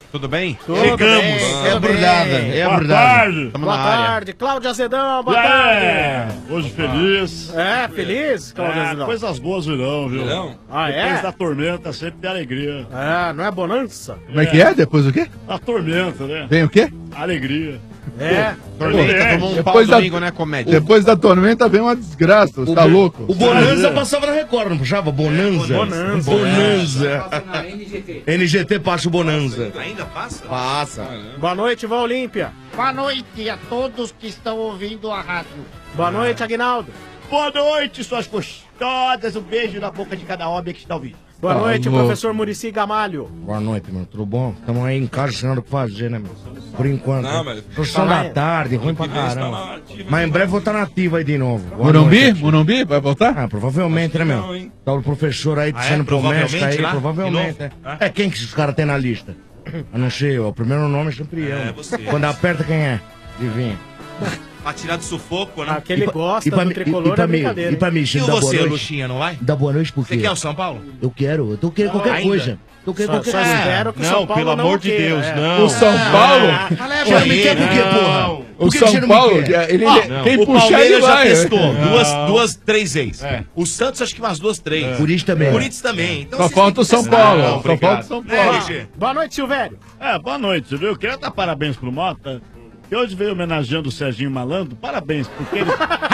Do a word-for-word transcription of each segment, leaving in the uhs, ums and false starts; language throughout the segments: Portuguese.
Tudo bem? Tudo Chegamos. bem, É tudo verdade, bem. é Boa verdade. tarde. Tamo Boa na área. tarde. Cláudio Azedão, boa É, tarde. hoje feliz. É, feliz, Cláudio É, Azedão? coisas boas virão, viu? Virão? Ah, Depois é? da tormenta sempre tem alegria. É, não é bonança? Como é que é? Depois o quê? A tormenta, né? Vem o quê? Alegria. É. Tormenta, É. tomou um pau Depois da- domingo, né, comédia? Depois da tormenta vem uma desgraça, você tá louco? O Bonanza passava na Record, não puxava? Bonanza. Bonanza. Bonanza. N G T passa o Bonanza. Ainda passa? Passa. Boa noite, Vão Olímpia. Boa noite a todos que estão ouvindo a rádio. Boa noite, Aguinaldo. Boa noite, suas gostosas. Um beijo na boca de cada homem que está ouvindo. Boa Tá noite, louco. professor Muricy Gamalho. Boa noite, meu. Tudo bom? Estamos aí em casa sem nada o que fazer, né, meu? Por enquanto. Não, mas- Sessão Tá da tarde, ruim pra que vem está caramba. na ativa, Mas em né? breve vou estar na ativa aí de novo. Boa Morumbi? noite. Morumbi? Vai voltar? Ah, provavelmente, né, meu? não, hein? Tá o professor aí Ah, é? sendo pro Provavelmente México aí, lá? provavelmente. De É. novo? é quem que os caras têm na lista? A não ser, o primeiro nome é sempre eu. É, você. Quando aperta, quem é? Adivinha. Pra tirar do sufoco, né? Ah, que ele gosta e pra do mim- tricolor e pra é mim- brincadeira. E pra mim, E Chico, dá boa você, noite. Luxinha, não vai? Dá boa noite por quê? Você quer o São Paulo? Eu quero, eu tô querendo qualquer Ainda? coisa. Tô querendo Só, qualquer só coisa. espero que o Não, São Paulo pelo não amor de queira, Deus, é. não. O São Paulo? Já me quer por quê, porra? O Por que que você São não me Paulo, quer? ele, Ah, ele- quem O puxar ele Palmeiras já vai. testou né? duas, duas, três vezes. É. O Santos acho que umas duas, três. Corinthians também. O Corinthians também. Então, Só vocês falta o têm São que testar. Paulo. Não, Só obrigado. falta o São Né, Paulo. L G? Boa noite, Silvério. É, boa noite, viu? Eu queria dar parabéns pro Mota, que hoje veio homenageando o Serginho Malandro. Parabéns, porque ele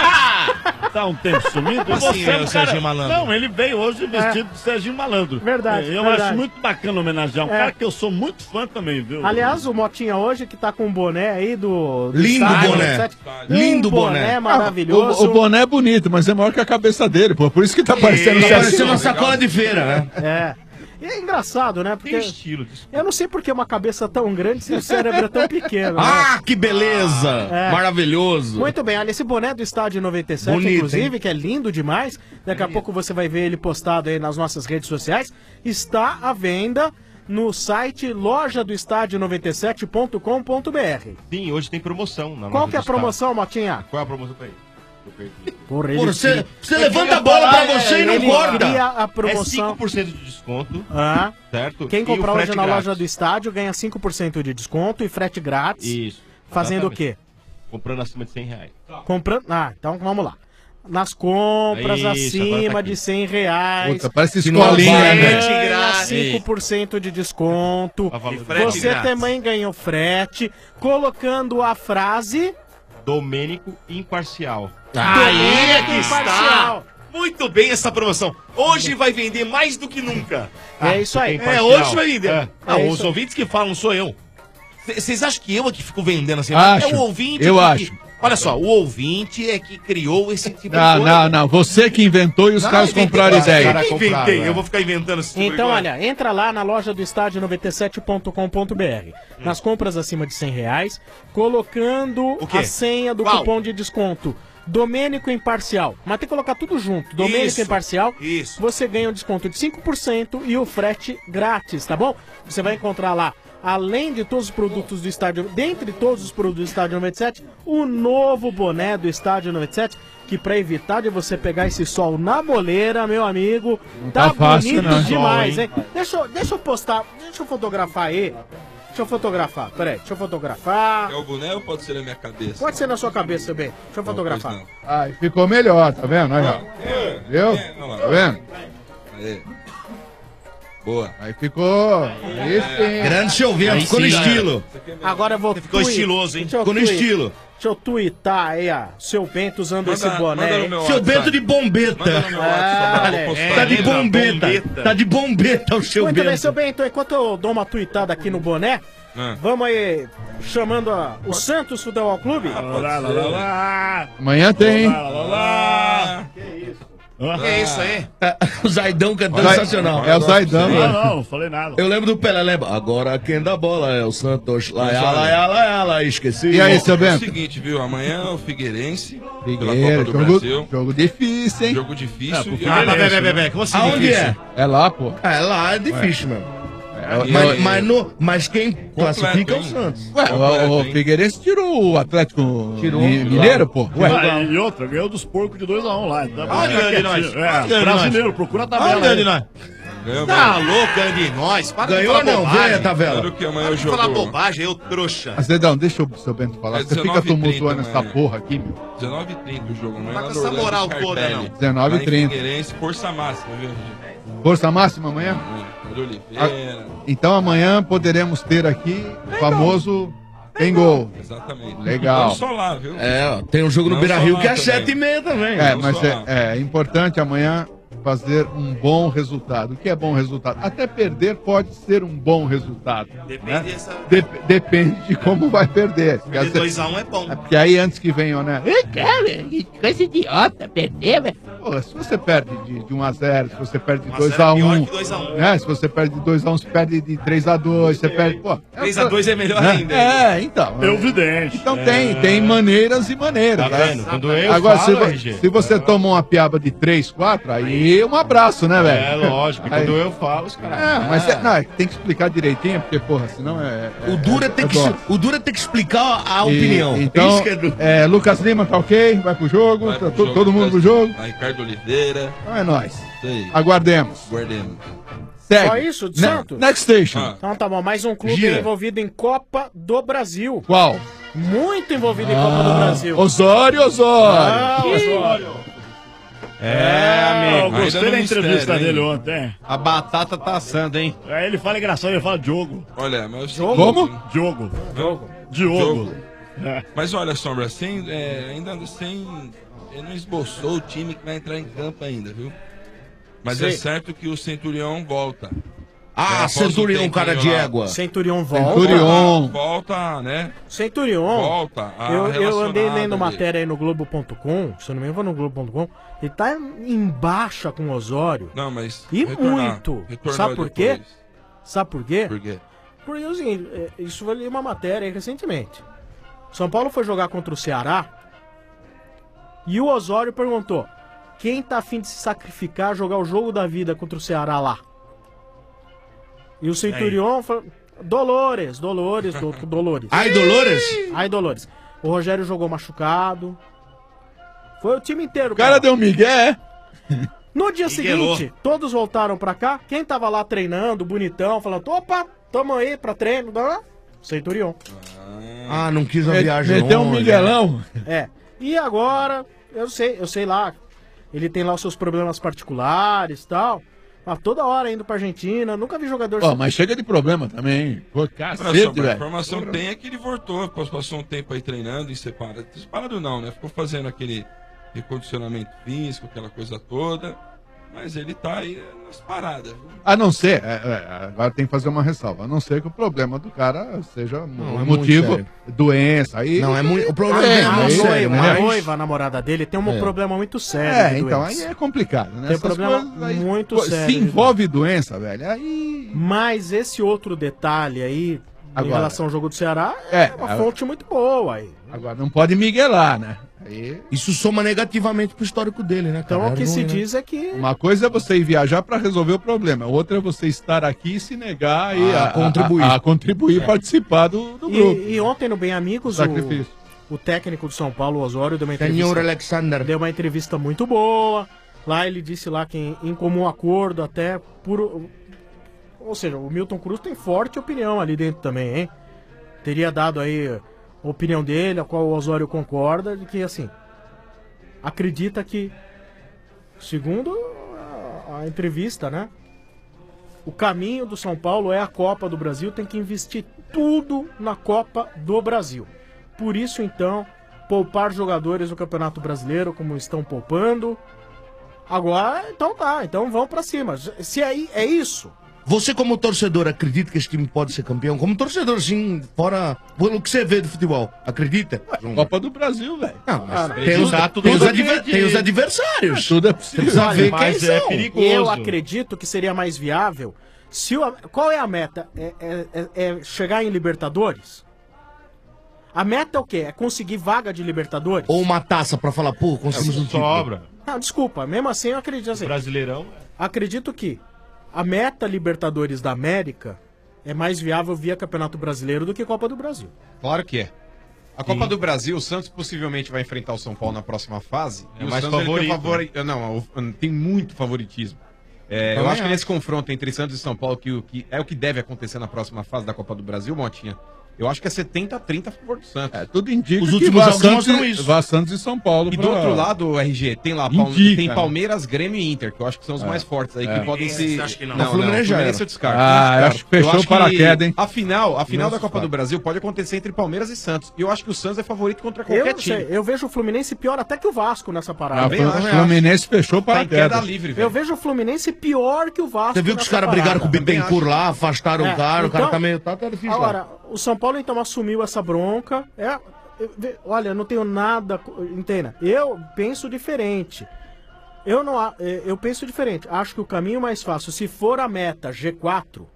tá um tempo sumido. Como assim, é é, um o Serginho Malandro? Não, ele veio hoje vestido de Serginho Malandro. Verdade, É, Eu verdade. acho muito bacana homenagear um É. cara que eu sou muito fã também, viu? Aliás, o Motinha hoje que tá com um boné aí do... do Lindo estádio, boné. etcétera. Lindo um boné. boné Ah, maravilhoso. O, o boné é bonito, mas é maior que a cabeça dele, pô. Por isso que tá parecendo Tá o parecendo Serginho. uma sacola de feira, né? É. E é engraçado, né? Porque Tem estilo. eu não sei por que uma cabeça tão grande se o cérebro é tão pequeno. né? Ah, que beleza! É. Maravilhoso. Muito bem, olha, esse boné do Estádio noventa e sete, Bonito, inclusive, que é lindo demais. Daqui a pouco você vai ver ele postado aí nas nossas redes sociais. Está à venda no site loja do estádio noventa e sete ponto com ponto br. Sim, hoje tem promoção. Na Qual loja que é a do promoção, Motinha? Estado. Qual é a promoção pra ele? Eu perdi. Porra, ele Pô, você, queria- você levanta a bola pra você e não ele corta. queria a É promoção. cinco por cento de desconto, Ah, certo? quem E o comprar hoje frete na grátis. loja do estádio ganha cinco por cento de desconto e frete grátis. Isso. Fazendo o Exatamente. quê? Comprando acima de cem reais. Comprando. Ah, então vamos lá. Nas compras Isso, agora acima tá de aqui. cem reais. Puta, parece Se não escolinha, vai, né? Frete ganha grátis. cinco por cento de desconto. A valor- frete Você grátis. também ganha o frete colocando a frase Domênico Imparcial. Aí é que Imparcial. está! Muito bem essa promoção. Hoje vai vender mais do que nunca. É isso aí. É, hoje vai vender. É. Ah, É os isso aí. ouvintes que falam sou eu. Vocês acham que eu é que fico vendendo assim? Acho. É o ouvinte Eu que- acho. Olha só, o ouvinte é que criou esse tipo de Não, coisa. não, não. Você que inventou e os Não, caras inventei. compraram Eu ideia. Cara, que inventei, compraram, é. eu vou ficar inventando esse tipo de Então, coisa. olha, entra lá na loja do estádio noventa e sete ponto com ponto br. Nas compras acima de cem reais, colocando O quê? a senha do Qual? cupom de desconto. Domênico Imparcial. Mas tem que colocar tudo junto. Domênico Isso, Imparcial. isso. Você ganha um desconto de cinco por cento e o frete grátis, tá bom? Você vai encontrar lá, além de todos os produtos do estádio, dentre todos os produtos do Estádio noventa e sete, o novo boné do Estádio noventa e sete, que pra evitar de você pegar esse sol na moleira, meu amigo, tá, tá fácil, bonito não. demais, Sol, hein? Deixa, eu- deixa eu postar, deixa eu fotografar aí. Deixa eu fotografar, peraí, deixa eu fotografar. É o boné ou pode ser na minha cabeça? Pode ser na sua cabeça também. Deixa eu fotografar. Pois não. Ai, ficou melhor, tá vendo? Aí, ó. Viu? É, olha lá. Tá vendo? Aí. Boa. Aí ficou. Aí sim. Grande chovendo, ficou no sim, estilo. Agora eu vou ficou tui- estiloso, hein? Deixa eu Ficou no tui- estilo. Deixa eu twittar aí, ó. Seu Bento usando esse boné. manda no hein? meu Seu WhatsApp. Bento de bombeta. Manda no meu WhatsApp, Olha, eu vou postar. Tá de lembra? bombeta. Bombeta. Tá de bombeta o seu Muito bem, Bento. seu Bento, enquanto eu dou uma tweetada aqui no boné, Ah. vamos aí chamando a- o Santos Futebol Clube. Lá, lá, lá, lá. Amanhã tem, Lá, hein? lá, lá. Que é isso aí? O Zaidão cantando Zai- sensacional. É o Zaidão, Não, né? não, não falei nada. Eu lembro do Pelé, lembra? Agora quem dá bola é o Santos. Lá, lá, lá, lá, lá, esqueci. E aí, seu É o Bento? seguinte, viu? Amanhã é o Figueirense, pela Figueira, Copa do jogo, Brasil. jogo difícil, hein? Jogo difícil. É, pro e- Figueirense, Ah, peraí, peraí, peraí, como assim? Aonde difícil? é? É lá, pô. É, lá é difícil mesmo. e- Mas, e- mas, no, mas quem classifica é o hein? Santos. Ué, o, o hein? Figueirense tirou o Atlético Tirou. Mi- Mineiro, pô. Ué, Ah, e outra, ganhou dos porcos de dois a um lá. Então, Aonde fica ganhou de quietinho. nós? É, Aonde ganhou de brasileiro, procura a tabela. Olha aí. ele, nós. Ganhou, Tá ganhou. louco, ganhando de nós. Para Ganhou de falar não, bobagem. venha, Tavela. Olha o que amanhã Para o de jogo. falar bobagem, eu trouxa. Azedão, deixa o seu Bento falar. É Você fica dezenove e trinta tumultuando essa amanhã. porra aqui, meu. dezenove e trinta o jogo, não é Tá lá com no essa Orlando moral toda, Scarpelli. não. dezenove e Lá em trinta. Figueirense, força máxima, viu, gente? Força máxima amanhã? Ricardo Oliveira. Então amanhã poderemos ter aqui o famoso Tem Gol. Exatamente. Legal. Não só lá, viu? É, ó, tem um jogo no Não Beira só Rio lá que é também. sete e meia também. É, não mas só é, lá. é importante amanhã fazer um bom resultado. O que é bom resultado? Até perder pode ser um bom resultado. Depende né? dessa... Dep- depende de como vai perder. Porque, às Perder vezes- dois a um é bom. é porque aí antes que venham, né? Ih, cara, que coisa idiota, perder, velho. Pô, se você perde de, de um a zero, se você perde de um a dois zero a é pior um, que dois a um. né? Se você perde de dois a um, você perde de três a dois, você perde, pô. três a dois é melhor né? ainda. É, então. É evidente. Então tem, tem maneiras e maneiras. Tá né? vendo? Quando eu Agora, falo, se, vo- R G. se você toma uma piaba de três, quatro, aí um abraço, né, velho? É lógico, Aí- quando eu falo, os caras. É, mas é- não, tem que explicar direitinho, porque, porra, senão é. é O duro é, ter é que, dó. o duro é ter que explicar a E- opinião. Então, Isso que é duro. é, Lucas Lima tá ok, vai pro jogo, Vai tá pro to- jogo, todo mundo pro jogo. Tá Ricardo Oliveira. Então é nóis. Isso aí. Aguardemos. Guardemos. Segue. Só isso, de Ne- Santos? Next Station. Ah. Então tá bom, mais um clube Gira. envolvido em Copa do Brasil. Qual? Muito envolvido em Copa do Brasil. Osório, Osório. Ah, Osório. É, amigo. Eu gostei Ainda da no entrevista mistério, dele hein? ontem. A batata tá assando, hein? Aí ele fala engraçado, ele fala Diogo. Olha, mas... Jogo? Como? Diogo. Jogo. Diogo. Mas olha, Sombra, sem, é, ainda sem... Ele não esboçou o time que vai entrar em campo ainda, viu? Mas é Sim. certo que o Centurião volta. Ah, após um Centurião, cara de tempinho lá. égua. Centurion volta. Centurion. Volta, né? Centurion. Volta. a Eu, eu andei relacionada lendo ali. matéria aí no Globo ponto com, se eu não me engano, no Globo ponto com. Ele tá em baixa com o Osório. Não, mas... E retornar. muito. Retornou Sabe por quê? depois. Sabe por quê? Por quê? Porque é o seguinte, é, isso foi uma matéria aí recentemente. São Paulo foi jogar contra o Ceará e o Osório perguntou: quem tá afim de se sacrificar, jogar o jogo da vida contra o Ceará lá? E o Centurion falou: Dolores, Dolores, do, Dolores. Ai, Dolores? Ai, Dolores. O Rogério jogou machucado. Foi o time inteiro. O cara deu um migué. No dia Miguelou. seguinte, todos voltaram pra cá. Quem tava lá treinando, bonitão, falando: opa, tamo aí pra treino. Não? Centurion. Ah, não quis a Me- viagem Meteu um longe. miguelão. É. E agora, eu sei, eu sei lá, ele tem lá os seus problemas particulares e tal. Mas toda hora indo pra Argentina, nunca vi jogador... Ó, mas chega de problema também. Pô, Olha cacete, só, a velho. informação que tem é que ele voltou, passou um tempo aí treinando em separado. Separado não, né? Ficou fazendo aquele recondicionamento físico, aquela coisa toda. Mas ele tá aí nas paradas. viu? A não ser, é, é, agora tem que fazer uma ressalva, a não ser que o problema do cara seja Não, um é muito motivo, sério. doença. Aí, Não, é muito. O problema É, é, a muito aí- sério, noiva, a mas. noiva, a namorada dele, tem um É. problema muito sério. É, de então doença. aí é complicado, né? Tem Essas problema coisas aí, muito pô, sério Se de envolve doença, velho, aí. Mas esse outro detalhe aí, em Agora- relação ao jogo do Ceará, É, é uma a- fonte muito boa aí. Agora não pode miguelar, né? Aí. Isso soma negativamente pro histórico dele, né, cara? Então o É que se ruim, né? diz é que... Uma coisa é você ir viajar para resolver o problema, outra é você estar aqui e se negar e A a, contribuir. a, a contribuir e participar do, do grupo. E, e ontem no Bem Amigos, o, Sacrifício. o técnico do São Paulo, o Osório, deu uma Senhor entrevista, Alexander. deu uma entrevista muito boa. Lá ele disse lá que em, em comum acordo, até por... Ou seja, o Milton Cruz tem forte opinião ali dentro também, hein? Teria dado aí a opinião dele, a qual o Osório concorda, de que assim, acredita que, segundo a, a entrevista, né? O caminho do São Paulo é a Copa do Brasil, tem que investir tudo na Copa do Brasil. Por isso, então, poupar jogadores do Campeonato Brasileiro, como estão poupando. Agora, então tá, então vão pra cima. Se aí é isso, Você, como torcedor, acredita que esse time pode ser campeão? Como torcedor, assim, fora pelo que você vê do futebol, acredita? Copa do Brasil, velho. Não, mas Ah, tem, os, tá tudo tem, os bem adver- de- tem os adversários. Tudo é Você possível. precisa ver quem Mas é são. perigoso. eu acredito que seria mais viável. Se o, qual é a meta? É, é- é- é chegar em Libertadores? A meta é o quê? É conseguir vaga de Libertadores? Ou uma taça pra falar, pô, conseguimos um título. Sobra. Não, desculpa, mesmo assim eu acredito assim. Brasileirão. Acredito que a meta Libertadores da América é mais viável via Campeonato Brasileiro do que Copa do Brasil. Claro que é. A Copa do Brasil, o Santos possivelmente vai enfrentar o São Paulo na próxima fase. É e o mais Santos ele tem, favorito. favori... Não, o- tem muito favoritismo. É, eu Também acho que acho. nesse confronto entre Santos e São Paulo, que, o que é o que deve acontecer na próxima fase da Copa do Brasil, Motinha, eu acho que é setenta a trinta a favor do Santos. É, tudo indica Os que últimos vá jogos Santos, mostram isso. vá Santos e São Paulo. E do pra- outro lado, o R G, tem lá Palme- Indica, tem né? Palmeiras, Grêmio e Inter, que eu acho que são os É. mais fortes aí, É. que podem se... Você acha que não? Não, O Fluminense não, já Fluminense era. eu descarto. Ah, eu acho que fechou Eu o paraquedas, hein? A final, a final da Fluminense Copa do descarta. Brasil pode acontecer entre Palmeiras e Santos. E eu acho que o Santos é favorito contra Eu qualquer não time. sei, eu vejo o Fluminense pior até que o Vasco nessa Ah, parada. Também o acho. Fluminense fechou Tá em queda paraquedas. livre, velho. Eu vejo o Fluminense pior que o Vasco. Você viu que os nessa caras brigaram com o parada. Bittencourt lá, afastaram É, o cara, o cara então- tá meio... Tá, tá difícil lá. Agora, o São Paulo então assumiu essa bronca. É, eu- ve- olha, eu não tenho nada. co- Entenda, eu penso diferente. Eu não, a- é, eu penso diferente. Acho que o caminho mais fácil, se for a meta G quatro,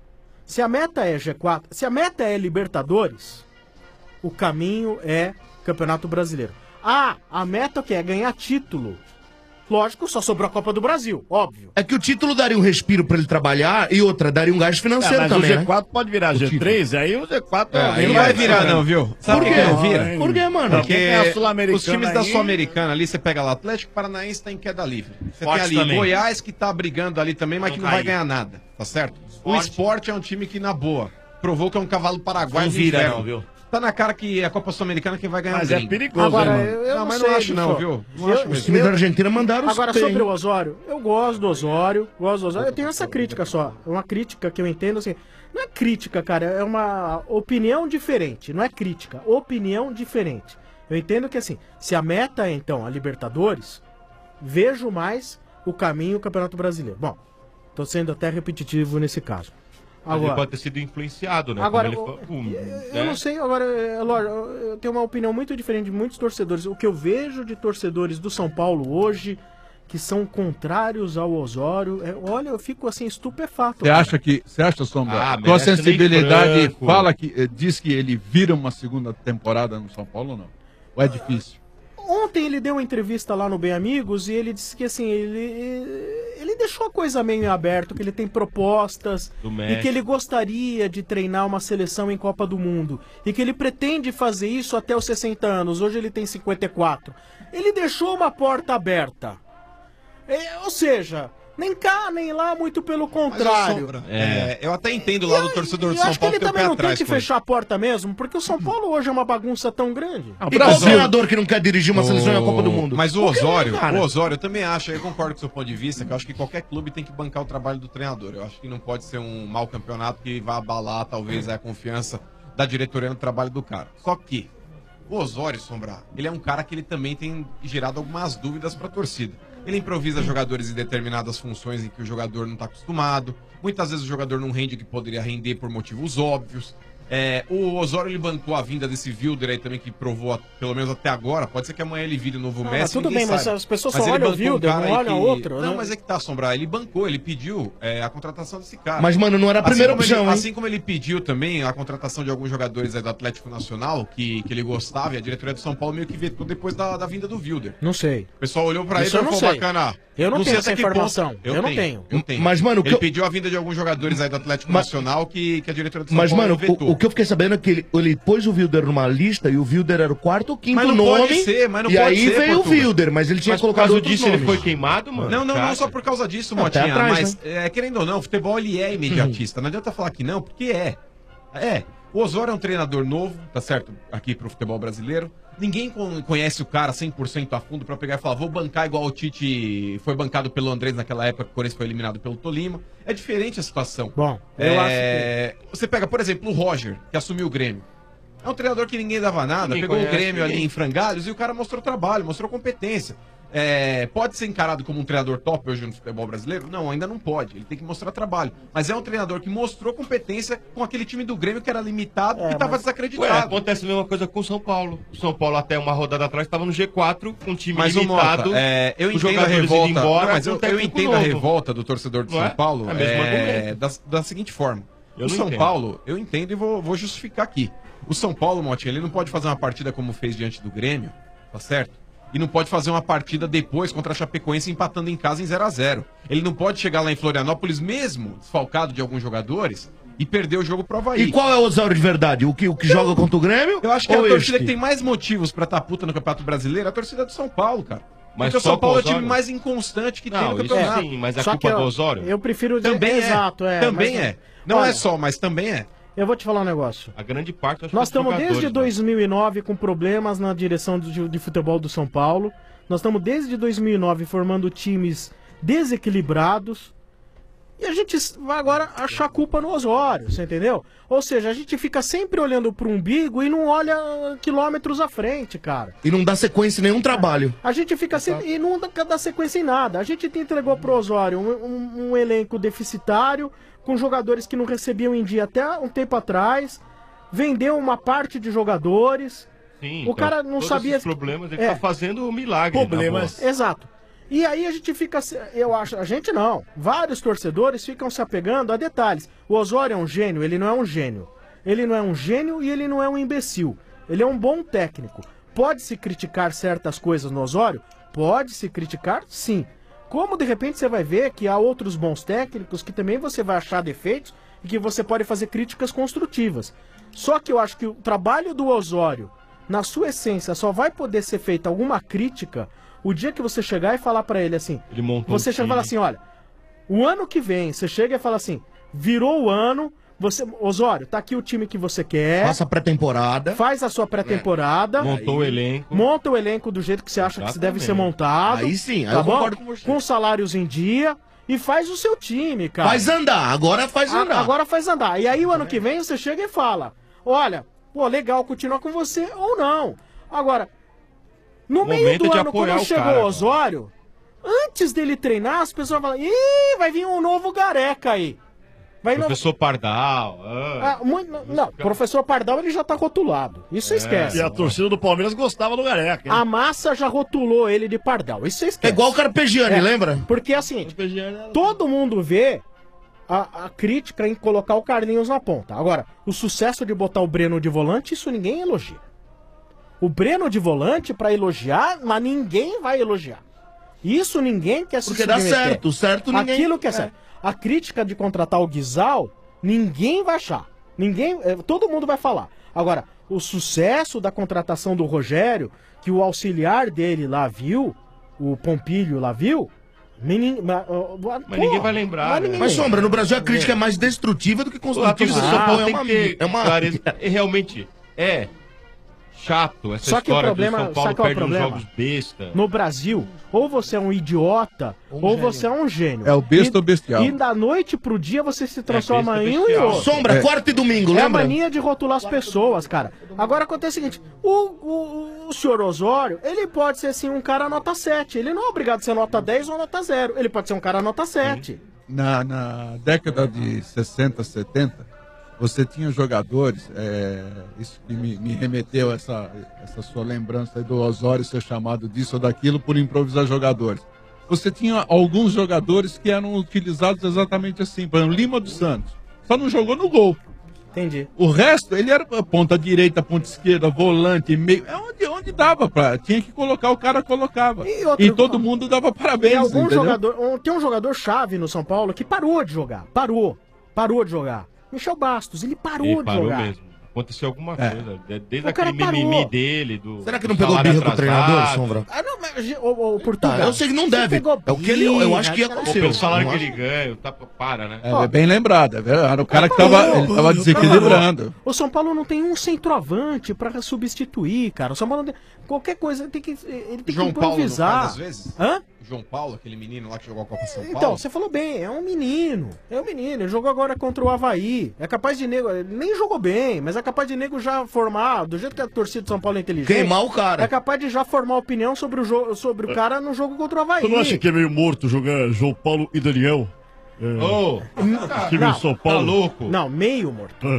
se a meta é G quatro, se a meta é Libertadores, o caminho é Campeonato Brasileiro. Ah, a meta que é ganhar título. Lógico, só sobrou a Copa do Brasil, óbvio. É que o título daria um respiro pra ele trabalhar e outra, daria um gás É, financeiro mas também, o né? G quatro pode virar G três, aí o G quatro... É, aí não vai virar não, viu? Sabe por que não vira? Por que, mano? Porque É a Sul-Americana os times da aí. Sul-Americana ali, você pega lá, Atlético Paranaense tá em queda livre. Você Forte tem ali também. Goiás que tá brigando ali também, mas Não que não vai cair. ganhar nada, tá certo? O Forte. Sport é um time que, na boa, provou que é um cavalo paraguaio Não do vira inferno. não, viu? Tá na cara que a Copa Sul-Americana quem vai ganhar Mas um é gringo. perigoso, Agora, hein, mano? eu, eu Não, mas sei, não acho não, bicho. viu? Não Eu- acho Os mesmo. times da Argentina mandaram os Agora, bem. sobre o Osório, eu gosto do Osório, gosto do Osório. Eu tenho essa crítica só. É uma crítica que eu entendo assim. Não é crítica, cara, é uma opinião diferente. Não é crítica, opinião diferente. Eu entendo que assim, se a meta é então a Libertadores, vejo mais o caminho Campeonato Brasileiro. Bom, tô sendo até repetitivo nesse caso. Mas ele Agora, pode ter sido influenciado, né? Agora, Como ele o- fa- um, eu né? não sei, agora, é lógico, eu tenho uma opinião muito diferente de muitos torcedores. O que eu vejo de torcedores do São Paulo hoje, que são contrários ao Osório, é, olha, eu fico assim, estupefato. Você acha que, você acha, Sombra, Ah, tua merece nem sensibilidade franco. fala que, eh, diz que ele vira uma segunda temporada no São Paulo ou não? Ou é difícil? Ontem ele deu uma entrevista lá no Bem Amigos e ele disse que assim, ele, ele deixou a coisa meio aberta, que ele tem propostas Do e México. que ele gostaria de treinar uma seleção em Copa do Mundo e que ele pretende fazer isso até os sessenta anos. Hoje ele tem cinquenta e quatro. Ele deixou uma porta aberta. É, ou seja, nem cá nem lá, muito pelo Mas, ô, contrário. Sombra, é, eu até entendo lá do torcedor E do eu São acho que Paulo ele que tem o pé também não tem atrás que com ele. fechar a porta mesmo, porque o São Paulo hoje é uma bagunça tão grande. Ah, o E qual Brasil, treinador que não quer dirigir uma seleção na Copa do Mundo? Mas o Qualquer um, Osório, cara. o Osório, eu também acho, eu concordo com o seu ponto de vista, que eu acho que qualquer clube tem que bancar o trabalho do treinador. Eu acho que não pode ser um mau campeonato que vai abalar, talvez, a confiança da diretoria no trabalho do cara. Só que o Osório, Sombra, ele é um cara que ele também tem gerado algumas dúvidas pra torcida. Ele improvisa jogadores em determinadas funções em que o jogador não está acostumado. Muitas vezes o jogador não rende o que poderia render por motivos óbvios. É, o Osório ele bancou a vinda desse Wilder aí também, que provou, a- pelo menos até agora. Pode ser que amanhã ele vire o novo Ah, Messi. mas tudo ninguém bem, mas sabe. as pessoas Mas só ele olham o bancou um Wilder, cara não aí olham que- outro, Não, né? mas é que tá, Sombrar. Ele bancou, ele pediu é, a contratação desse cara. Mas, mano, não era a Assim primeira como opção, ele, hein? Assim como ele pediu também a contratação de alguns jogadores aí do Atlético Nacional, que, que ele gostava, e a diretoria do São Paulo meio que vetou depois da, da vinda do Wilder. Não sei. O pessoal olhou pra Isso ele eu e não falou, sei. bacana. Eu não tenho sei essa até que ponto- informação. Eu não tenho. Eu tenho. Mas, mano, o que ele eu- pediu a vinda de alguns jogadores aí do Atlético Mas- Nacional que, que a diretoria do São Mas, Paulo mano, vetou. o, o que eu fiquei sabendo é que ele, ele pôs o Wilder numa lista e o Wilder era o quarto ou quinto Mas não nome. pode ser, mas não e pode aí ser, veio Portuga. o Wilder, mas ele tinha Mas por colocado causa outros disso ele nomes. foi queimado, mano? Não, não, Você não acha? só por causa disso, Até Motinha, atrás, mas né? é, querendo ou não, o futebol ele é imediatista. Não adianta falar que não, porque é. É. O Osório é um treinador novo, tá certo? Aqui pro futebol brasileiro. Ninguém con- conhece o cara cem por cento a fundo pra pegar e falar, vou bancar igual o Tite foi bancado pelo Andrés naquela época que o Corinthians foi eliminado pelo Tolima. É diferente a situação. Bom, eu É, Você pega, por exemplo, o Roger, que assumiu o Grêmio. É um treinador que ninguém dava nada, Ninguém pegou o conhece Grêmio ninguém. ali em frangalhos e o cara mostrou trabalho, mostrou competência. É, pode ser encarado como um treinador top hoje no futebol brasileiro? Não, ainda não pode. Ele tem que mostrar trabalho. Mas é um treinador que mostrou competência com aquele time do Grêmio que era limitado e estava Ué, desacreditado. acontece a mesma coisa com o São Paulo. O São Paulo até uma rodada atrás estava no G quatro, com um time Mas o limitado. Mota, é, eu os entendo a jogadores indo revolta. embora, não, mas com eu, um eu técnico entendo a novo. revolta do torcedor do Não São é? Paulo É o mesmo é, argumento. da, da seguinte forma. Eu o não São entendo. Paulo, eu entendo e vou, vou justificar aqui. O São Paulo, Motinha, ele não pode fazer uma partida como fez diante do Grêmio, tá certo? E não pode fazer uma partida depois contra a Chapecoense empatando em casa em zero a zero. Ele não pode chegar lá em Florianópolis, mesmo desfalcado de alguns jogadores, e perder o jogo pro Havaí. E qual é o Osório de verdade? O que, o que joga contra o Grêmio? Eu acho que é a ou torcida este? que tem mais motivos pra estar puta no Campeonato Brasileiro é a torcida do São Paulo, cara. Mas Porque o só São Paulo é o com o time Osório? mais inconstante que tem Não, no isso campeonato. sim, mas a Só culpa que do eu- Osório? Eu prefiro dizer... Também é. Exato, é. Também mas- é. Não Olha, é só, mas também é. Eu vou te falar um negócio. A grande parte, eu acho Nós que é dos estamos desde jogadores, dois mil e nove com problemas na direção de, de futebol do São Paulo. Nós estamos desde dois mil e nove formando times desequilibrados. E a gente vai agora achar culpa no Osório, você entendeu? Ou seja, a gente fica sempre olhando pro umbigo e não olha quilômetros à frente, cara. E não dá sequência em nenhum trabalho. A gente fica sempre. E não dá, dá sequência em nada. A gente entregou pro Osório um, um- um elenco deficitário, com jogadores que não recebiam em dia até um tempo atrás. Vendeu uma parte de jogadores. Sim, o então, cara não todos sabia. esses problemas, ele É. tá fazendo um milagre. Problemas. Exato. E aí a gente fica, se- eu acho, a gente não. Vários torcedores ficam se apegando a detalhes. O Osório é um gênio, ele não é um gênio. Ele não é um gênio e ele não é um imbecil. Ele é um bom técnico. Pode-se criticar certas coisas no Osório? Pode-se criticar, sim. Como de repente você vai ver que há outros bons técnicos que também você vai achar defeitos e que você pode fazer críticas construtivas. Só que eu acho que o trabalho do Osório, na sua essência, só vai poder ser feita alguma crítica o dia que você chegar e falar pra ele assim, Ele montou você um chega e fala assim, time. olha, o ano que vem, você chega e fala assim, virou o ano, você, Osório, tá aqui o time que você quer. Faça a pré-temporada. Faz a sua pré-temporada. Montou o elenco. Monta o elenco do jeito que você acha que se deve ser montado. Aí sim, aí tá eu bom? concordo com você. Com salários em dia. E faz o seu time, cara. Faz andar, agora faz A- andar. Agora faz andar. E aí o ano que vem você chega e fala, olha, pô, legal continuar com você ou não. Agora, no O meio momento do de ano, apoiar quando o chegou cara, o Osório, antes dele treinar, as pessoas falam, ih, vai vir um novo Gareca aí. Vai novo... Professor Pardal. ah. Ah, muito- não, professor Pardal ele já tá rotulado. Isso você esquece. E a torcida do Palmeiras gostava do Gareca. hein? A massa já rotulou ele de Pardal. Isso você esquece. É igual o Carpegiani, lembra? Porque é o seguinte, todo mundo vê a, a crítica em colocar o Carlinhos na ponta. Agora, o sucesso de botar o Breno de volante, isso ninguém elogia. O Breno de volante, pra elogiar, mas ninguém vai elogiar. Isso ninguém quer se Porque dá submeter. certo, certo ninguém... Aquilo que é é. certo. A crítica de contratar o Guizal, ninguém vai achar. Ninguém, eh, todo mundo vai falar. Agora, o sucesso da contratação do Rogério, que o auxiliar dele lá viu, o Pompilho lá viu, menin, ma- ó, Mas ninguém vai lembrar, mas né? ninguém Mas, lembra. Sombra, no Brasil a crítica é mais destrutiva do que A construtiva. torcida do Ah, São Paulo é tem uma... que ter É uma... clareza. E realmente, é chato essa Só que o história problema- do São Paulo sabe qual é o perde uns problema? jogos besta. No Brasil, ou você é um idiota, ou gênio. você é um gênio. É o besta E- ou bestial. E da noite pro dia você se transforma besta em um e bestial. outro. Sombra, É. quarta e domingo, É a lembra? mania de rotular as pessoas, cara. Agora acontece o seguinte: o, o, o senhor Osório, ele pode ser assim um cara nota sete. Ele não é obrigado a ser nota dez ou nota zero. Ele pode ser um cara nota sete. Na, na década de sessenta, setenta, você tinha jogadores, é, isso que me, me remeteu a essa, essa sua lembrança aí do Osório ser chamado disso ou daquilo por improvisar jogadores. Você tinha alguns jogadores que eram utilizados exatamente assim, por exemplo, Lima dos Santos. Só não jogou no gol. Entendi. O resto, ele era ponta direita, ponta esquerda, volante, meio. É onde, onde dava pra. Tinha que colocar, o cara colocava. E E, outro- todo mundo dava parabéns. Tem algum entendeu? jogador. um- Tem um jogador chave no São Paulo que parou de jogar. Parou. Parou de jogar. Michel Bastos, ele parou Ele de parou jogar. mesmo. Aconteceu alguma É. coisa. de- Desde O cara aquele mimimi parou. dele. Do, Será que do não pegou salário birra com o treinador, atrasado. Sombra? Ah, não, mas o, o Portugal. Tá, eu sei que não Você deve. pegou É o que ele- eu acho que birra, aconteceu. Pô, pelo salário Não que acho. ele ganha, tá, para, né? É, Ó. é bem lembrado, é verdade. Era o cara que Parou, tava, ele tava o cara desequilibrando. parou. O São Paulo não tem um centroavante pra substituir, cara. O São Paulo não tem... Qualquer coisa tem que, ele tem João que Paulo não improvisar. faz às vezes? Hã? João Paulo, aquele menino lá que jogou a Copa São Paulo. Então, você falou bem, é um menino. É um menino. Ele jogou agora contra o Avaí. É capaz de nego. Ele nem jogou bem, mas é capaz de nego já formar, do jeito que a torcida de São Paulo é inteligente. Queimar o cara. É capaz de já formar opinião sobre o, jo sobre o cara no jogo contra o Avaí. Tu não acha que é meio morto jogar João Paulo e Daniel? É, Ô, time não, de São tá Paulo. louco? Não, meio morto. Ah,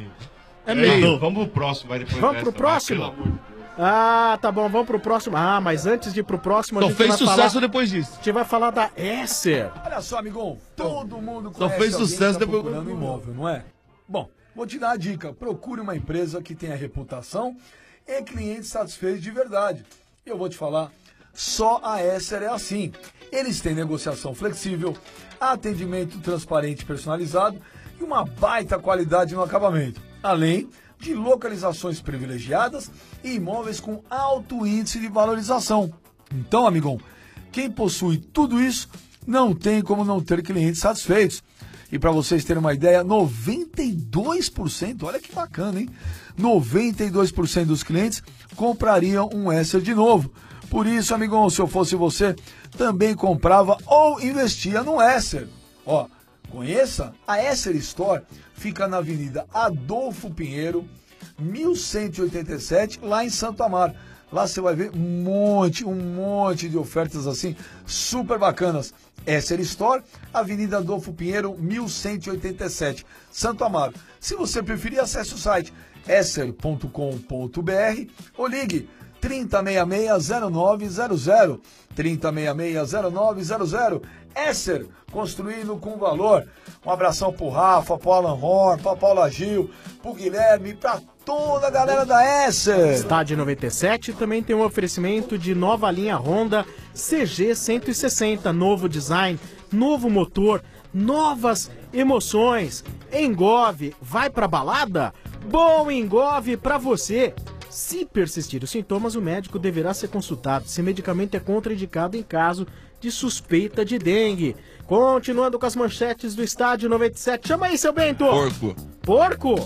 É meio. Então, vamos pro próximo, vai depois Vamos dessa, pro próximo? vai, pelo amor de Deus. Ah, tá bom, vamos pro próximo. Ah, mas antes de ir pro próximo, a Só gente fez vai sucesso falar... depois disso. A gente vai falar da Esser. Olha só, amigão, todo mundo Só conhece fez alguém sucesso que tá depois- procurando imóvel, não é? Bom, vou te dar a dica. Procure uma empresa que tenha reputação e clientes satisfeitos de verdade. Eu vou te falar, só a Esser é assim. Eles têm negociação flexível, atendimento transparente e personalizado e uma baita qualidade no acabamento. Além de localizações privilegiadas e imóveis com alto índice de valorização. Então, amigão, quem possui tudo isso não tem como não ter clientes satisfeitos. E para vocês terem uma ideia, noventa e dois por cento, olha que bacana, hein? noventa e dois por cento dos clientes comprariam um Acer de novo. Por isso, amigão, se eu fosse você, também comprava ou investia no Acer. Ó, conheça a Acer Store, fica na Avenida Adolfo Pinheiro, mil cento e oitenta e sete, lá em Santo Amaro. Lá você vai ver um monte, um monte de ofertas assim, super bacanas. Acer Store, Avenida Adolfo Pinheiro, mil cento e oitenta e sete, Santo Amaro. Se você preferir, acesse o site acer ponto com ponto br ou ligue trinta, sessenta e seis, zero nove zero zero, trinta, sessenta e seis, zero nove zero zero. Acer, construindo com valor. Um abração pro Rafa, pro Alan Horn, pra Paula Gil, pro Guilherme, pra toda a galera da Acer. Estádio noventa e sete também tem um oferecimento de nova linha Honda C G cento e sessenta, novo design, novo motor, novas emoções. Engove, vai pra balada? Bom Engove pra você. Se persistir os sintomas, o médico deverá ser consultado. Esse medicamento é contraindicado em caso de suspeita de dengue. Continuando com as manchetes do Estádio noventa e sete. Chama aí, seu Bento. Porco. Porco?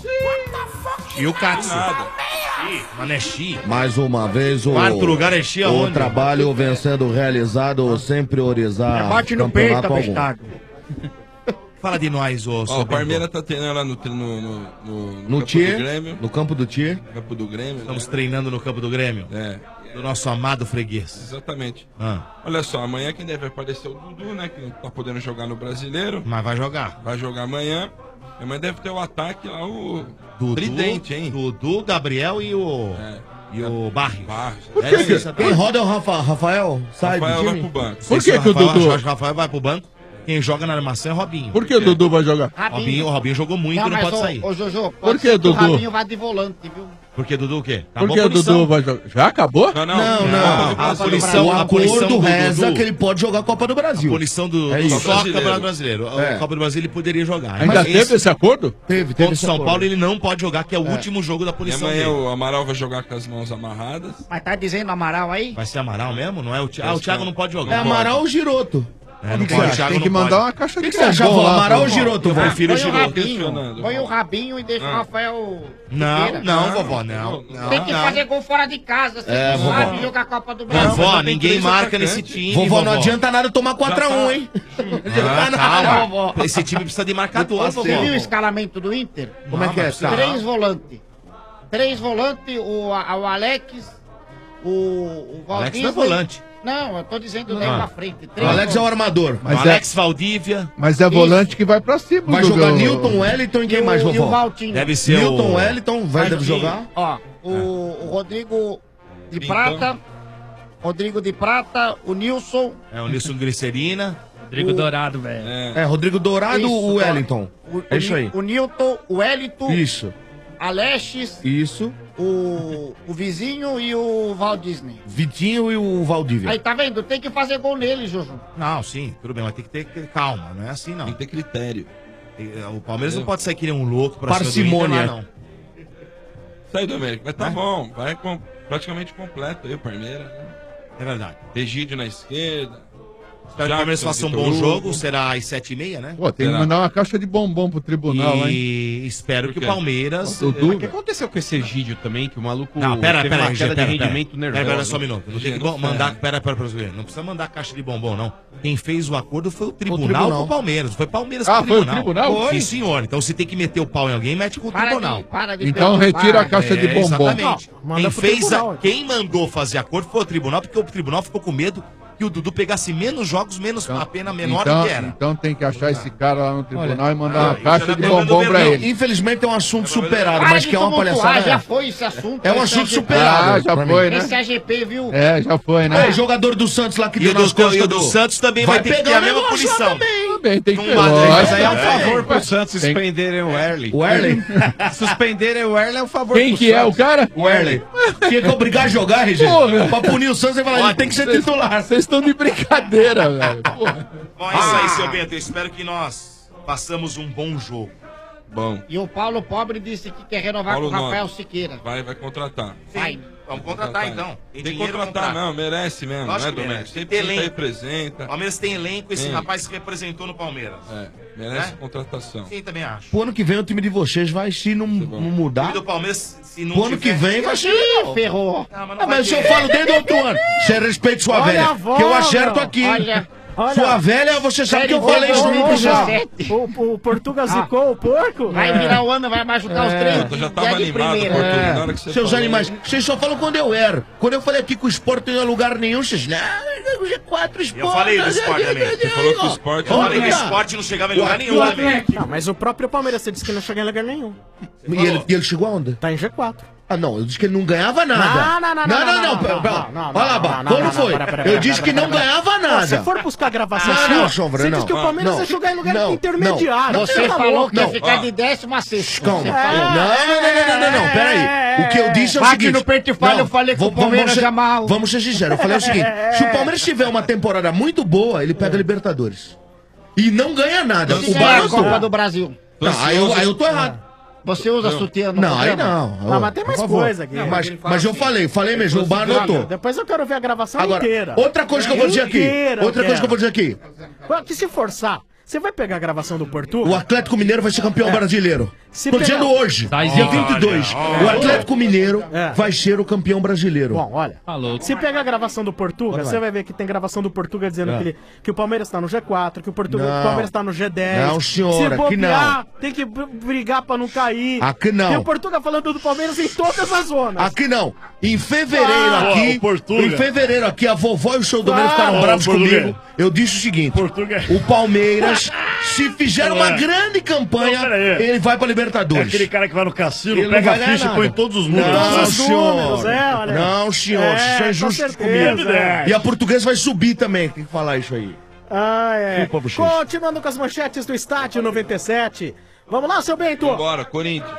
E o Katsu. Maneshi. Mais uma vez, o, Quarto lugar é Xi o aonde? trabalho vem sendo realizado sem priorizar Bate no peito, campeonato algum. abestado. Fala de nós, ô. Ó, o Palmeiras tá treinando lá no, no, no, no, No campo do Tier, Grêmio. no campo do Tier. Campo do Grêmio. Estamos né? treinando no campo do Grêmio. É. Do nosso amado freguês. Exatamente. Ah. Olha só, amanhã quem deve aparecer é o Dudu, né? Que não tá podendo jogar no Brasileiro. Mas vai jogar. Vai jogar amanhã. E amanhã deve ter o ataque lá, o Dudu, Tridente, hein? Dudu, Gabriel e o... É. E o Barrios. Barrios. Por que que- quem roda é o Rafa, Rafael? Sai Rafael do vai time? pro banco. Por Se que que o Rafael- Dudu... Jorge Rafael vai pro banco. Quem joga na armação é Robinho. Por que o Dudu vai jogar? Robinho, o Robinho jogou muito e não pode ô, sair. Ô, Jojo, Por pode que, ser Dudu? o Rabinho vai de volante, viu? Porque Dudu o quê? Por que o Dudu vai jogar? Já acabou? Não, não. Não, não. A A punição, o a punição acordo do reza Dudu. que ele pode jogar a Copa do A Brasil. punição do, É do isso. só Brasileiro. Campeonato Brasileiro. É. A Copa do Brasil ele poderia jogar. Ainda Mas teve esse acordo? Teve, teve Contra o esse São acordo. Paulo ele não pode jogar, que é o último jogo da E punição amanhã dele. o Amaral vai jogar com as mãos amarradas. Mas tá dizendo Amaral aí? Vai ser Amaral mesmo? Não é o Thiago? Ah, o Thiago não pode jogar. É Amaral ou Giroto? É, O não que pode, você o Thiago Tem que não mandar pode. uma caixa O de que, que você acha, bombom vô? lá, Amaral pô. ou Giroto, Eu vô? prefiro o Põe o Giroto. Rabinho. questionando. Põe o Rabinho e deixa o Ah. Rafael. Não, Siqueira. não, vovó, não. não Tem que não. fazer gol fora de casa. Você É, não vovó. sabe jogar a Copa do Brasil. Vovó, mas tem ninguém três marca nesse atacantes. time. Vovó, não adianta nada tomar quatro a um, hein? Ah, calma. vovó. Esse time precisa de marcador, vovó. Você viu o escalamento do Inter? Como é que é? mas Tá. Três volantes. Três volantes, o, a- o Alex, o, o O Alex Valdívia. não é volante. Não, eu tô dizendo daí Ah. pra frente. O Três Alex é o volantes. armador. Mas o é- Alex Valdívia. Mas é volante que vai pra cima. Vai do- jogar do- Newton, Wellington e quem E o- mais, E o vovó? Valtinho. Deve ser Newton, o... Wellington, vai deve Valtinho. jogar. Ó, o, o Rodrigo de Então. Prata. Rodrigo de Prata, o Nilson. É o Nilson Glicerina. Rodrigo O- Dourado, velho. É. É, Rodrigo Dourado, Isso, o Wellington. O, É isso o, aí. O Nilton, o Wellington, Isso, Alexis, isso. o, o Vizinho e o Val Disney. Vitinho e o Valdívia. Aí, tá vendo? Tem que fazer gol nele, Jojo. Não, sim, tudo bem, mas tem que ter calma, não é assim não. Tem que ter critério. O Palmeiras não pode sair que nem um louco pra cima do Parcimônia. Inter, lá, não. Sai do América. Mas tá É? bom. Vai com, praticamente completo aí o Palmeiras. Né? É verdade. Egídio na esquerda. Espero que o Palmeiras faça um bom Vitor jogo, Hugo. será às sete e meia, né? Pô, tem que Será? mandar uma caixa de bombom pro tribunal, hein? E espero Por que o quê? Palmeiras... O Dudu, O que aconteceu com esse Egídio também, que o maluco Não, pera, teve pera, uma aí, queda pera, de pera, rendimento pera, nervoso. pera, pera, só um minuto. Não tem que Gênio, mandar, é. pera, pera, pera, pera, não precisa mandar caixa de bombom, não. Quem fez o acordo foi o tribunal, tribunal. com o Palmeiras. Foi Palmeiras Ah, com foi o tribunal? Sim, Foi? senhor. Então se tem que meter o pau em alguém, mete com o Para tribunal. de, para de Então perturbar. retira a caixa de É, bombom. exatamente. Não, manda Quem, pro fez a- tribunal. quem mandou fazer acordo foi o tribunal, porque o tribunal ficou com medo que o Dudu pegasse menos jogos, menos a pena menor então, do que era. então tem que achar esse cara lá no tribunal e mandar ah, uma isso caixa já de tá bombom pegando pra vermelho. ele. Infelizmente é um assunto superado, Para mas de que é uma tumultuar, palhaçada. já foi esse assunto. É um esse assunto A G P. superado. Ah, já pra foi, mim. né? Esse A G P, viu? É, já foi, né? É, jogador do Santos lá que E deu o do, nas costas e o do Santos também vai, ter que ter a mesma negócio lá punição. também. Também tem que Não ter. bate, lógico. Mas aí é um É. favor pro Santos Tem- suspenderem o Erling. O Erling? Suspenderem o Erling é um favor Quem pro que é o Santos. cara? O Erling. Tinha que obrigar a jogar, Regis. Porra. Pra punir o Santos, você fala, ele tem que ser Vocês- titular. Vocês estão de brincadeira, velho. Porra. Bom, é isso aí, seu Bento. Eu espero que nós façamos um bom jogo. Bom. E o Paulo Pobre disse que quer renovar Paulo com o Rafael Nobre. Siqueira. Vai, vai contratar. Vai. Vamos contratar então. Tem, Tem que dinheiro, contratar, contrata. não, merece mesmo, Lógico né, que Domênico? merece. Sempre Elenco. representa. O Palmeiras tem elenco, esse Tem. rapaz que representou no Palmeiras. É, merece Né? contratação. Sim, também acho. Pro ano que vem o time de vocês vai, se não, não O mudar. time do Palmeiras, se não Pro ano que tiver- vem vai ser Ih, legal. ferrou. Ah, mas não Ah, vai mas se eu ter. falo desde outro ano, você respeita sua Olha velha. a avó, Que eu acerto meu. aqui. Olha, olha. Sua velha, você sabe que eu Série falei B, isso no ô, episódio. O, o Portuga zicou o porco? Vai virar o ano, vai machucar os três. Eu já dias tava de animado, primeira. Portuga, na hora que você Seus falou. animais, vocês só falam quando eu era. Quando eu falei aqui que o esporte não ia a lugar nenhum, vocês. Não, o G quatro esporte. Eu falei do esporte também. Você falou que o esporte... Eu falei que o Olha. esporte não chegava em lugar nenhum também. Não, mas o próprio Palmeiras você disse que não chega em lugar nenhum. E ele, e ele chegou aonde? Tá em G quatro. Ah, não, eu disse que ele não ganhava nada. Não, não, não, não, não, não, não, não, pera, não, pera. não, não, Olha lá, não, Bá, não, não, quando não, foi? pera, pera, Eu pera, disse pera, que não pera, ganhava pera. nada. Se for buscar a gravação Não, sua, não, Sombra, você não. disse que o Palmeiras Não. ia jogar em lugar Não, intermediário. não. Você Tá falou louco. que ia não. ficar Ó. de décimo a sexto. Calma. Você Não, falou. não, não, não, não, não, peraí. O que eu disse é o Bate seguinte. no peito e fala, Não, eu falei que o vamos- Palmeiras vamos ser- é mal. Vamos ser sinceros, eu falei o seguinte. Se o Palmeiras tiver uma temporada muito boa, ele pega a Libertadores. E não ganha nada. Se O ganhar a Barato... Copa do Brasil. Não, aí eu, aí eu tô errado. Você usa sutiã no Não, aí programa? não. Não, mas tem Por mais favor. coisa aqui. Não, mas, mas eu falei, falei mesmo, o Bar anotou. Depois eu quero ver a gravação Agora, inteira. outra coisa que eu vou dizer aqui. Inteira, Outra coisa que eu vou dizer aqui. quero. Que se forçar, você vai pegar a gravação do Portuga? O Atlético Mineiro vai ser campeão brasileiro. Se Tô pegar- dizendo hoje, Tá dia dizendo. vinte e dois. Olha, O Atlético Mineiro É. vai ser o campeão brasileiro. Bom, olha. Se pegar a gravação do Portuga, Olha lá. você vai ver que tem gravação do Portuga dizendo É. que, ele- que o Palmeiras tá no G quatro, que o, Portuga, Não. que o Palmeiras tá no G dez. Não, senhora, Se aqui bobear, tem que br- brigar pra não cair. Aqui não. E o Portuga falando do Palmeiras em todas as zonas. Aqui não. Em fevereiro Ah, aqui, o Portuga. em fevereiro aqui, a vovó e o seu Domênico Ah, ficaram o bravos Portuga. comigo. Eu disse o seguinte: o Palmeiras, se fizer uma Não é. grande campanha, Não, pera aí. ele vai pra É Libertadores. aquele cara que vai no cassino, Ele não pega vai a ganhar ficha e nada. põe todos os números. Não, Todos os senhor. números, é, olha. Não, senhor, É, isso é com injusto certeza, comigo. é. E a portuguesa vai subir também, tem que falar isso aí. Ah, é. Desculpa, Bochecha. Continuando com as manchetes do Estádio noventa e sete. Vamos lá, seu Bento. Bora, Corinthians.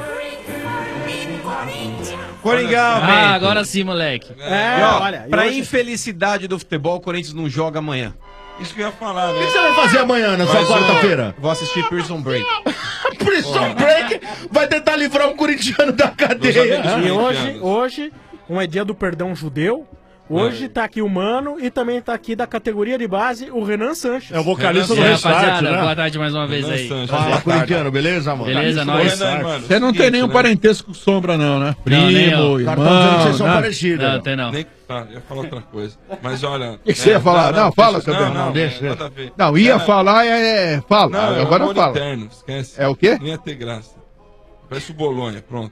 Coringão, Ah, Bento. agora sim, moleque. É, E, ó, olha, e pra hoje- infelicidade do futebol, o Corinthians não joga amanhã. Isso que eu ia falar, né? O que você vai fazer amanhã, na sua Mas, quarta-feira? Vou assistir Prison Break. Prison Break vai tentar livrar um corintiano da cadeia. E hoje, hoje, um é dia do perdão judeu. Hoje tá aqui o Mano e também tá aqui da categoria de base o Renan Sanches. É o vocalista E do aí, Restart, rapaziada, né? boa tarde mais uma vez Renan aí. Sanches. Fala, corintiano, beleza, mano? Beleza, Nós. nós. Você não tem nenhum parentesco com sombra, não, né? Não, nem eu. Primo, O cara tá dizendo que vocês irmão, são né? parecidos. Não, tem não. Nem... Ah, ia falar outra coisa. Mas olha. O que você ia falar? Não, fala, seu não, Bento. não, Não, deixa, nada deixa. a ver. Não, ia Era- falar, é, é, fala. Não, é Agora amor fala. eterno, esquece. É o quê? Nem ia ter graça. Parece o Bolonha, pronto.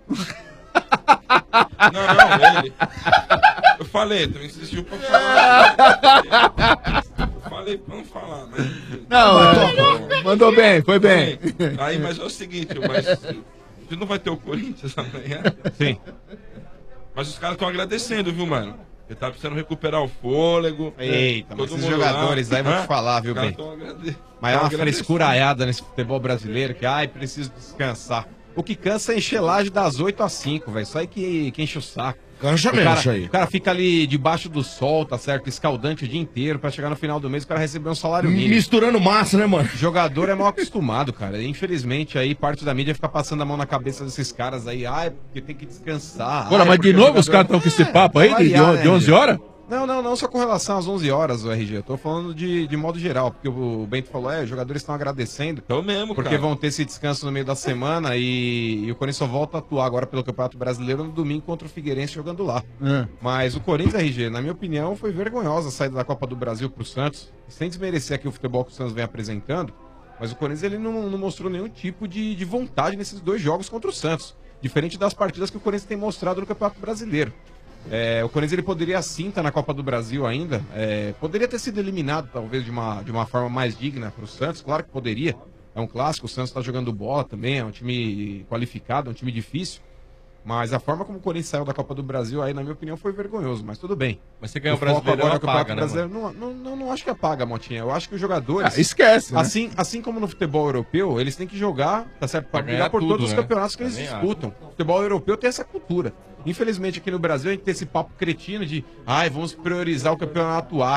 Não, não, ele. Eu falei, tu insistiu pra falar. Eu falei pra não falar, mas. Não, é, mandou bem, foi bem. Aí, mas é o seguinte, mas. Você não vai ter o Corinthians amanhã? Sim. Mas os caras estão agradecendo, viu, mano? Ele tá precisando recuperar o fôlego. Eita, mas Todo esses mundo jogadores lá. aí, vou Hã? te falar, viu, Os caras Bento? tão agrade- Mas é tão uma agradecendo. frescuraiada nesse futebol brasileiro que, ai, preciso descansar. O que cansa é encher laje das oito às cinco, velho. Isso aí que, que enche o saco. Cansa O mesmo cara, isso aí. o cara fica ali debaixo do sol, tá certo? Escaldante o dia inteiro pra chegar no final do mês o cara receber um salário mínimo. Misturando massa, né, mano? Jogador é mal acostumado, cara. E, infelizmente, aí parte da mídia fica passando a mão na cabeça desses caras aí. Ai, porque tem que descansar. Agora, ai, mas porque de o novo os jogador- caras estão com esse papo aí, pra de, de, variar, on- de né, onze Gê? horas? Não, não, não só com relação às onze horas, o R G. Eu tô falando de, de modo geral, porque o Bento falou, é, os jogadores estão agradecendo. Então mesmo, Porque cara. vão ter esse descanso no meio da semana e, e o Corinthians só volta a atuar agora pelo Campeonato Brasileiro no domingo contra o Figueirense jogando lá. É. Mas o Corinthians, R G, na minha opinião, foi vergonhosa a saída da Copa do Brasil pro Santos. Sem desmerecer aqui o futebol que o Santos vem apresentando, mas o Corinthians ele não, não mostrou nenhum tipo de, de vontade nesses dois jogos contra o Santos. Diferente das partidas que o Corinthians tem mostrado no Campeonato Brasileiro. É, o Corinthians ele poderia sim estar na Copa do Brasil ainda. É, poderia ter sido eliminado, talvez, de uma, de uma forma mais digna para o Santos. Claro que poderia. É um clássico, o Santos está jogando bola também, é um time qualificado, é um time difícil. Mas a forma como o Corinthians saiu da Copa do Brasil, aí, na minha opinião, foi vergonhoso, mas tudo bem. Mas você ganhou o foco Brasileirão, agora é o Campeonato apaga, né, Brasileiro. Não, não, não, não acho que apaga, Motinha. Eu acho que os jogadores. Ah, esquece, né? Assim, assim como no futebol europeu, eles têm que jogar, tá certo? Pra Pra brigar ganhar por tudo, todos os né? campeonatos que eles Também disputam. O futebol europeu tem essa cultura. Infelizmente, aqui no Brasil, a gente tem esse papo cretino de ai, vamos priorizar o campeonato A.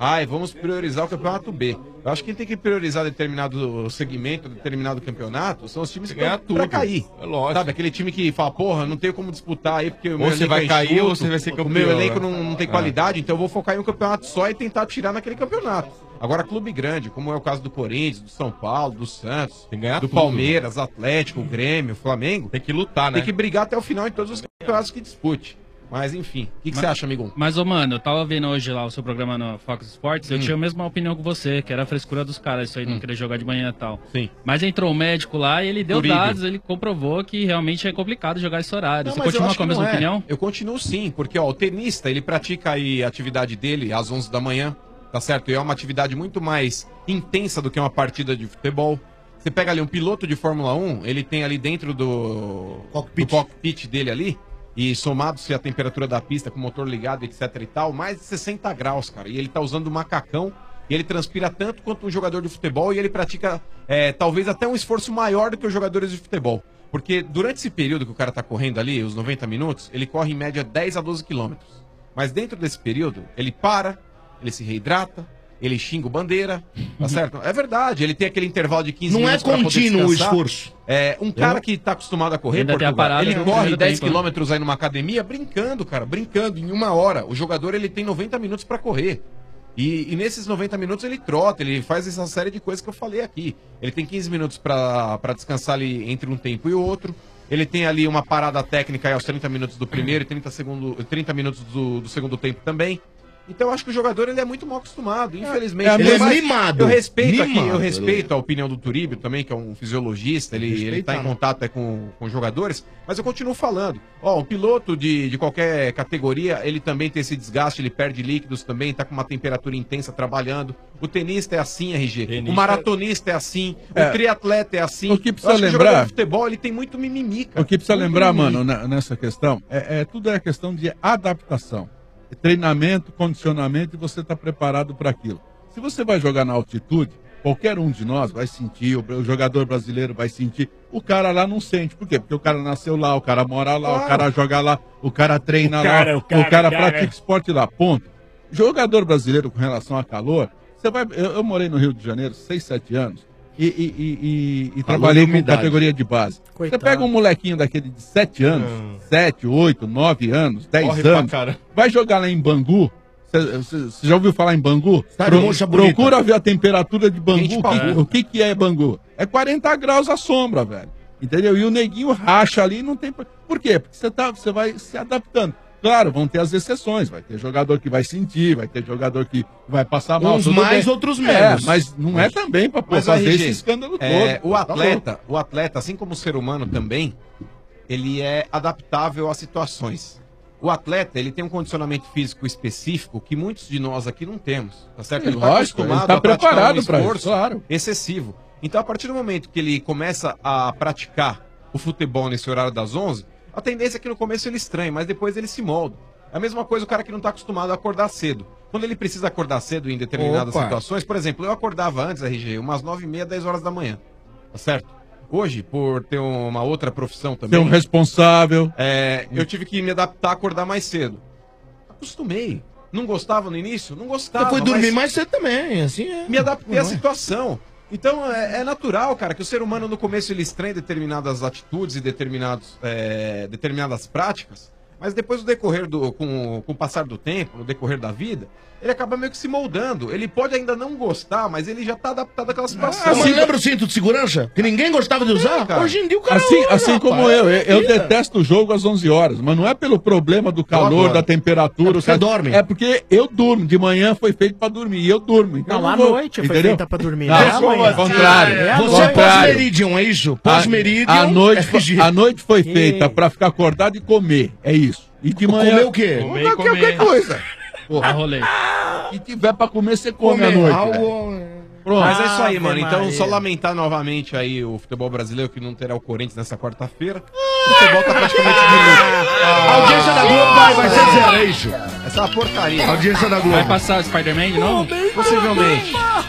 ai, vamos priorizar o campeonato B. Eu acho que quem tem que priorizar determinado segmento, determinado campeonato, são os times que ganhar ganham pra tudo. cair. É lógico. Sabe, aquele time que fala, porra, não tenho como disputar aí, porque o Ou meu você elenco vai é cair enxuto, ou você vai ser o campeão, meu elenco né? não, não tem É. qualidade, então eu vou focar em um campeonato só e tentar tirar naquele campeonato. Agora, clube grande, como é o caso do Corinthians, do São Paulo, do Santos, do tudo, Palmeiras, Atlético, Grêmio, Flamengo, tem que lutar, né? Tem que brigar até o final em todos os campeonatos que dispute. Mas enfim, o que, que Mas- você acha, amigo? Mas, ô, mano, eu tava vendo hoje lá o seu programa no Fox Sports, eu Hum. tinha a mesma opinião que você, que era a frescura dos caras, isso aí, não querer jogar de manhã e tal. Sim. Mas entrou um médico lá e ele deu Turíbio. dados, ele comprovou que realmente é complicado jogar esse horário. Não, você mas eu continua acho com a que mesma não é. opinião? Eu continuo sim, porque ó, o tenista, ele pratica aí a atividade dele às onze da manhã, tá certo? E é uma atividade muito mais intensa do que uma partida de futebol. Você pega ali um piloto de Fórmula um, ele tem ali dentro do cockpit, do cockpit dele ali, e somado-se a temperatura da pista com o motor ligado, etc e tal, mais de sessenta graus, cara. E ele tá usando macacão, e ele transpira tanto quanto um jogador de futebol, e ele pratica é, talvez até um esforço maior do que os jogadores de futebol. Porque durante esse período que o cara tá correndo ali, os noventa minutos, ele corre em média dez a doze quilômetros. Mas dentro desse período, ele para, ele se reidrata, ele xinga o bandeira, tá certo? É verdade, ele tem aquele intervalo de quinze Não é minutos pra poder contínuo o descansar. esforço. É, um cara Eu- que tá acostumado a correr, Ainda tem a Portugal, parada ele no corre primeiro dez tempo, né? quilômetros aí numa academia brincando, cara, brincando, em uma hora. O jogador, ele tem noventa minutos pra correr. E, e nesses noventa minutos ele trota, ele faz essa série de coisas que eu falei aqui. Ele tem quinze minutos pra pra descansar ali entre um tempo e o outro. Ele tem ali uma parada técnica aí aos trinta minutos do primeiro e trinta, segundo, trinta minutos do, do segundo tempo também. Então eu acho que o jogador ele é muito mal acostumado, infelizmente. é, ele é Mas mimado. Eu respeito aqui, Mimado, eu respeito a opinião do Turíbio também, que é um fisiologista, ele, ele tá em Respeitar, né? contato é, com, com jogadores, mas eu continuo falando. Ó, um piloto de, de qualquer categoria, ele também tem esse desgaste, ele perde líquidos também, tá com uma temperatura intensa trabalhando. O tenista é assim, R G. Tenista- O maratonista é assim, É. o triatleta é assim. O que precisa Eu acho lembrar- o jogador de futebol, ele tem muito mimimi, cara. O que precisa Muito lembrar, mimimi. mano, na- nessa questão, é, é tudo é questão de adaptação. Treinamento, condicionamento e você está preparado para aquilo. Se você vai jogar na altitude, qualquer um de nós vai sentir, o, o jogador brasileiro vai sentir, o cara lá não sente. Por quê? Porque o cara nasceu lá, o cara mora lá, Claro. o cara joga lá, o cara treina O cara, lá, o cara, o cara o cara. pratica esporte lá, ponto. Jogador brasileiro com relação a calor, você vai. Eu, eu morei no Rio de Janeiro seis, sete anos e, e, e, e- e trabalhei com umidade. categoria de base. Coitado. Você pega um molequinho daquele de sete anos, sete, oito, nove anos, dez Corre pra anos, caramba. vai jogar lá em Bangu. Você já ouviu falar em Bangu? Tá de Pro- mocha bonita. procura ver a temperatura de Bangu. Quente O pra que, burro. o que, que é Bangu? É quarenta graus à sombra, velho. Entendeu? E o neguinho racha ali, não tem. Por Por quê? Porque você tá, você vai se adaptando. Claro, vão ter as exceções. Vai ter jogador que vai sentir, vai ter jogador que vai passar mal. Uns tudo mais, bem. outros É, menos. mas não é também pra pô, Mas, fazer R G, esse escândalo é, todo. o Tá atleta, o atleta, assim como o ser humano também, ele é adaptável a situações. O atleta, ele tem um condicionamento físico específico que muitos de nós aqui não temos, tá certo? Ele tá Lógico, ele acostumado tá a praticar preparado um pra isso, esforço claro. excessivo. Então, a partir do momento que ele começa a praticar o futebol nesse horário das onze, a tendência é que no começo ele estranhe, mas depois ele se molda. É a mesma coisa o cara que não está acostumado a acordar cedo. Quando ele precisa acordar cedo em determinadas Opa. situações, por exemplo, eu acordava antes, R G, umas nove e meia, dez horas da manhã, tá certo? Hoje, por ter uma outra profissão Ser também, um responsável. é, eu tive que me adaptar a acordar mais cedo. Acostumei. Não gostava no início? Não gostava. Você foi dormir mas mais cedo também, assim é. Me adaptei à Não é? situação. Então é, é natural, cara, que o ser humano no começo ele estranha determinadas atitudes e determinados, é, determinadas práticas, mas depois do decorrer do, com, com o passar do tempo, no decorrer da vida, ele acaba meio que se moldando. Ele pode ainda não gostar, mas ele já tá adaptado àquela situação. Ah, mas lembra o cinto de segurança? Que ninguém gostava de usar? cara. Hoje em dia o cara Assim, usa, assim como rapaz. eu, eu, eu Vida. detesto o jogo às onze horas, mas não é pelo problema do calor, adoro. da temperatura. É porque o cara- você dorme. É porque eu durmo, de manhã foi feito pra dormir, e eu durmo. Então Não, eu à vou, noite foi entendeu? feita pra dormir. Não, não é amanhã. ao contrário. É à Você noite. é contrário. pós-meridium, é isso? A, Pós-meridium. a, noite, F G. a noite foi Que- feita pra ficar acordado e comer, é isso. E de manhã... Comer o quê? Comer e Qualquer comer. coisa. Ah, rolê. Se tiver pra comer, você come Comer à noite. algo- velho. Pronto. Mas é isso aí, Ave mano. Então, Maria. só lamentar novamente aí o futebol brasileiro que não terá o Corinthians nessa quarta-feira. O futebol tá praticamente de luto. A audiência da Globo vai, vai ser zero, é isso? Essa é uma porcaria. A audiência da Vai Globo. passar o Spider-Man de novo? Possivelmente.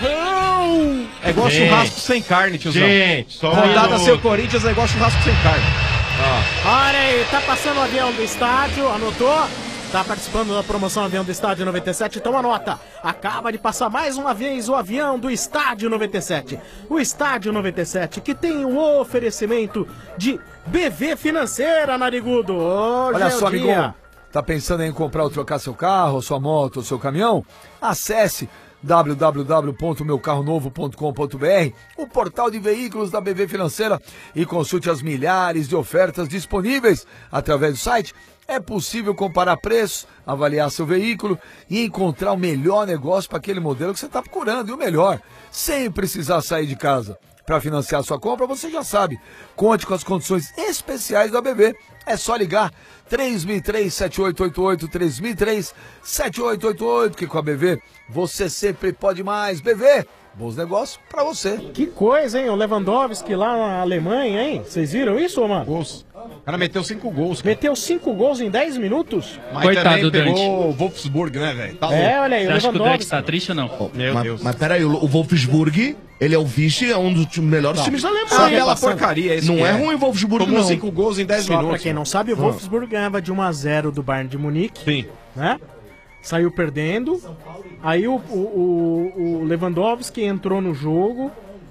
É igual Gente. churrasco sem carne, tiozão. Gente, só um Rodada minuto. seu Corinthians é igual churrasco sem carne. Olha aí, tá passando o avião do estádio, anotou? Tá participando da promoção Avião do Estádio noventa e sete? Então anota. Acaba de passar mais uma vez o avião do Estádio noventa e sete. O Estádio noventa e sete que tem o oferecimento de B V Financeira, Narigudo. Hoje Olha é só, o dia. amigão. Tá pensando em comprar ou trocar seu carro, sua moto ou seu caminhão? Acesse w w w ponto meu carro novo ponto com ponto b r, o portal de veículos da B V Financeira, e consulte as milhares de ofertas disponíveis através do site. É possível comparar preços, avaliar seu veículo e encontrar o melhor negócio para aquele modelo que você está procurando. E o melhor, sem precisar sair de casa. Para financiar sua compra, você já sabe. Conte com as condições especiais da B V. É só ligar três mil e três, sete oito oito oito, três mil e três, sete oito oito oito, que com a B V você sempre pode mais. B V, bons negócios para você. Que coisa, hein? O Lewandowski lá na Alemanha, hein? Vocês viram isso, mano? Gols. O cara meteu cinco gols. Cara. Meteu cinco gols em dez minutos? Mas Coitado, também pegou o Wolfsburg, né, velho? Tá é, olha aí, Você o acha que o Lewandowski. Dex tá triste ou não? Meu mas, Deus. Mas peraí, o, o Wolfsburg, ele é o vice, é um dos time, melhores Não. times da Alemanha. Só aquela porcaria, esse Não que é é. ruim o Wolfsburg, Tomou não. cinco gols em dez Só minutos. pra quem não sabe, o Wolfsburg ganhava de um a zero do Bayern de Munique. Sim. Né? Saiu perdendo. Aí o, o, o, o Lewandowski entrou no jogo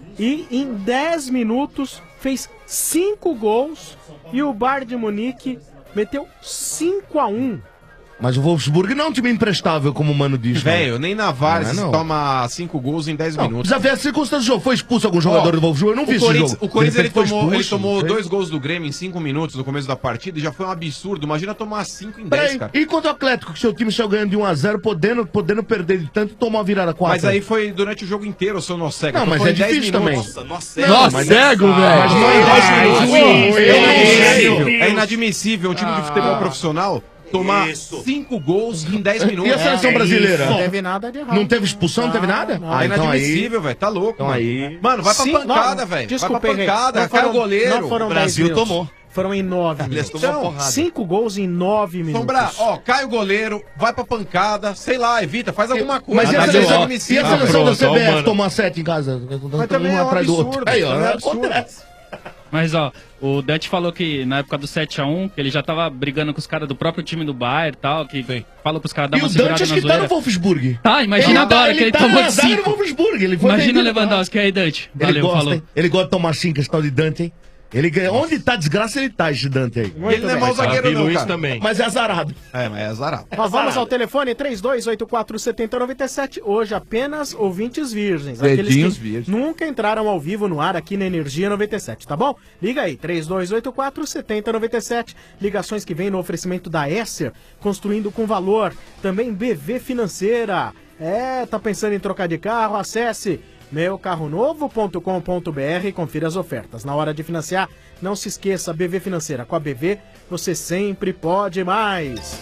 e em dez minutos fez cinco gols e o Bayern de Munique meteu cinco a um. Mas o Wolfsburg não é um time imprestável, como o Mano diz. Velho, nem na Várzea Não é, não. toma cinco gols em dez Não, minutos. precisa ver as circunstâncias do jogo. Foi expulso algum jogador Ó, do Wolfsburg? Eu não vi o esse Corinthians, jogo. O Corinthians De ele repente foi tomou, ele expulso, tomou não sei. dois gols do Grêmio em cinco minutos no começo da partida e já foi um absurdo. Imagina tomar cinco em dez, Peraí, cara. e contra o Atlético, que seu time saiu ganhando de um a zero, podendo, podendo perder de tanto e tomar uma virada quatro? Mas aí foi durante o jogo inteiro, seu Noceca. Não, Tô mas falando é dez difícil também. minutos. Nossa, Nossa, Não, mas é- cego, velho. Mas não é dez minutos. É inadmissível. Meu É Deus. inadmissível um time de futebol profissional tomar cinco gols em dez minutos. E a seleção brasileira? Não teve nada de errado. Não teve expulsão, não teve nada? não. É então inadmissível, velho. Tá louco. Então mano. aí- Mano, vai pra Sim, pancada, não, velho. Vai desculpa, pra errei. pancada, Não cai o foram- goleiro. Não foram O dez Brasil minutos. tomou. Foram em nove Aliás, minutos. tomou uma porrada. Cinco gols em nove minutos. Sombra, ó, cai o goleiro, vai pra pancada, sei lá, evita, faz alguma coisa. Mas e a Mas seleção, é e a inadmissível. seleção da pronto, C B F mano. tomar sete em casa? Mas também é um atrás do absurdo. outro. Aí, ó, também é um absurdo. acontece. Mas ó, o Dante falou que na época do sete a um, que ele já tava brigando com os caras do próprio time do Bayern e tal, que falou pros caras dar E uma o segurada Dante acho na que tá no zoeira. Wolfsburg. Tá, imagina Ele agora tá- que ele tá tomou na zaga do cinco. Wolfsburg, ele foi Imagina o vendido. Lewandowski aí, Dante. Ele Valeu, gosta, falou. hein? Ele gosta de tomar cinco, esse tal de Dante, hein? Ele ganha. Onde tá desgraça, ele tá, esse Dante aí. E ele não é mau zagueiro, não, Luiz cara. também. Mas é azarado. É, mas é azarado. Nós vamos ao telefone três dois oito quatro sete zero nove sete. Hoje apenas ouvintes virgens. Dedinhos que virgens. nunca entraram ao vivo no ar aqui na Energia noventa e sete, tá bom? Liga aí, três dois oito quatro sete zero nove sete. Ligações que vêm no oferecimento da Esser, construindo com valor. Também B V Financeira. É, tá pensando em trocar de carro? Acesse meu carro novo ponto com ponto b r e confira as ofertas. Na hora de financiar, não se esqueça, B V Financeira. Com a B V, você sempre pode mais.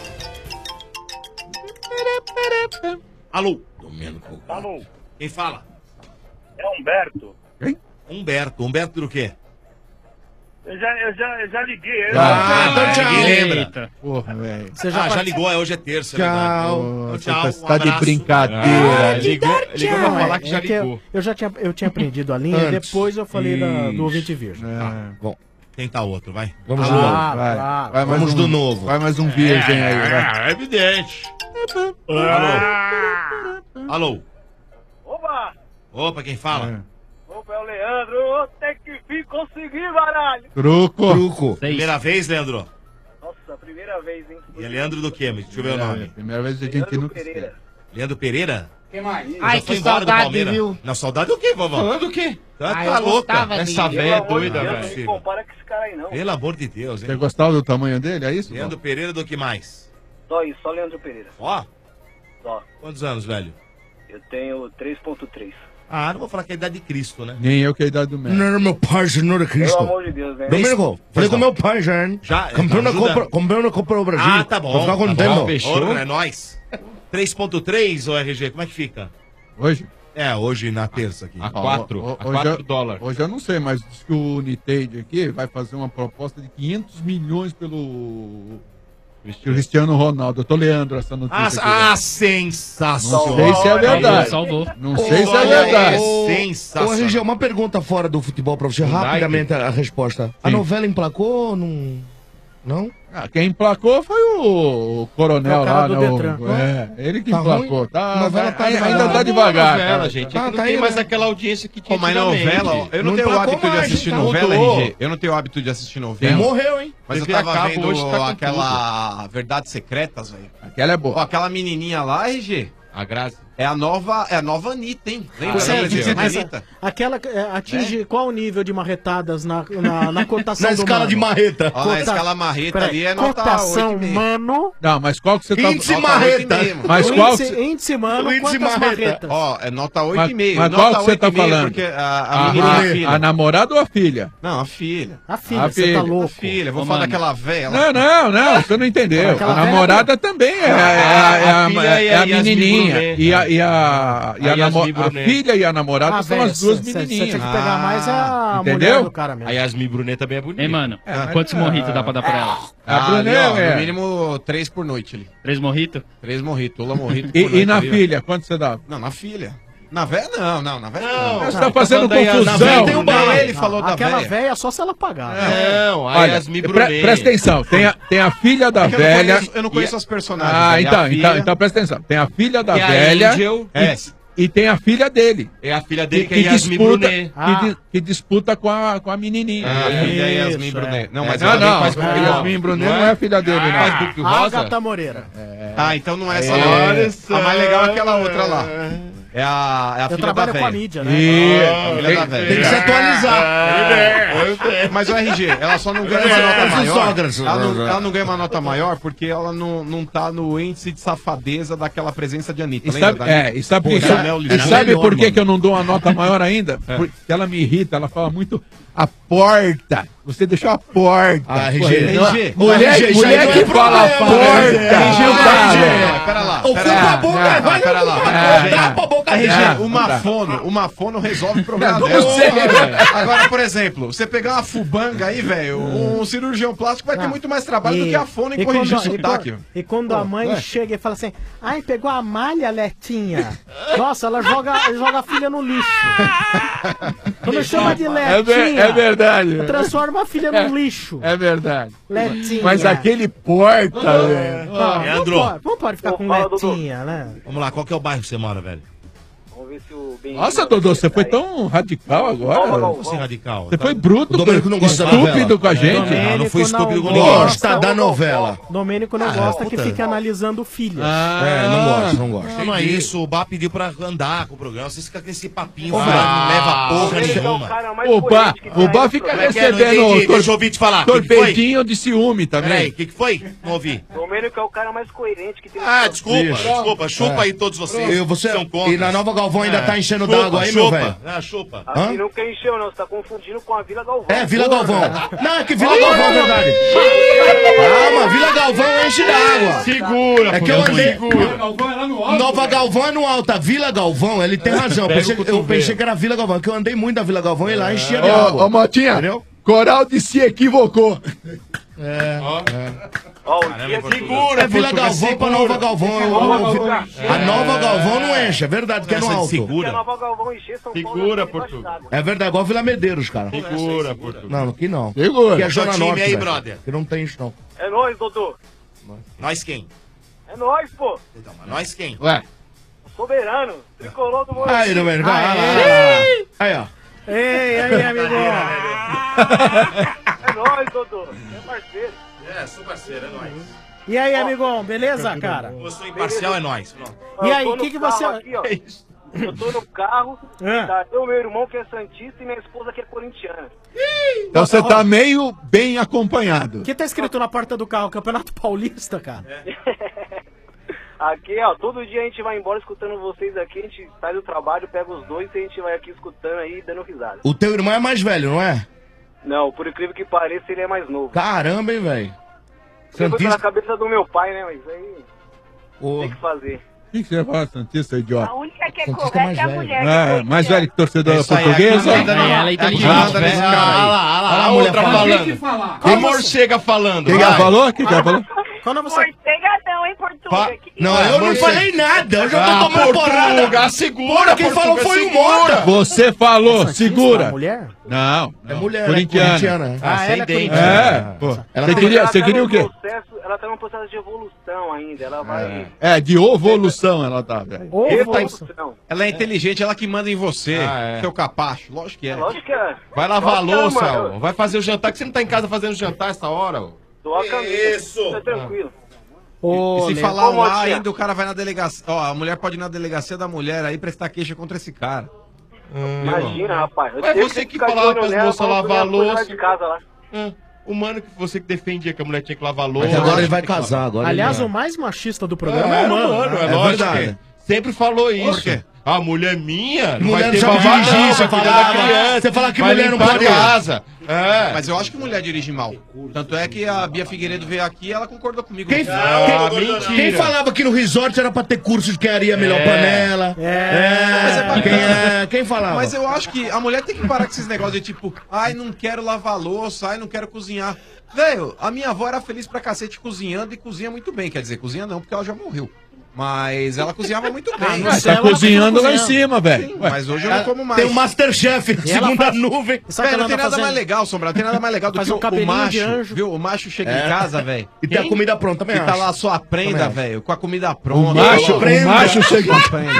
Alô? Alô, Quem fala? é Humberto. Humberto. Humberto do quê? Eu já, eu já, eu já liguei. Eu Ah, já... então tchau. Ninguém lembra. Eita. Porra, velho. Você Ah, já part- ligou, é, hoje é terça. Tchau. É verdade. Ô, Tchau, Você um tá de abraço. brincadeira. Ah, ligou, ligou pra Não, falar é- que já é que ligou. eu, eu já tinha, eu tinha aprendido a linha, Antes. depois eu falei da- do Isso. ouvinte virgem. É. Bom, Tenta outro, vai. vamos Ah, lá. Claro, Vai, claro. vai mais Vamos um, do novo. Vai mais um virgem aí, vai. É, é evidente. Alô? Alô? Opa! Opa, quem fala? Opa, é o Leandro. Eu tenho que vir conseguir, baralho. Truco. Truco. Primeira vez, Leandro? Nossa, primeira vez, hein? E é Leandro do quê? Deixa eu ver o nome. Primeira vez a gente Leandro nunca Pereira. esquece. Leandro Pereira? Quem mais? Já Ai, foi que embora do saudade, Palmeiras. viu? Não, saudade do quê, vovó? Falando o quê? Tá, Ah, tá eu louca. gostava Essa dele. velha é Pelo amor de doida, Deus, velho. não compara com esse cara aí, não. Pelo amor de Deus, Você hein? gostava do tamanho dele, é isso? Leandro Pereira do que mais? Só isso, só Leandro Pereira. Ó, Só. quantos anos, velho? Eu tenho três ponto três. Ah, não vou falar que é a idade de Cristo, né? Nem eu que é a idade do médico. Não era meu pai, Senhor Pelo Cristo. amor de Deus, né? Domênico, falei com meu pai já, hein? Já? Campeão na Ajuda. Copa, campeão na Copa do Brasil. Ah, tá bom. Vou ficar tá bom. contente. Fechou. Ô, é nóis. três ponto três, ô R G, como é que fica? Hoje? É, hoje na terça aqui. A quatro. Ó, ó, A hoje quatro eu- dólares. Hoje eu não sei, mas diz que o United aqui vai fazer uma proposta de quinhentos milhões pelo Cristiano Ronaldo. Eu tô lendo essa Ah, notícia aqui. ah, Não sensacional. sei se é verdade. Salvou. Não sei se é Olha, verdade. é Ô, sensacional. R G, uma pergunta fora do futebol pra você, rapidamente a, a resposta. A Sim. novela emplacou ou não... Não? Ah, quem emplacou foi o, o coronel É o cara lá, do né? Detran. O, é, ele que Tá emplacou. ruim? Tá, Novela tá ainda devagar. tá devagar. novela, cara. gente. É que Ah, não tá tem aí, mais né? aquela audiência que Pô, tinha mas antigamente. novela, ó, eu não, Não tenho o emplacou hábito de mais, assistir tá? novela, Mudou. R G. Eu não tenho o hábito de assistir Ele novela. morreu, hein? Mas eu T V a tava cabo vendo hoje tá com aquela Verdades Secretas, velho. Aquela é Ó, boa. aquela menininha lá, R G. A Grazi. É a nova, é a nova Anitta, hein? Lembra Você da é, presidente mas Anitta? aquela é, atinge qual o nível de marretadas na, na, na cotação Na do escala mano? de marreta. Ó, na escala marreta Peraí, ali é nota cotação oito e meio. mano, Não, mas qual que você tá... Índice Nota marreta. oito e meio. Mas o qual índice, que- índice mano, o índice quantas marreta. marretas? Ó, é nota oito Mas, e meio. mas nota qual que você oito tá e meio, falando? Porque a, a, A, menina é a, filha. a namorada ou a filha? Não, a filha. A filha, A você filha. tá A louco. filha. Vou Ô, falar mano. daquela velha Não, lá. não, não, você não entendeu. Aquela A velha namorada também é, é, é, a a, filha é, é a a Yasmin menininha. Brunet. E a, e a, e a, A namo- Yasmin a Brunet. filha e a namorada Ah, são velho, as duas Você tinha menininhas. que pegar mais a Entendeu? mulher do cara mesmo. A Yasmin Brunet também é bonita. Hein, mano? É, Quantos morritos dá pra dar pra ela? A Ah, ali, Brunet ó, é. no mínimo três por noite ali. Três morritos? Três morritos, Lula morrito. por E, noite e na ali, ó. filha, quanto você dá? Não, na filha. Na velha não, não, na velha não. Você tá fazendo falando aí, a- confusão. na velha tem um Não, balé, ele falou da Aquela velha. velha só se ela pagar. Não, a Olha, Yasmin pre- Brunet. presta atenção, tem a, tem a filha da É que eu não velha. conheço- eu não conheço e- as personagens, Ah, velho. então, A então, filha- então presta atenção. Tem a filha da Tem a velha Angel. e, É. e tem a filha dele. É a filha dele que, é Yasmin disputa, Brunet. que, Ah. di- que disputa com a, com a menininha. Ah, a filha é Yasmin Isso, Brunet. Não, É, mas Não, ela nem não, faz a Book Yasmin Rosa. Brunet não é a filha dele, não. Faz Book Rosa? Agatha Moreira. Ah, então não é essa É. não. Olha só. A mais legal é aquela outra lá. É a, é a Eu filha da trabalho com a velha. mídia, né? E- A filha da velha. Tem que se atualizar. Mas o R G, ela só não ganha uma É, nota os maior. sogras. Ela não, ela não ganha uma nota maior porque ela não, não tá no índice de safadeza daquela presença de Anitta. E Lembra sabe, da é, Anitta? e sabe, Pô, por que era que- Léo e Lira. sabe melhor, por que, mano. que eu não dou uma nota maior ainda? Porque ela me irrita, ela fala muito a porta. Você deixou a porta. Ah, Pô, R G. não- R G. mulher R G, isso mulher aí não que é fala problema, porta. R G, não uma- dá, R G, velho. pera lá, Ocupa pera lá. a boca, Não, vai, pera lá. vai, R G, tapa a boca R G, dela. não uma dá. fono, uma fono resolve o problema Não dela. sei, velho. Agora, por exemplo, você pegar uma fubanga aí, velho, um cirurgião plástico vai ter Ah. muito mais trabalho do que a fono em e corrigir o quando, e sotaque. quando- E quando a mãe é. chega e fala assim, ai, pegou a malha, Letinha. Nossa, ela joga, joga a filha no lixo. Quando chama de É, Letinha, ver- é verdade. transforma a filha no lixo. É verdade. Letinha. Mas aquele porta, velho. Não, não, Leandro. pode, não pode ficar com Fala, Dodô. Letinha, né? Vamos lá, qual que é o bairro que você mora, velho? Vamos ver se o Ben. Nossa, Dodô, você foi tão radical agora. Como assim radical? Você foi bruto, O Domênico não gosta da estúpido novela. com a gente. Não, não fui estúpido com não ninguém. Gosta da novela. Domênico não Ah, gosta puta. que fique analisando filhas. É, não gosta, não gosta. Não, não é isso. O Bá pediu pra andar com o programa. Vocês ficam com esse papinho, Ô, falando, Bá. não leva porra Ele é o nenhuma. cara mais O Bá, coerente que o tem Bá aí, fica professor. Como é que é? Não recebendo entendi. tor- Deixa eu ouvir te falar. O que que foi? torpedinho de ciúme Peraí, também. o que, que foi? Não ouvi. Domênico é o cara mais coerente que tem. Ah, desculpa, Isso. desculpa. Chupa aí todos vocês. E, você, São contra. e na Nova Galvão ainda É. tá enchendo Chupa, d'água aí, meu chupa. velho? Ah, chupa. Aqui Hã? nunca encheu, não. Você tá confundindo com a Vila Galvão. É, Vila Porra. Galvão. Não, é que Vila Galvão é verdade. Calma, Vila Galvão enche d'água. Segura, É que eu andei. segura. Nova Galvão é no alto. A Vila Galvão, ele tem razão. Eu Pega pensei, o eu cotovelo. pensei que era Vila Galvão, que eu andei muito da Vila Galvão e lá enchia de Ô, água. ô, Motinha, Entendeu? Coraldi se equivocou. Ó, o Caramba, dia que... Segura, É Vila Portugal, Galvão pra segura. Nova Galvão. eu- eu- A Nova Galvão não enche, é verdade que é no Essa de alto. Se a segura. Nova Galvão encher, São Paulo... Segura, vai ter debaixo Portugal. d'água. É verdade, igual Vila Medeiros, cara. Segura, Portugal. Não, aqui não. Segura. Aqui é Seu Zona time Norte, aí, velho. brother. Que não tem isso, não. É nóis, Dodô. Nós quem? É nóis, pô. Então, mas nós quem? Ué. Soberano. Tricolor do Morumbi. Aí, Domênico. Ah, Aí, é? aí, ó. Ei, aí, amigo. É nóis, Dodô. É parceiro. É, sou parceiro, é nós. E aí, amigão, beleza, cara? Eu sou imparcial, é nós. Pronto. E Eu aí, tô o que no que carro você- Aqui, ó. Eu tô no carro, Ah. tá eu, meu irmão que é santista e minha esposa que é corintiana. Então você tá meio bem acompanhado. O que tá escrito na porta do carro? Campeonato Paulista, cara? Aqui, ó, todo dia a gente vai embora escutando vocês aqui, a gente sai do trabalho, pega os dois e a gente vai aqui escutando aí, dando risada. O teu irmão é mais velho, não é? Não, por incrível que pareça, ele é mais novo. Caramba, hein, velho. Foi pela Santista. cabeça do meu pai, né, mas aí Ô, tem que fazer. O que que você fala, Santista, idiota? A única que é Santista é mais correta é a velho. mulher. Ah, mais velho que torcedora Isso aí, portuguesa. aqui manda no- Ela é aqui inteligente, manda velho. nesse cara aí. Olha lá, olha lá, a outra falando. Quem morcega falando. Quem que ela vai. falou? Quem que ela falou? Quando você... Mortegadão, hein, Portuga? Que- Não, eu não falei nada. Eu já tô Ah, tomando porrada. Portuga, segura, Porra, quem Portuga, falou foi o segura. Mota. Você falou, Essa segura. é mulher? Não, É mulher, corintiana. é corintiana. Ah, sem ela é dente. corintiana. É, pô. Ela Você tem- queria, Ela você tá queria num o quê? processo- ela tá num processo de evolução ainda. Ela vai. É, de evolução ela tá, velho. Evolução. Ela é inteligente, ela que manda em você, Ah, é. seu capacho. Lógico que é. Lógico que é. Vai lavar a Lógico que é, louça, mano. ó. Vai fazer o jantar, que você não tá em casa fazendo jantar essa hora, ó. Tô a camisa. Isso. Tá tranquilo. Ô, E se Lê, falar Ô, um A Motinha. ainda, o cara vai na delegacia. Ó, a mulher pode ir na delegacia da mulher aí prestar queixa contra esse cara. Imagina, rapaz. Eu Mas tive você que ficar de falava olho pras nela, moças falando lavar que a eu ia cuidar louça. de casa lá. Ah, o mano que você que defendia que a mulher tinha que lavar a louça. Mas agora ele vai casar, agora Aliás, ele o mais machista do programa É, é o Mano. mano, é, É lógico. verdade. que Sempre falou isso. Por quê? A mulher minha não Mulher vai ter não sabe babá, dirigir, não, você vai cuidar fala- da criança. você fala que vai mulher não limpar pode- a casa. É. Mas eu acho que mulher dirige mal. Tanto é que a Bia Figueiredo veio aqui e ela concordou comigo. Quem, Ah, quem- mentira. quem falava que no resort era pra ter curso de quem haria a melhor É. panela? É. Mas é pra- Quem, é, quem falava? Mas eu acho que a mulher tem que parar com esses negócios de tipo, ai, não quero lavar louça, ai, não quero cozinhar. Velho, a minha avó era feliz pra cacete cozinhando e cozinha muito bem. Quer dizer, cozinha não, porque ela já morreu. Mas ela cozinhava muito bem. Mas tá cozinhando lá em cima, velho. Sim, mas hoje eu não como mais. Tem o Masterchef, E ela segunda faz- nuvem. Sabe Velho, que não tem ela anda nada fazendo? mais legal, Sombra. Não tem nada mais legal do Faz que um o, o cabelinho macho. de anjo. Viu? O macho chega É. em casa, velho. E tem a comida pronta também, E tá acho. lá a sua prenda, Também acho. velho, com a comida pronta. O macho, prenda. o macho chega,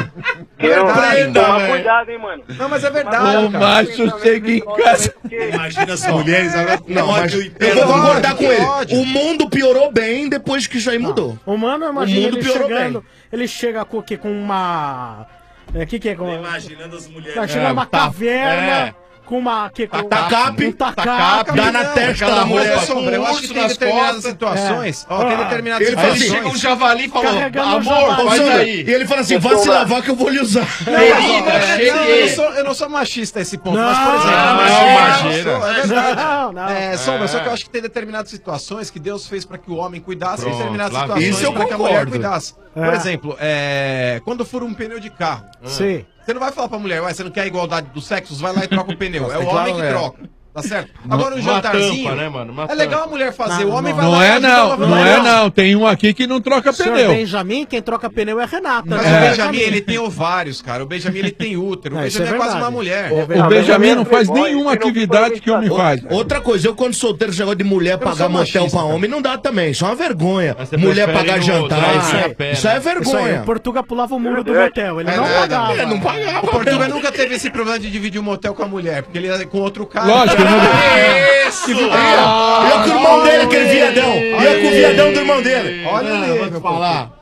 É verdade, prenda, Toma velho. cuidado, hein, mano. Não, mas é verdade, o cara. macho chega em casa. Imagina as mulheres agora. Não, mas ódio eu vou concordar que com ele. ódio. O mundo piorou bem depois que isso aí mudou. O Mano, imagina mundo ele piorou chegando. Ele chega com o quê? Com uma. O que, que é? Com... Imaginando as mulheres. Tá chegando uma tá- caverna. é. Com uma. Que, com... Tacape, um tacape. dá na testa da mulher. Mas, Sombra, eu com acho que urso tem nas determinadas costas. situações. Ó, tem Ah. determinadas Ele fala Aí situações. chega um javali e falou, Carregando um amor, javali. faz Sombra, aí. E ele fala assim: vai se lavar que eu vou lhe usar. Querida, Não, eu, cheguei. não sou, eu não sou machista a esse ponto, Não, mas, por exemplo, não, mas- imagina. eu sou- é verdade. Não, não. É, Sombra, só que eu acho que tem determinadas situações que Deus fez pra que o homem cuidasse Pronto, e determinadas lá vem. situações Isso eu pra que a concordo. mulher cuidasse. Por É. exemplo, é, quando fura um pneu de carro, Sim. você não vai falar pra mulher, ué, você não quer a igualdade dos sexos? Vai lá e troca o pneu. É o Claro, homem que é. troca. Tá certo? Agora um Uma jantarzinho. tampa, né, mano? Uma É legal a mulher fazer. Não, o homem não. vai Não lá e é ajuda a não, lavar não o é pneu. não. Tem um aqui que não troca Senhor pneu. Benjamin, quem troca pneu é a Renata. Mas né? o Benjamin, ele tem ovários, cara. O Benjamin, ele tem útero. O É, isso Benjamin é, é quase verdade. uma mulher. É O verdade. Benjamin não faz Playboy, nenhuma ele não atividade que homem faz. velho. Outra coisa, eu quando solteiro, esse negócio de mulher não pagar sou motel machista, pra cara. homem, não dá também. Isso é uma vergonha. Mas você Mulher prefere pagar no- jantar. dar Isso, em é, pé, né? isso é Isso aí, vergonha. o Portuga pulava o muro do motel. Ele É não nada. pagava. É, não pagava. O Portuga nunca teve esse problema de dividir o motel com a mulher, porque ele ia com outro cara. Lógico, não- Isso! Ia com o irmão dele, aquele viadão. Ia com o viadão do irmão dele. Olha Ah, ali, vou te falar.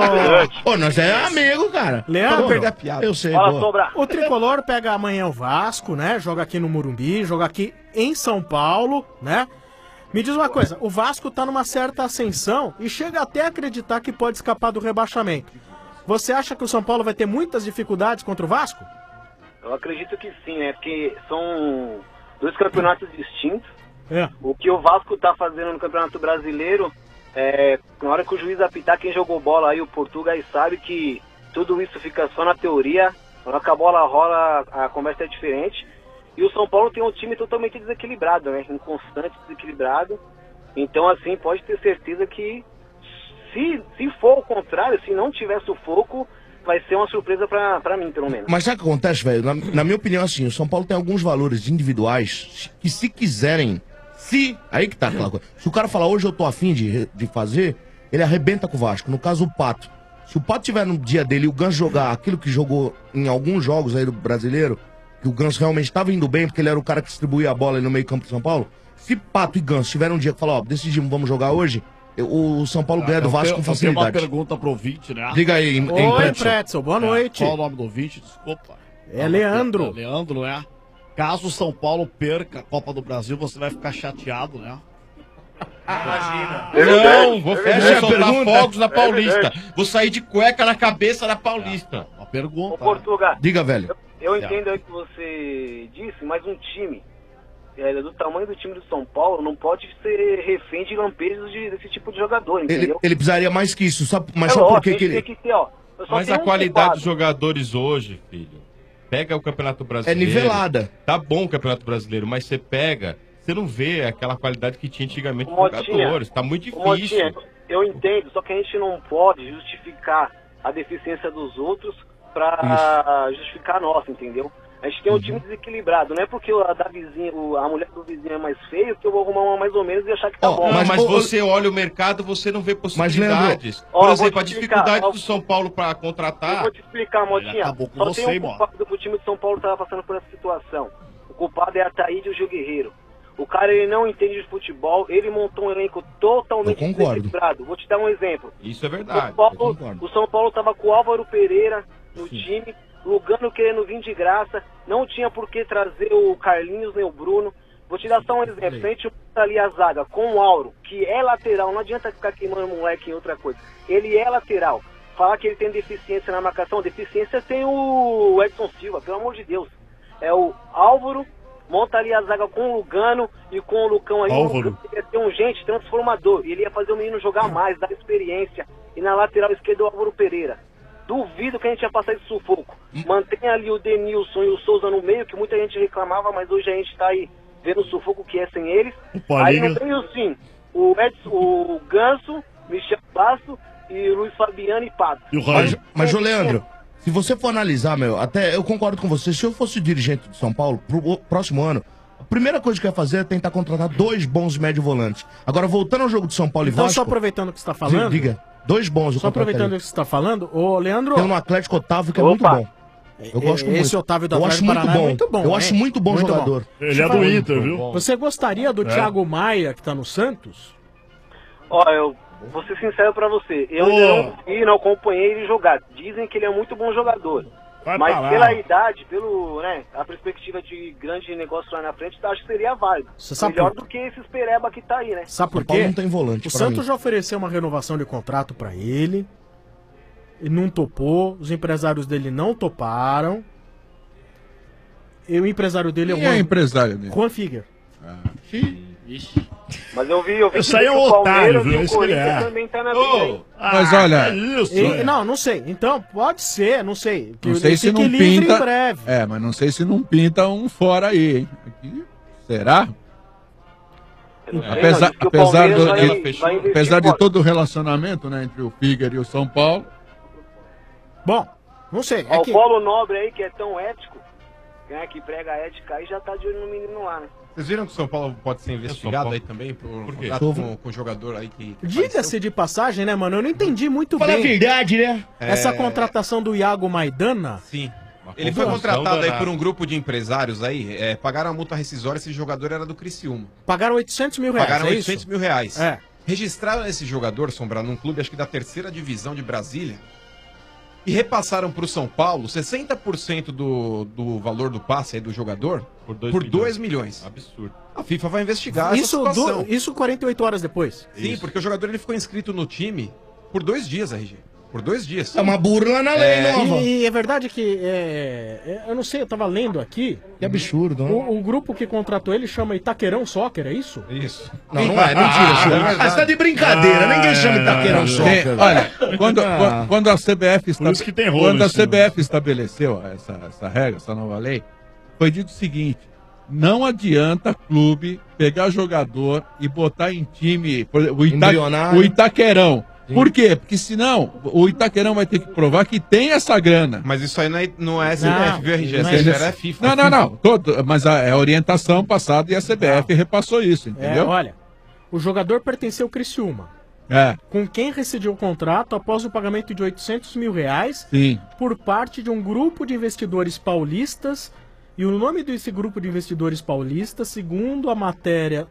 Ô, Ô, nós é amigo, cara. Leandro, perder a piada. Eu sei, Fala, boa. Sombra. o Tricolor pega amanhã o Vasco, né? Joga aqui no Morumbi, joga aqui em São Paulo, né? Me diz uma coisa, o Vasco tá numa certa ascensão e chega até a acreditar que pode escapar do rebaixamento. Você acha que o São Paulo vai ter muitas dificuldades contra o Vasco? Eu acredito que sim, né? Porque são dois campeonatos distintos. É. O que o Vasco tá fazendo no Campeonato Brasileiro, é, na hora que o juiz apitar, quem jogou bola aí, o Portuga, aí sabe que tudo isso fica só na teoria. Na hora que a bola rola, a conversa é diferente. E o São Paulo tem um time totalmente desequilibrado, né? Inconstante, desequilibrado. Então, assim, pode ter certeza que se, se for o contrário, se não tiver sufoco, vai ser uma surpresa pra, pra mim, pelo menos. Mas sabe o que acontece, velho? Na, na minha opinião, assim, o São Paulo tem alguns valores individuais que, se quiserem, se. Aí que tá aquela coisa. Se o cara falar, hoje eu tô afim de, de fazer, ele arrebenta com o Vasco. No caso, o Pato. Se o Pato tiver no dia dele e o Ganso jogar aquilo que jogou em alguns jogos aí do brasileiro, que o Ganso realmente estava indo bem, porque ele era o cara que distribuía a bola aí no meio-campo de São Paulo. Se Pato e Ganso tiverem um dia que falar, ó, decidimos, vamos jogar hoje, eu- o São Paulo ganha do Vasco com Eu tenho uma facilidade. pergunta pro ouvinte, né? Diga aí, em, em Oi, Pretzel. Pretzel, boa noite. É, qual o nome do ouvinte? Desculpa. É Leandro. É Leandro, é. Caso o São Paulo perca a Copa do Brasil, você vai ficar chateado, né? Não, vou, É vou verdade. soltar Pergunta. fogos na É Paulista. verdade. Vou sair de cueca na cabeça da Paulista. Uma pergunta. Ô, Portuga, Diga, velho. eu entendo aí o que você disse, mas um time é, do tamanho do time do São Paulo não pode ser refém de lampejos de- desse tipo de jogador, Ele, entendeu? ele precisaria mais que isso. Sabe, mas É sabe por lógico, que, a que gente ele. tem que ter, ó, eu só Mas tenho a um qualidade culpado. dos jogadores hoje, filho, pega o Campeonato Brasileiro. É nivelada. Tá bom o Campeonato Brasileiro, mas você pega, você não vê aquela qualidade que tinha antigamente os Motinha, jogadores. Tá muito Ô, difícil. Motinha, eu entendo, só que a gente não pode justificar a deficiência dos outros pra justificar a nossa, entendeu? A gente tem um time desequilibrado, não é porque a da vizinha, o- a mulher do vizinho é mais feio que eu vou arrumar uma mais ou menos e achar que tá bom. Mas, mas você olha o mercado, você não vê possibilidades. Leandro, Por ó, exemplo, vou a te dificuldade explicar, do São Paulo para Eu contratar. vou te explicar, Motinha. acabou com Só você, tem hein, um Mota? culpado pro time de São Paulo estar passando por essa situação. O culpado é a Ataíde e o Gil Guerreiro. O cara, ele não entende de futebol, ele montou um elenco totalmente Eu concordo. desequilibrado. Vou te dar um exemplo. Isso é O verdade. São Paulo, o São Paulo tava com o Álvaro Pereira no time, Lugano querendo vir de graça, não tinha por que trazer o Carlinhos nem o Bruno. Vou te dar só um exemplo. Se a gente monta ali a zaga com o Auro, que é lateral, não adianta ficar queimando o moleque em outra coisa. Ele é lateral. Falar que ele tem deficiência na marcação, deficiência tem o Edson Silva, pelo amor de Deus. É o Álvaro, monta ali a zaga com o Lugano e com o Lucão aí. O Álvaro. Lugano ia ser um gente transformador. Ele ia fazer o menino jogar mais, dar experiência. E na lateral esquerda o Álvaro Pereira. Duvido que a gente ia passar esse sufoco. Mantém ali o Denilson e o Souza no meio, que muita gente reclamava, mas hoje a gente tá aí vendo o sufoco que é sem eles. Aí no meio sim, o Edson, o Ganso, Michel Basso e Luiz Fabiano e Pato. Mas, mas, ô Leandro, se você for analisar, meu, até eu concordo com você, se eu fosse dirigente de São Paulo, pro o- próximo ano, a primeira coisa que eu ia fazer é tentar contratar dois bons médio volantes. Agora, voltando ao jogo de São Paulo e Então, Vasco... só aproveitando que você tá falando... Diga, dois bons eu Só aproveitando contrataria. que você tá falando, ô Leandro... Tem no Atlético Otávio, que é Opa. muito bom. Eu gosto Esse muito. Otávio do Eu Atlético acho muito Paraná é bom. muito bom. Eu hein? acho muito bom jogador. Deixa eu falar. Você gostaria do É. Thiago Maia, que tá no Santos? Ó, eu vou ser sincero pra você. Eu ainda não vi, não acompanhei ele jogar. Dizem que ele é muito bom jogador. Vai mas pra lá. pela idade, pelo, né, a perspectiva de grande negócio lá na frente, eu acho que seria válido. Você sabe Melhor por- do que esses pereba que tá aí, né? Sabe por São Paulo quê? não tem volante O pra Santos mim. já ofereceu uma renovação de contrato pra ele. Ele não topou. Os empresários dele não toparam. E o empresário dele Quem é o é o empresário dele? Juan Figuer. Mas eu vi, eu vi Isso aí é que um o otário, Palmeiras viu? e o Esse que ele Corinthians é. também tá na briga aí. Mas olha, E- não, não sei. Então, pode ser, não sei. Que não sei se fique não livre pinta. em breve. É, mas não sei se não pinta um fora aí, hein? Aqui, será? Apesar, diz que o apesar, Palmeiras do- vai- de, vai investir apesar de fora. todo o relacionamento, né, entre o Figueiredo e o São Paulo. Bom, não sei. Ó, o Paulo Nobre aí, que é tão ético, né, que prega a ética aí, já tá de olho no menino lá, né? Vocês viram que o São Paulo pode ser investigado Paulo. aí também por, Por quê? contrato com, com o jogador aí que... que Diga-se de passagem, né, mano? Eu não entendi muito Fala bem. a verdade, né? Essa É. contratação do Iago Maidana. Sim. Ele foi contratado aí por um grupo de empresários aí, é, pagaram a multa rescisória, esse jogador era do Criciúma. Pagaram oitocentos mil reais. Pagaram é oitocentos isso? mil reais. É. Registraram esse jogador, Sombra, num clube acho que da terceira divisão de Brasília. E repassaram pro São Paulo sessenta por cento do, do valor do passe aí do jogador por dois milhões. Absurdo. A FIFA vai investigar Isso, essa situação. do- isso quarenta e oito horas depois. Sim, porque o jogador ele ficou inscrito no time por dois dias, R G. Por dois dias. É uma burla na lei, nova. E, e é verdade que, é, é, eu não sei, eu tava lendo aqui. Que absurdo, né? O, o grupo que contratou ele chama Itaquerão Soccer, é isso? Isso. Não, não é, mentira, senhor. Ah, você tá de brincadeira, ninguém chama Itaquerão Soccer. Tem- olha, quando, Ah. quando- quando a C B F esta- Por isso que tem rolo quando a esse C B F estabeleceu essa, essa regra, essa nova lei, foi dito o seguinte: não adianta clube pegar jogador e botar em time, por exemplo, o, Ita, Embrionário. o Itaquerão. Por quê? Porque senão o Itaquerão vai ter que provar que tem essa grana. Mas isso aí não é, não é C B F, viu, R G? Não, Essa era é FIFA. Não, não, não. Todo- mas a, é a orientação passada e a C B F repassou isso, É, entendeu? olha, o jogador pertenceu ao Criciúma. É. Com quem rescindiu o contrato após o pagamento de oitocentos mil reais Sim. por parte de um grupo de investidores paulistas. E o nome desse grupo de investidores paulistas, segundo a matéria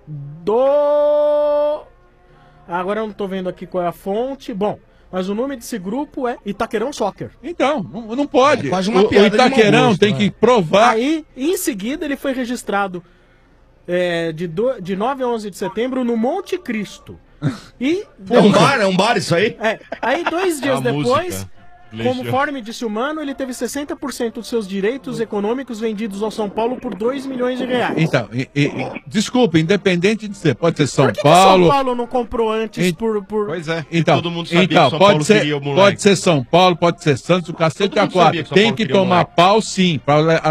do... Agora eu não tô vendo aqui qual é a fonte. Bom, mas o nome desse grupo é Itaquerão Soccer. Então, não, não pode. É quase o, uma o piada de mau Itaquerão gosto, tem né? que provar. Aí, em seguida, ele foi registrado é, de, do, de nove a onze de setembro no Monte Cristo. E... É um bar, é um bar isso aí? É, aí dois dias A depois, música. conforme disse o Mano, ele teve sessenta por cento dos seus direitos econômicos vendidos ao São Paulo por dois milhões de reais. Então, e, e, e- desculpa, independente de ser, pode ser São Por que, que Paulo. São Paulo não comprou antes E- por, por... Pois é. Então, todo mundo sabia então que São pode Paulo ser, queria o moleque. pode ser São Paulo, pode ser Santos, o cacete Todo a mundo quatro. sabia que São Tem Paulo que queria o tomar moleque. pau sim, para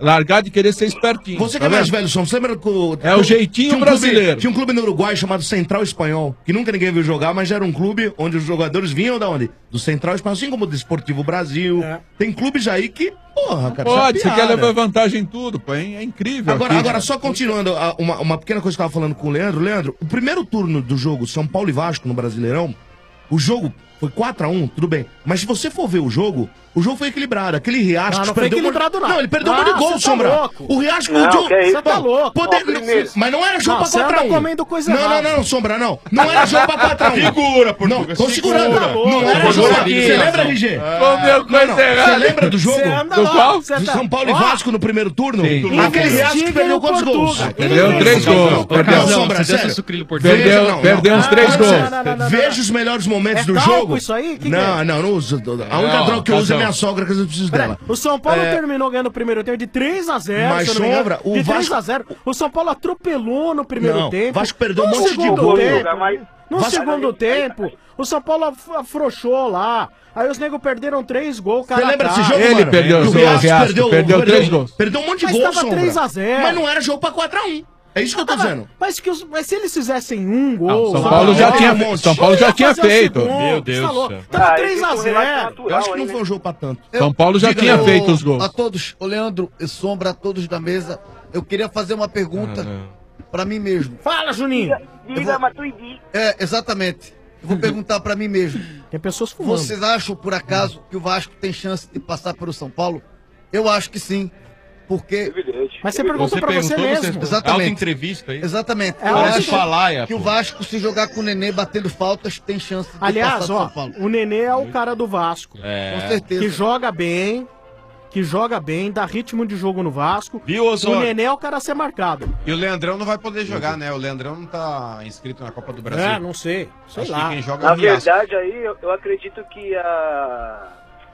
largar de querer ser espertinho. Você que tá é mais vendo? velho, Som, você lembra que o... É o jeitinho tinha um brasileiro. Clube, tinha um clube no Uruguai chamado Central Espanhol, que nunca ninguém viu jogar, mas era um clube onde os jogadores vinham da onde? Do Central Espanhol, assim como o Desportivo Brasil. Tem clubes aí que, porra, cara, Pode, isso é você quer piada. levar vantagem em tudo, pô, hein? É incrível. Agora, aqui. agora, só continuando, a- uma, uma pequena coisa que eu tava falando com o Leandro. Leandro, o primeiro turno do jogo São Paulo e Vasco no Brasileirão, o jogo foi quatro a um, tudo bem. Mas se você for ver o jogo, o jogo foi equilibrado. Aquele Riascos Não, não foi perdeu um monte- equilibrado, não. Não, ele perdeu um Ah, monte de gol, você tá Sombra. louco. O Riascos... Não, o jogo- que isso, você tá Não, louco. poder- Ó, primeiro. Mas não era jogo Não, pra você quatro a um. anda comendo coisa não, errada. não, não, Sombra, não. Não era jogo pra quatro a um. Segura, Portuga, Não, tô segura. segurando. Tá louco. Não era Segura jogo aqui. Você lembra, R G? Comeu coisa Não, não. errada. Você lembra do jogo? Você anda Do lá, qual? De você tá- São Paulo e Ó. Vasco no primeiro turno? Sim. Aquele Riascos Investiguem perdeu o quantos gols? Portuga. Perdeu três gols. Não, Perdeu- não, Sombra, Você deu sério. sucrilho Portuga. Perdeu- Veja, não, perdeu não. uns três Ah, gols. não, não, não, não, Veja os melhores momentos É do talco jogo. isso aí? Que que não, é? não, não uso. A única Não, droga que eu uso é casão. minha sogra, que eu preciso dela. O São Paulo É, terminou ganhando o primeiro tempo de três a zero. Mas, se eu não me engano. Sombra, o de três Vasco- a zero. O São Paulo atropelou no primeiro Não, tempo. o Vasco perdeu um No monte de segundo gol. tempo, Mas- No Vasco- segundo tempo, o São Paulo af- afrouxou lá. Aí os negros perderam três gols, cara. Você lembra a desse cara. jogo, Ele mano? perdeu Que os o gols, Riascos Riascos, perdeu, perdeu três gols. Perdeu um monte de Mas gols, tava Sombra. três a zero. Mas não era jogo pra quatro a um. É isso que eu tô Tava- dizendo. Mas, que os- mas se eles fizessem um gol. São só- Paulo já Ah, tinha um fe- monte. São Paulo já Ia tinha fazer o feito. segundo, Meu Deus tá do louco. céu. Tava Ah, três a isso é um relato zero. natural Eu acho que aí, não né? foi um jogo pra tanto. São Paulo já Diga, tinha ô, feito os gols. A todos, o Leandro e Sombra, a todos da mesa, eu queria fazer uma pergunta pra mim mesmo. Fala, Juninho. Diga, Matuidi. É, exatamente. Eu vou perguntar pra mim mesmo. Tem pessoas fumando. Vocês acham, por acaso, que o Vasco tem chance de passar pelo São Paulo? Eu acho que sim. Porque. Evidente. Mas você perguntou Você pra você perguntou, mesmo. você... Exatamente. Auto-entrevista aí. Exatamente. É, eu olha, acho se falar, que o Vasco, se jogar com o Nenê batendo faltas, tem chance de Aliás, passar do ó, São Paulo. o Nenê é o cara do Vasco. É. Com certeza. Que joga bem, que joga bem, dá ritmo de jogo no Vasco. Viu, O Osório? Nenê é o cara a ser marcado. E o Leandrão não vai poder jogar, né? O Leandrão não tá inscrito na Copa do Brasil. É, não sei. Sei Acho lá. que quem joga é Na o Riascos. verdade, aí, eu, eu acredito que a...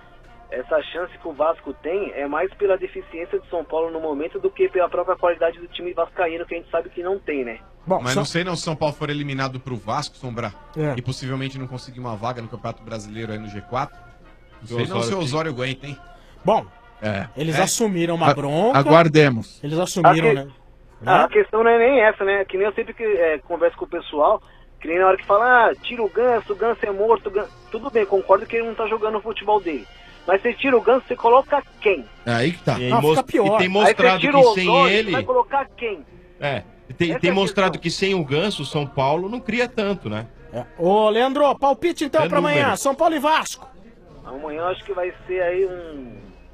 essa chance que o Vasco tem é mais pela deficiência de São Paulo no momento do que pela própria qualidade do time vascaíno, que a gente sabe que não tem, né? Bom, Mas só- não sei não se São Paulo for eliminado pro Vasco, Sombrar, É. e possivelmente não conseguir uma vaga no Campeonato Brasileiro aí no G quatro. Não sei Osório não se o tem. Osório aguenta, hein? Bom, É. eles É. assumiram uma A- bronca. Aguardemos. Eles assumiram, Ah, né? Ah, a questão não é nem essa, né? Que nem eu sempre que é, converso com o pessoal, que nem na hora que fala, ah, tira o Ganso, o Ganso é morto, o Ganso... tudo bem, concordo que ele não tá jogando o futebol dele. Mas você tira o Ganso, você coloca quem? É aí que tá. E, Não, mos- fica pior. e tem Aí você mostrado tira que o sem Osório, ele. você vai colocar quem? É. Tem, Essa tem é a mostrado questão. que sem o Ganso, o São Paulo não cria tanto, né? É. Ô, Leandro, palpite então É pra amanhã. número. São Paulo e Vasco. Amanhã eu acho que vai ser aí um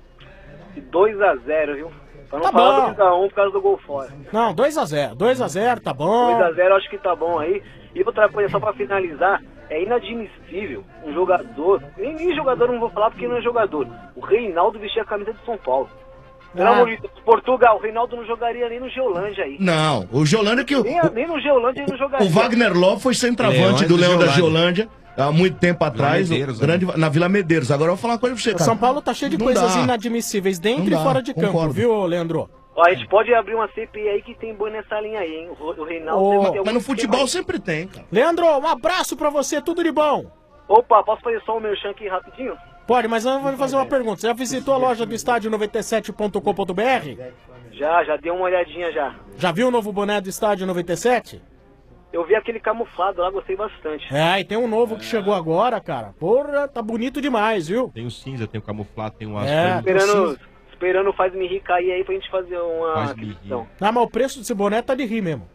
dois a zero, viu? Pra não Tá falar bom. do dois a um por causa do gol fora. Não, dois a zero. dois a zero, tá bom. dois a zero eu acho que tá bom aí. E outra coisa, só pra finalizar, é inadmissível um jogador, nem, nem jogador não vou falar porque não é jogador, o Reinaldo vestir a camisa de São Paulo. Pelo Ah. amor de Deus, Portugal, o Reinaldo não jogaria nem no Geolândia aí. Não, o Geolândia que... O, Nem, nem no Geolândia ele não jogaria. o Wagner Love foi centroavante Leões do do Leão da Geolândia. Geolândia há muito tempo atrás. Medeiros, o grande, na Vila Medeiros. Agora eu vou falar uma coisa pra você, O cara. São Paulo tá cheio de Não coisas dá. inadmissíveis dentro Não e dá, fora de campo, concordo. viu, Leandro? Ó, a gente pode abrir uma C P I aí que tem boi nessa linha aí, hein? O, o Reinaldo Ô, deve ter Mas algum no futebol esquema sempre tem, cara. Leandro, um abraço pra você, tudo de bom. aí. Opa, posso fazer só um merchan aqui rapidinho? Pode, mas eu vou fazer uma pergunta. Você já visitou a loja do estádio noventa e sete ponto com ponto b r? Já, já dei uma olhadinha já. Já viu o novo boné do estádio noventa e sete? Eu vi aquele camuflado lá, gostei bastante. É, e tem um novo que chegou agora, cara. Porra, tá bonito demais, viu? Tem o cinza, tem o camuflado, tem o azul. É, Esperando, esperando o Faz-me Rir cair aí pra gente fazer uma Faz-me rir. aquisição. Ah, mas o preço desse boné tá de rir mesmo.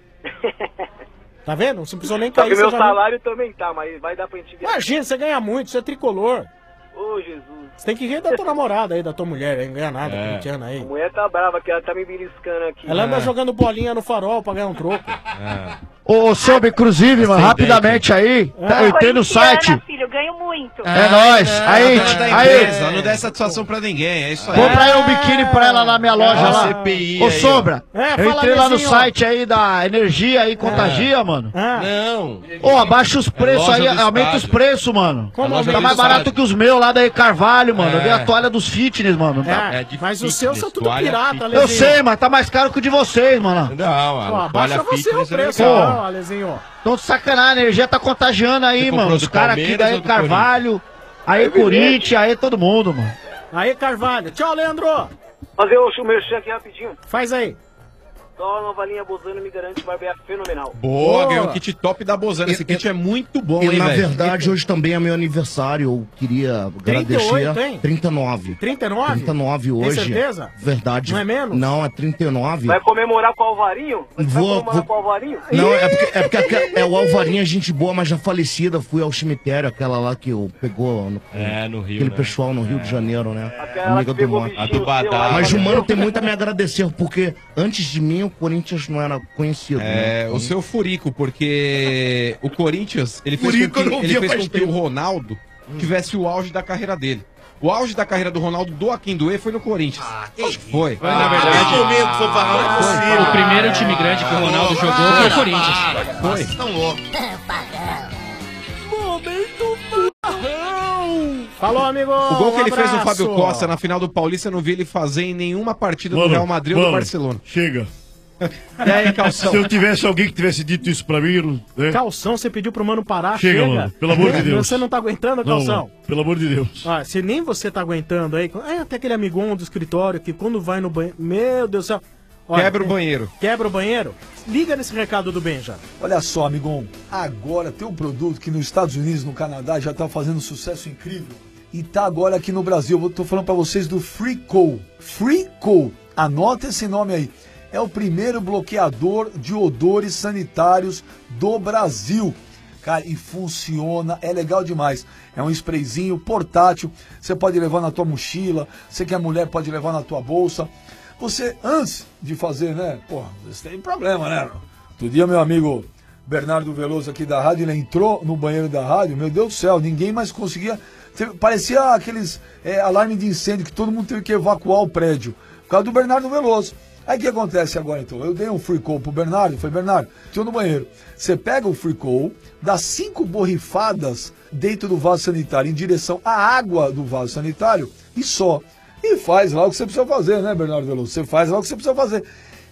Tá vendo? Não precisou nem Só cair. que meu você já viu. salário também tá, mas vai dar pra gente ver. Imagina, você ganha muito, você é tricolor. Ô, Jesus. Você tem que rir da tua namorada aí, da tua mulher, aí, não ganha nada, É. corintiana aí. A mulher tá brava, que ela tá me beliscando aqui. Ela anda jogando bolinha no farol pra ganhar um troco. Ô, Sob, inclusive, mano, rapidamente aí, tá, eu entrei no site. Corintiana, filho, eu ganho muito. É nóis. Aí, Ela tá da aí. empresa, ela não dá satisfação pra ninguém, é isso aí. Compra aí um biquíni pra ela na minha loja É, lá. C P I Ô, aí, Sombra, ó. É, eu fala, entrei lá no Nezinho. site aí da Energia aí, Contagia, mano. Ah, Não. Ô, abaixa os preços loja aí, do aumenta os estádio. preços, mano. Como Tá aumenta mais o barato estádio? que os meus lá da Carvalho, mano. Eu dei É. a toalha dos fitness, mano. Tá- é, é de mas os seus são fitness, tudo toalha pirata, fitness. Eu Alezinho. sei, mas tá mais caro que o de vocês, mano. Não, Pô, a abaixa toalha você o fitness é preço, legal. não, Alezinho. Então, de sacanagem, a energia tá contagiando aí, Você comprou mano. Os do caras aqui Palmeiras daí, ou do Carvalho, aí Corinthians, aí todo mundo, mano. Aí, Carvalho. Tchau, Leandro. Fazer o merchan aqui rapidinho. Faz aí. Só a nova linha Bozano me garante barbear fenomenal. Boa, ganhou um kit top da Bozano. Esse kit é muito bom, E hein, na velho? verdade, hoje também é meu aniversário. Eu queria trinta e oito, agradecer. hein? trinta e nove. trinta e nove? trinta e nove Tem hoje. certeza? Verdade. Não é menos? Não, é trinta e nove. Vai comemorar com o Alvarinho? Vai Vou- comemorar vou- com o Alvarinho? Não, é porque, é porque aque- é o Alvarinha, gente boa, mas já falecida. Fui ao cemitério, aquela lá que eu pegou. No, É, no Rio, Aquele né? pessoal no Rio de Janeiro, né? Aquela Amiga que pegou do o Mano. bichinho A do Badá. seu lá, Mas o né? Mano tem muito a me agradecer, porque antes de mim o Corinthians não era conhecido. É, né? o seu furico, porque o Corinthians, ele fez Furico com eu que, não ele via fez faz com que o tempo. Ronaldo tivesse o auge da carreira dele. O auge da carreira do Ronaldo do Akindoê foi no Corinthians. Acho que foi. Foi, na verdade. momento foi pra- não é possível. O primeiro time grande que o Ronaldo jogou foi o Corinthians. Foi. Tão louco. Momento Farrão! Falou, amigo! O gol que um ele fez no abraço. Fábio Costa na final do Paulista, eu não vi ele fazer em nenhuma partida Mano, do Real Madrid ou do mano, Barcelona. Chega. E aí, Calção? Se eu tivesse alguém que tivesse dito isso pra mim, né? Calção, você pediu pro mano parar, Chega, chega. mano, pelo amor de Deus. Você não tá aguentando, Não, Calção? mano, pelo amor de Deus. Ah, se nem você tá aguentando aí, é até aquele amigão do escritório que quando vai no banheiro, meu Deus do céu. Quebra o banheiro. Quebra o banheiro? Liga nesse recado do Benja. Olha só, amigão, agora tem um produto que nos Estados Unidos, no Canadá, já tá fazendo um sucesso incrível. E tá agora aqui no Brasil. Eu tô falando pra vocês do Freeco. Freeco. Anota esse nome aí. É o primeiro bloqueador de odores sanitários do Brasil. Cara, e funciona, é legal demais. É um sprayzinho portátil, você pode levar na tua mochila, você que é mulher pode levar na tua bolsa. Você, antes de fazer, né, porra, você tem problema, né? Outro dia, meu amigo Bernardo Veloso aqui da rádio, ele entrou no banheiro da rádio, meu Deus do céu, ninguém mais conseguia... Parecia aqueles é, alarme de incêndio que todo mundo teve que evacuar o prédio, por causa do Bernardo Veloso. Aí o que acontece agora então? Eu dei um free call pro Bernardo, falei, Bernardo, estou no banheiro. Você pega o free call, dá cinco borrifadas dentro do vaso sanitário em direção à água do vaso sanitário e só. E faz lá o que você precisa fazer, né, Bernardo Veloso? Você faz lá o que você precisa fazer.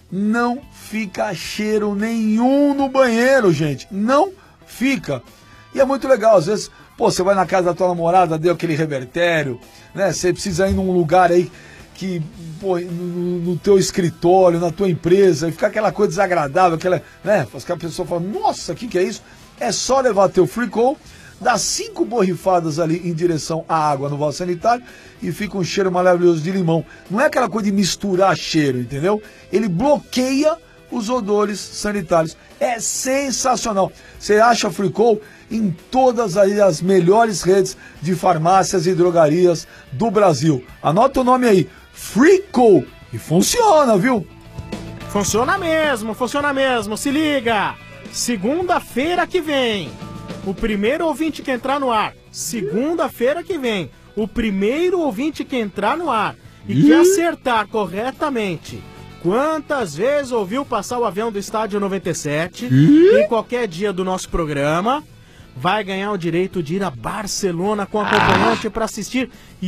Não fica cheiro nenhum no banheiro, gente. Não fica. E é muito legal, às vezes, pô, você vai na casa da tua namorada, deu aquele revertério, né? Você precisa ir num lugar aí que, pô, no, no teu escritório, na tua empresa, e fica aquela coisa desagradável, aquela, né? Que a pessoa fala, nossa, o que, que é isso? É só levar teu free call, dar cinco borrifadas ali em direção à água no vaso sanitário e fica um cheiro maravilhoso de limão. Não é aquela coisa de misturar cheiro, entendeu? Ele bloqueia os odores sanitários. É sensacional. Você acha free call em todas aí as melhores redes de farmácias e drogarias do Brasil. Anota o nome aí, Freeco. E funciona, viu? Funciona mesmo, funciona mesmo. Se liga. Segunda-feira que vem, o primeiro ouvinte que entrar no ar. Segunda-feira que vem, o primeiro ouvinte que entrar no ar e que acertar corretamente quantas vezes ouviu passar o avião do Estádio noventa e sete em qualquer dia do nosso programa, vai ganhar o direito de ir a Barcelona com acompanhante para assistir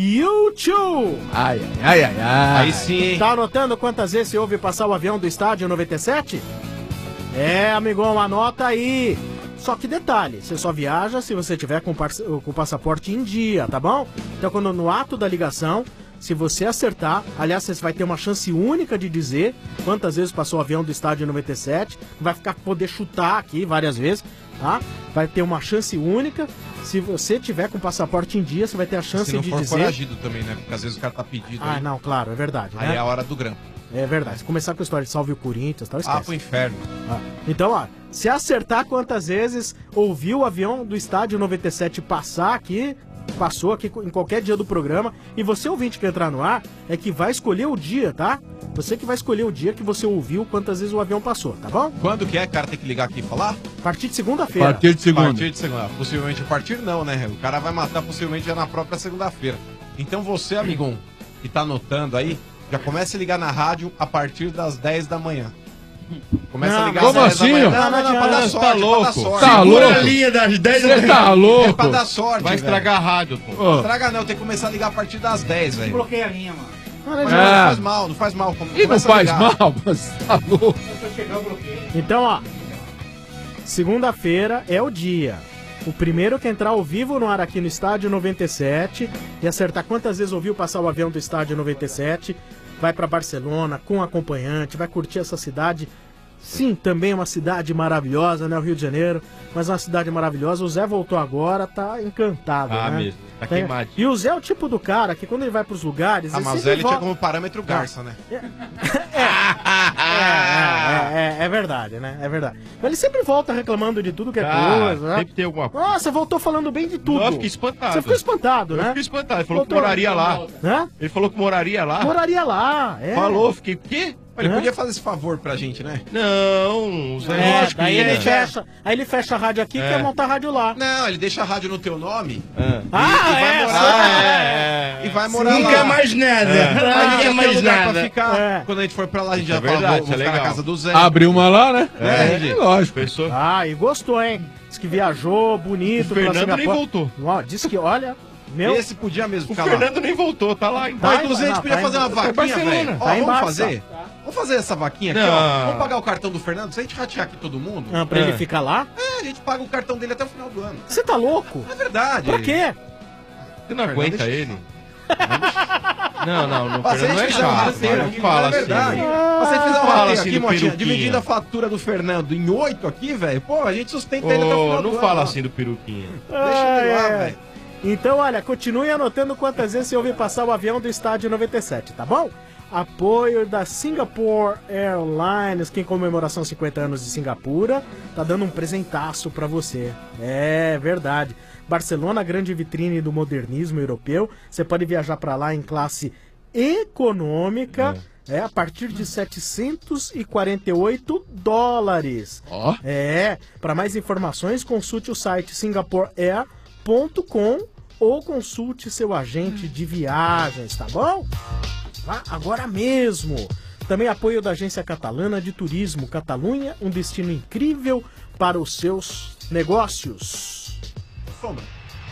YouTube. Ai, ai, ai, ai. Aí sim, hein? Tá anotando quantas vezes você ouve passar o avião do Estádio noventa e sete? É, amigão, anota aí. Só que detalhe, você só viaja se você tiver com, par- com o passaporte em dia, tá bom? Então quando no ato da ligação, se você acertar, aliás, você vai ter uma chance única de dizer quantas vezes passou o avião do Estádio noventa e sete, vai ficar poder chutar aqui várias vezes, tá? Vai ter uma chance única. Se você tiver com o passaporte em dia, você vai ter a chance Se não de for dizer... foragido também, né? Porque às vezes o cara tá pedido. Ah, aí. não, claro, é verdade. Aí né? é a hora do grampo. É verdade. Se começar com a história de salve o Corinthians, tal, esquece. Ah, pro inferno. Ah, então, ó, se acertar quantas vezes ouviu o avião do Estádio noventa e sete passar aqui, passou aqui em qualquer dia do programa, e você ouvinte que entrar no ar, é que vai escolher o dia, tá? Você que vai escolher o dia que você ouviu quantas vezes o avião passou, tá bom? Quando que é, cara? Tem que ligar aqui e falar? A partir de segunda-feira. A partir de segunda. A partir de segunda. Possivelmente a partir não, né? O cara vai matar possivelmente já na própria segunda-feira. Então você, amigão, que tá anotando aí, já começa a ligar na rádio a partir das dez da manhã. Começa Não, a ligar como às dez assim? da manhã. Não, Não, não, não, pra dar tá sorte, louco. pra dar sorte. Tá Segura louco. a linha das dez Você da manhã. tá louco. É pra dar sorte, Vai velho. estragar a rádio, pô. Não estraga não, tem que começar a ligar a partir das dez, velho. Bloqueia a linha, mano. Mas É. não faz mal, não faz mal. E não faz mal, mas tá louco. Então, ó, segunda-feira é o dia. O primeiro que entrar ao vivo no ar aqui no Estádio noventa e sete e acertar quantas vezes ouviu passar o avião do Estádio noventa e sete, vai pra Barcelona com acompanhante, vai curtir essa cidade. Sim, também é uma cidade maravilhosa, né? O Rio de Janeiro, mas uma cidade maravilhosa. O Zé voltou agora, tá encantado, Ah, né? mesmo, tá Tem- queimadinho. E o Zé é o tipo do cara que quando ele vai pros lugares... Ah, mas sempre ele tinha volta- como parâmetro Garça, né? É, é, é, é verdade, né? É verdade. Mas ele sempre volta reclamando de tudo que é Ah, coisa, né? sempre tem alguma coisa. Nossa, voltou falando bem de tudo. Eu fiquei espantado. Você ficou espantado, né? Eu fiquei espantado. Ele falou Voltou- que moraria lá. Hã? Ele falou que moraria lá. Moraria lá, é. Falou, fiquei, o quê? Ele Hã? podia fazer esse favor pra gente, né? Não, os É, lógico daí que ele ia. fecha, aí ele fecha a rádio aqui e É. quer montar a rádio lá. Não, ele deixa a rádio no teu nome. Ah, e, Ah, e vai é, morar. sim. é, E vai morar Não lá. quer mais nada. É. Não Aí quer já tem mais lugar nada. pra ficar. É. Quando a gente for pra lá, a gente Isso já é fala, verdade, vou, isso é vou ficar na legal. casa do Zé. Abriu uma lá, né? É, É, gente. lógico. Pensou? Ah, e gostou, hein? Diz que viajou bonito O Fernando pela nem Singapura. voltou. Ó, disse que, olha, meu... Esse podia mesmo O ficar Fernando lá. nem voltou, tá lá. Ó, Então. inclusive, a gente não, podia tá fazer em- uma tá vaquinha, Barcelona. velho. Ó, Tá em vamos Barça. fazer? Vamos fazer essa vaquinha aqui, Não. ó. Vamos pagar o cartão do Fernando? Se a gente ratear aqui todo mundo... Ah, pra ele É. ficar lá? É, a gente paga o cartão dele até o final do ano. Você tá louco? É verdade. Pra quê? Você não Fernando, aguenta deixa- ele? Não, não, não, Mas se a Fernando gente não é fizer um chato. rateio Não aqui, fala é verdade. assim. Mas se a gente fizer um Fala rateio assim aqui, do Motinha, peruquinha. dividindo a fatura do Fernando em oito aqui, velho, pô, a gente sustenta ele até o Ô, final do não ano. fala ó. assim do peruquinha. Deixa ele lá, é. velho. Então, olha, continue anotando quantas vezes você ouve passar o avião do estádio noventa e sete, tá bom? Apoio da Singapore Airlines, que em comemoração aos cinquenta anos de Singapura, tá dando um presentaço pra você. É verdade. Barcelona, grande vitrine do modernismo europeu. Você pode viajar pra lá em classe econômica. É, a partir de setecentos e quarenta e oito dólares. Ó. É, para mais informações, consulte o site singapore air ponto com ou consulte seu agente de viagens, tá bom? Vá agora mesmo. Também apoio da Agência Catalana de Turismo Catalunha, um destino incrível para os seus negócios. Sombra.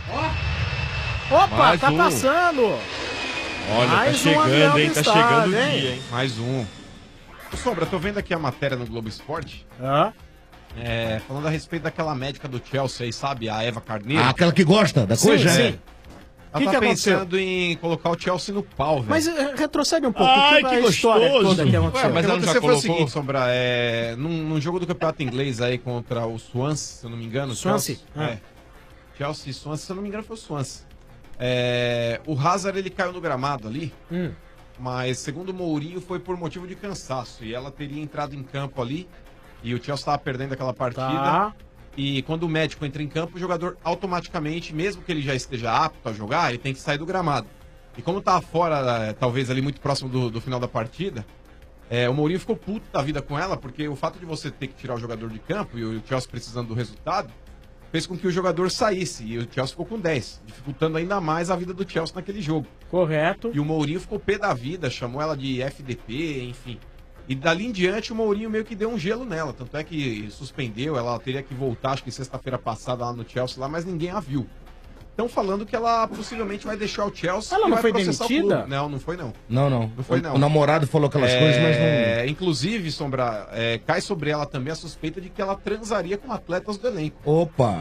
Opa, Mais tá um. passando! Olha, Mais tá um chegando, avião hein? do Tá estádio, chegando o hein? dia, hein? Mais um. Ô, Sombra, tô vendo aqui a matéria no Globo Esporte. Ah, É, falando a respeito daquela médica do Chelsea aí, sabe? A Eva Carneiro. Ah, aquela que gosta da sim, coisa? sim. É. Ela que tá que aconteceu? pensando em colocar o Chelsea no pau, velho. Mas eh, retrocede um pouco. Ai, que, que a história gostoso. toda que Ué, aconteceu? mas ela o que já aconteceu foi o colocou? seguinte, Sombra, é, num, num jogo do campeonato inglês aí contra o Swansea, se eu não me engano. Swansea? Chelsea, Ah. é. Chelsea e Swansea, se eu não me engano foi o Swansea. É, o Hazard, ele caiu no gramado ali, Hum. mas segundo o Mourinho foi por motivo de cansaço. E ela teria entrado em campo ali, e o Chelsea estava perdendo aquela partida. Tá. E quando o médico entra em campo, o jogador automaticamente, mesmo que ele já esteja apto a jogar, ele tem que sair do gramado. E como tá fora, eh, talvez ali muito próximo do, do final da partida, eh, o Mourinho ficou puto da vida com ela, porque o fato de você ter que tirar o jogador de campo e o Chelsea precisando do resultado, fez com que o jogador saísse. E o Chelsea ficou com dez, dificultando ainda mais a vida do Chelsea naquele jogo. Correto. E o Mourinho ficou pé da vida, chamou ela de F D P, enfim. E dali em diante o Mourinho meio que deu um gelo nela. Tanto é que suspendeu, ela teria que voltar, acho que sexta-feira passada lá no Chelsea, lá, mas ninguém a viu. Estão falando que ela possivelmente vai deixar o Chelsea Ela e não vai foi processar o demitida? clube. Não, não foi não. Não, não. Não foi O- não. O namorado falou aquelas É, coisas, mas não. Inclusive, Sombra, é, cai sobre ela também a suspeita de que ela transaria com atletas do elenco. Opa!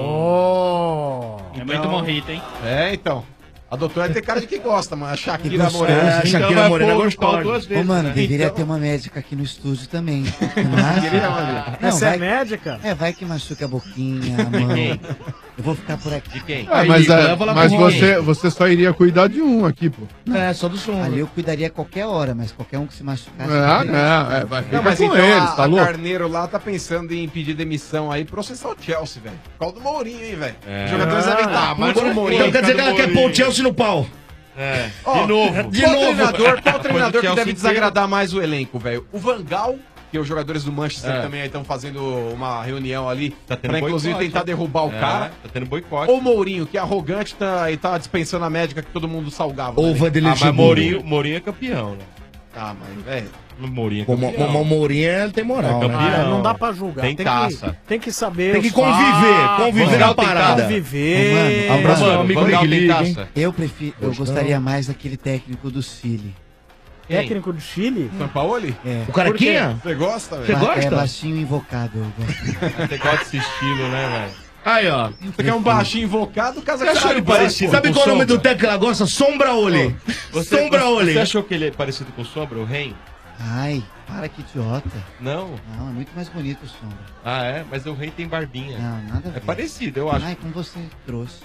Oh! É muito morrito, hein? É, então. A doutora tem cara de que gosta, mas a Shakira gostoso. Morena. É, a Shakira vai Morena pôr o gostosa. pau duas vezes, Ô, mano, né? deveria Então- ter uma médica aqui no estúdio também. Não acha? Queria, Maria. Não, Você vai- é médica? É, vai que machuca a boquinha, a mão. Eu vou ficar por aqui. De quem? Ah, mas é, mas você, você só iria cuidar de um aqui, pô. É, só do som. Ali eu cuidaria a qualquer hora, mas qualquer um que se machucasse. Ah, não, é, vai ficar Não, mas com então eles, a, tá a louco? Carneiro lá tá pensando em pedir demissão aí, processar o Chelsea, velho. Por causa do Mourinho, hein, velho. É. Os jogadores devem estar. Ah, mas putos não com o foi. Mourinho. Então quer dizer que ela quer pôr o Chelsea no pau. É, Ó, de novo. De qual treinador, qual treinador que Chelsea deve inteiro. desagradar mais o elenco, velho? O Van Gaal, que os jogadores do Manchester É. também estão fazendo uma reunião ali Tá tendo pra inclusive boicote, tentar né? derrubar o É, cara. Tá tendo boicote. Ou o Mourinho, que é arrogante tá, e tá dispensando a médica que todo mundo salgava. Ou o né? Vanderlei Ah, mas Mourinho, Mourinho é campeão, né? Ah, mas, velho. O Mourinho é O Mo- campeão. o Mourinho ele tem moral, É né? campeão. Ah, não dá pra julgar. Tem que- taça. tem que saber. Tem que os conviver, fatos. conviver Van na Gaal tem parada. Conviver. Ô, mano, Abraço, Mano, meu amigo Van Gaal Big tem League, hein? taça. Eu prefiro, eu Gostão. gostaria mais daquele técnico do Chile. Técnico do Chile? Sampaoli? É, O Carequinha? Você gosta, Você velho? ba- gosta? é baixinho invocado, eu gosto. Você gosta desse estilo, né, velho? Aí, ó. Você quer um baixinho invocado, casa Você achou ele parecido? Sabe qual é o nome do técnico que ela gosta? Sombra Ole. Você, Sombra você, Ole. você achou que ele é parecido com o Sombra, o Ren? Ai, para que idiota. Não? Não, é muito mais bonito o Sombra. Ah, é? Mas o Ren tem barbinha. Não, nada a ver. É parecido, eu acho. Ai, como você trouxe.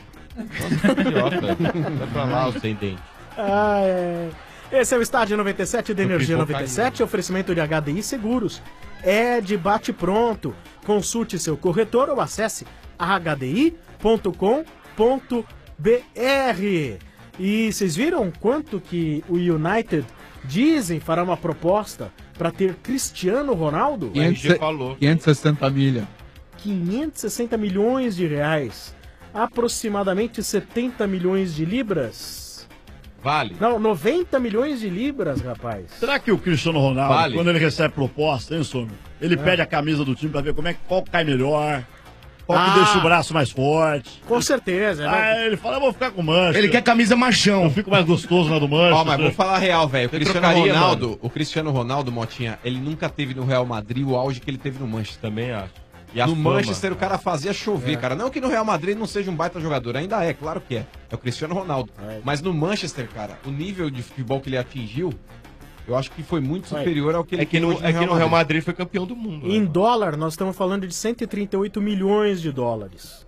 Idiota. Vai pra lá, o sem dente. Ah, é. Esse é o Estádio noventa e sete da Energia pipocadinho. noventa e sete, oferecimento de H D I Seguros. É de bate pronto. Consulte seu corretor ou acesse h d i ponto com ponto b r. E vocês viram quanto que o United dizem fará uma proposta para ter Cristiano Ronaldo? quinhentos e sessenta milha. quinhentos e sessenta milhões de reais. Aproximadamente setenta milhões de libras. Vale. Não, noventa milhões de libras, rapaz. Será que o Cristiano Ronaldo, Vale. quando ele recebe proposta, hein, Sombra? Ele É. pede a camisa do time pra ver como é, qual cai melhor, qual que Ah. deixa o braço mais forte. Com certeza, né? Ah, ele fala, eu vou ficar com o Manchester. Ele quer camisa machão. Eu fico mais gostoso na do Manchester. Ó, mas vou falar a real, velho. O Você Cristiano trocaria, Ronaldo, mano? o Cristiano Ronaldo, Motinha, ele nunca teve no Real Madrid o auge que ele teve no Manchester. Também acho. E a no fama. Manchester o cara fazia chover, É. cara. Não que no Real Madrid não seja um baita jogador, ainda é, claro que é. É o Cristiano Ronaldo. Mas no Manchester, cara, o nível de futebol que ele atingiu, eu acho que foi muito superior ao que ele É que tem no, hoje é que no Real Madrid foi campeão do mundo. Em dólar, nós estamos falando de cento e trinta e oito milhões de dólares.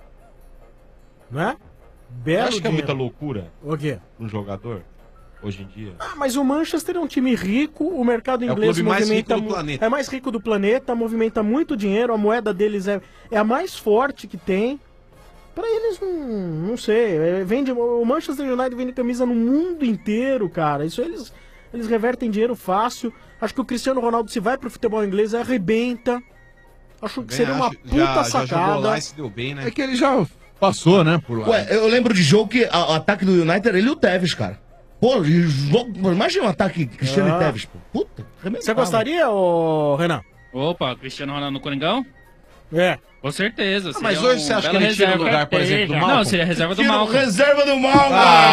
Não é? Belo Acho que é dinheiro. muita loucura O quê? um jogador, hoje em dia. Ah, mas o Manchester é um time rico, o mercado É o inglês clube mais movimenta rico do mu- planeta. é mais rico do planeta, movimenta muito dinheiro, a moeda deles é, é a mais forte que tem. Pra eles, não, não sei, é, vende, o Manchester United vende camisa no mundo inteiro, cara. Isso eles, eles revertem dinheiro fácil. Acho que o Cristiano Ronaldo, se vai pro futebol inglês, arrebenta. Acho que seria uma acho. puta Já- já sacada. jogou lá e se deu bem, né? É que ele já passou, né, por lá. Ué, eu lembro de jogo que a- o ataque do United era ele e o Tevez, cara. Pô, e jogo, imagina um ataque Cristiano Ah. e Tevez, pô. Puta, Você gostaria, ô Renan? Opa, Cristiano Ronaldo no Coringão? É. Com certeza. Ah, mas seria hoje você um acha que belo ele tira o reserva. lugar, por exemplo, do Malcom? Não, seria reserva do Tira o Malcom. reserva do Malcom.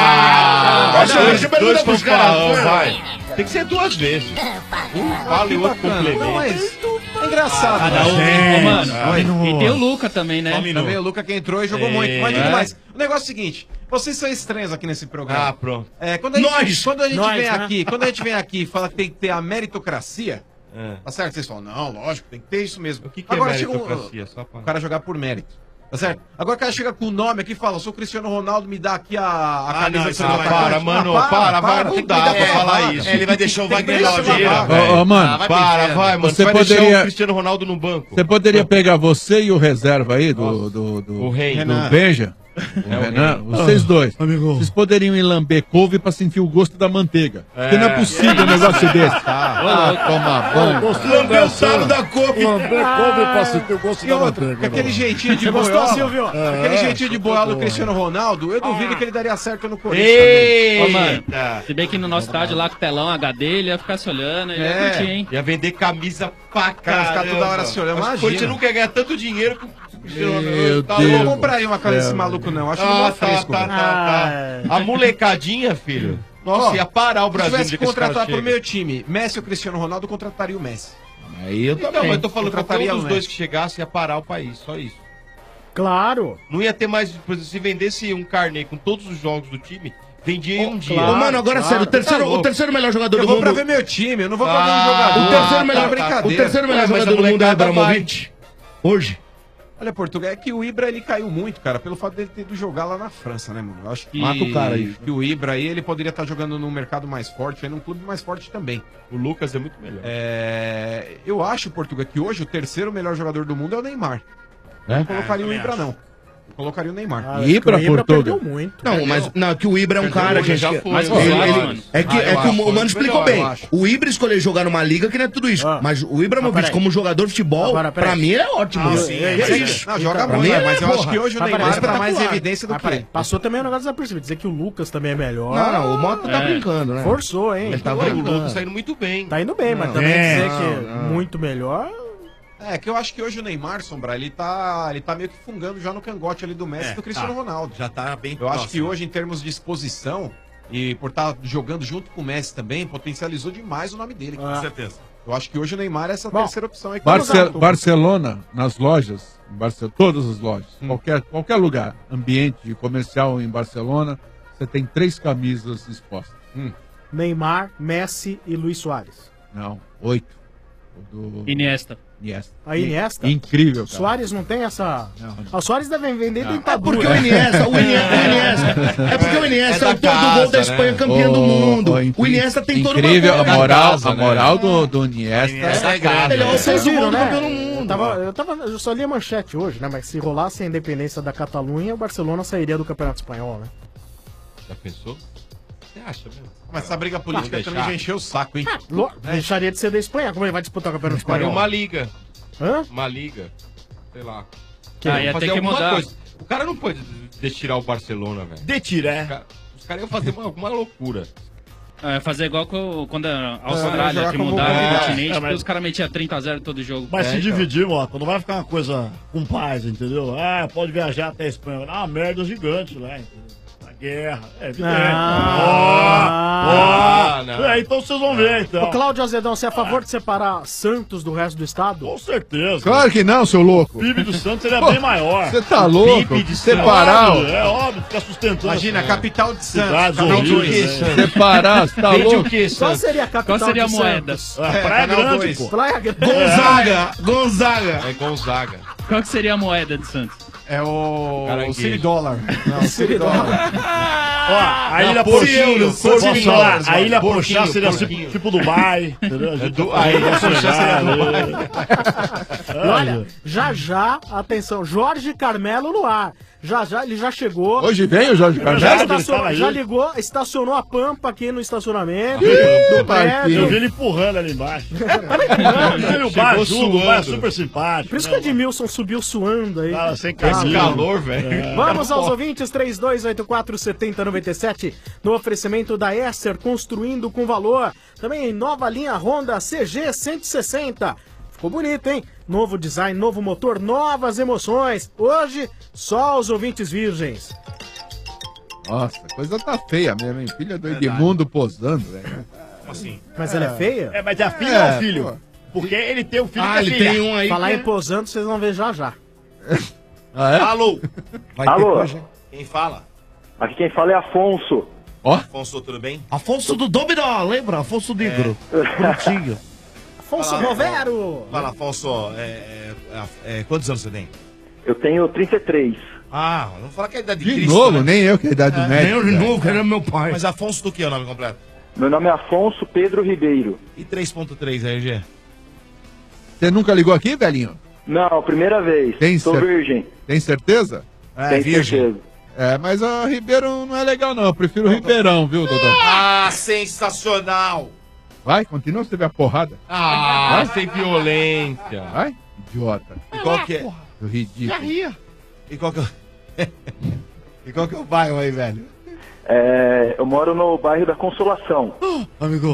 Ah, Poxa, dois- deixa eu perguntar dois pros caras. fanfarrão, foi? vai. Tem que ser duas vezes. Um fala e o outro complementa. Não, mas é engraçado. Cada um. né? Ô, mano, Oi. e tem o Luca também, né? Também o Luca que entrou e jogou É. muito. Mas digo É. mais. O negócio é o seguinte: vocês são estranhos aqui nesse programa. Ah, pronto. É, quando a gente, Nós! Quando a gente Nós, vem né? aqui, quando a gente vem aqui e fala que tem que ter a meritocracia, É. tá certo? Vocês falam, não, lógico, tem que ter isso mesmo. O que que é meritocracia? Só pra- O cara jogar por mérito. Tá certo? Agora o cara chega com o nome aqui e fala, sou Cristiano Ronaldo, me dá aqui a, a Ah, camisa não, do isso seu não, atacante. para, mano, para, vai, não tem que dá dar pra falar vaga. isso. Ele vai deixar o Tem que Wagner deixar Love uma ir, vaga. velho. Ô, ô, mano, Ah, vai para, vai, mano. Você Você vai deixar poderia- o Cristiano Ronaldo no banco. Você poderia pegar você e o reserva aí do, do, do, O Rei. do Renan. Benja. O É o Renan, Rei. vocês Ah, dois. Vocês poderiam ir lamber couve pra sentir o gosto da manteiga. Porque não é possível um negócio desse. Ah, toma banho. Lambeu o talo da couve. Lamber couve pra sentir o gosto E da outra, manteiga. com aquele jeitinho de Você gostou, boiola, Silvio? aquele É, jeitinho de boiola do Cristiano Ronaldo, eu duvido que ele daria certo no Corinthians Ô, também. mano, se bem que no nosso estádio lá com o telão H D, ele ia ficar se olhando, ele ia É. curtir, hein? Ia vender camisa pra Cara, ficar caramba. toda hora se olhando, Mas o imagina. Corinthians não quer ganhar tanto dinheiro com o Cristiano Ronaldo. Meu Tá Deus. louco? Eu não compraria uma camisa desse maluco, não. Acho ele mó Ah, tá, fresco, tá, velho. tá, tá. A molecadinha, filho. Nossa, Ó, ia parar o Brasil Se no tivesse dia que que esse cara contratar pro chega. meu time Messi ou Cristiano Ronaldo, eu contrataria o Messi. Aí eu Então, mas eu tô falando, qualquer Contrataria um dos o dois Messi. que chegasse ia parar o país, só isso. Claro. Não ia ter mais, por exemplo, se vendesse um carnê com todos os jogos do time, vendia em um dia. Ô, mano, agora sério, o terceiro, o terceiro melhor jogador Eu do vou mundo. pra ver meu time, eu não vou pra ver Ah, um jogador. O terceiro melhor, Tá brincadeira. o terceiro melhor Ué, mas jogador a do mundo é molecada Abramovich. Hoje. Olha, Portugal, é que o Ibra ele caiu muito, cara, pelo fato dele ter ido jogar lá na França, né, mano? Eu acho que, Mata o cara aí. que o Ibra aí ele poderia estar jogando num mercado mais forte, aí num clube mais forte também. O Lucas é muito melhor. É, eu acho, Portugal, que hoje o terceiro melhor jogador do mundo é o Neymar. É? Não colocaria É, o também Ibra, acho. não. Eu colocaria o Neymar. Ah, Ibra, acho que o Ibra Portugal. perdeu muito. Não, mas não, que o Ibra é um Perdeu cara, hoje, gente. já que- foi, mas mas ele- eu ele- acho. é que, Ah, é eu que o, acho, o Mano explicou melhor, eu bem. acho. O Ibra escolheu jogar numa liga que não é tudo isso. Ah. Mas o Ibrahimovic, Mas peraí. como jogador de futebol, Agora, peraí. pra mim ele é ótimo. Ah, meu. sim, E é, é mas- isso. Não, joga Pra muito, mim, mas ele é, eu acho porra. que hoje o Mas Neymar peraí, tá mais espetacular. evidência do Mas que peraí, ele. passou também um negócio desapercebido. Dizer que o Lucas também é melhor. Não, não, o Mota tá É. brincando, né? Forçou, hein? Ele tá Ué, o brincando. Lucas tá indo muito bem. Tá indo bem, mas Não. também É. dizer que é Não, não. muito melhor. É, que eu acho que hoje o Neymar, Sombra, ele tá, ele tá meio que fungando já no cangote ali do Messi e do Cristiano tá. Ronaldo. Já tá bem Eu acho que próximo. hoje, em termos de exposição, e por estar jogando junto com o Messi também, potencializou demais o nome dele. Com certeza. Eu acho que hoje o Neymar é essa terceira opção aí. Barce- Barcelona, nas lojas, em Barce- todas as lojas, Hum. qualquer, qualquer lugar, ambiente comercial em Barcelona, você tem três camisas expostas. Hum. Neymar, Messi e Luiz Soares. Não, oito. O do... Iniesta. Iniesta. A Iniesta? Incrível, cara. Soares não tem essa... Ah, o Soares deve vender Não. dentadura. Porque o Iniesta, o Iniesta, o Iniesta é porque o Iniesta é, o autor do gol da Espanha campeão do mundo. O Iniesta tem todo Incrível, uma a moral, a moral do, do Iniesta. Iniesta é casa. Ele é o Vocês viram, do né? campeão do mundo. Eu, tava, eu, tava, eu só li a manchete hoje, né? Mas se rolasse a independência da Catalunha, o Barcelona sairia do Campeonato Espanhol, né? Já pensou? Você acha mesmo? Mas essa briga política Vamos também deixar. já encheu o saco, hein? Lo- Deixaria de ser da Espanha. Como ele vai disputar o Campeonato Faria Espanhol? uma liga. Hã? Uma liga. Sei lá. Que? Ah, ia Fazer ter que alguma mudar. coisa. O cara não pode detirar o Barcelona, velho. Detirar, é? Os cara- Os caras iam fazer uma, alguma loucura. É, fazer igual com, quando a É, Austrália, jogar que como- mudaram É, o continente, é, porque mas- os caras metiam trinta a zero todo jogo. Mas É, se então. dividir, Mota, não vai ficar uma coisa com paz, entendeu? Ah, pode viajar até a Espanha. Ah, uma merda gigante lá, entendeu? A guerra, é evidente. Ah, Ó, ó. É, então vocês vão ver, então. Ô, Cláudio Azedão, você é a favor de separar Santos do resto do estado? Com certeza. Claro que não, seu louco. O P I B do Santos seria Pô, bem maior. você tá louco? P I B de Separar Santos. o- É óbvio, fica sustentando. Imagina, a capital de Santos. Cidades Canal horríveis, dois. né? Separar, você tá Vende louco? o quê, Qual Santos? seria a capital Qual seria a de moeda? Santos? Ah, Praia Canal Grande, dois. pô. Praia Grande. Gonzaga, Gonzaga. É Gonzaga. Qual que seria a moeda de Santos? É o. Caranguejo. O City Dólar. Não, o City Dólar. Ó, a Não, Ilha porquinho, Porchá, porquinho, posso falar? porquinho, A Ilha porquinho, Porchá seria porquinho. tipo, tipo Dubai, entendeu? A gente Du- vai a Ilha chegar Porchá seria ali. E olha, já já, atenção, Jorge Carmelo no ar. Já já, ele já chegou. Hoje vem o Jorge Já, Carmelo? estacionou, aí. já ligou, estacionou a Pampa aqui no estacionamento Ih, do prédio. Eu vi ele empurrando ali embaixo. Ele, o bar Chegou ajuda, o bar é suando. super simpático. Por isso né? que o Edmilson subiu suando aí. Fala sem Esse camisa. calor, velho. Vamos aos ouvintes, três dois oito quatro, sete zero nove sete, no oferecimento da Esser, construindo com valor. Também nova linha Honda C G cento e sessenta. Ficou bonito, hein? Novo design, novo motor, novas emoções. Hoje, só os ouvintes virgens. Nossa, a coisa tá feia mesmo, hein? Filha do Edmundo posando, velho. Assim. Mas ela é feia? É, mas é a filha É, ou o filho? pô. Porque ele tem o filho Ah, que é ele filha. tem um aí. Falar que em é- posando, vocês vão ver já já. Ah, é? Alô? Vai ter Alô? coisa. Quem fala? Aqui quem fala é Afonso. Ó, Afonso, tudo bem? Afonso do Dominó, lembra? Afonso Negro. Brutinho. Afonso Fala, Rovero! Fala, Afonso, é, é, é, quantos anos você tem? Eu tenho trinta e três. Ah, vamos falar que é a idade de Cristo, novo, né? nem eu que é a idade do médico. Nem eu de velho. novo, que era meu pai. Mas Afonso do que é o nome completo? Meu nome é Afonso Pedro Ribeiro. E três ponto três aí, G? Você nunca ligou aqui, velhinho? Não, primeira vez. Tem Sou cer- virgem. Tem certeza? É, Tem virgem. certeza. É, mas o Ribeiro não é legal não, eu prefiro o Ribeirão, viu, Dodô? Ah, sensacional! Vai, continua, você vê a porrada. Ah, sem violência. Vai, idiota. E qual que é? O ridículo. E qual que é? E qual que é o bairro aí, velho? É, eu moro no bairro da Consolação. Amigo.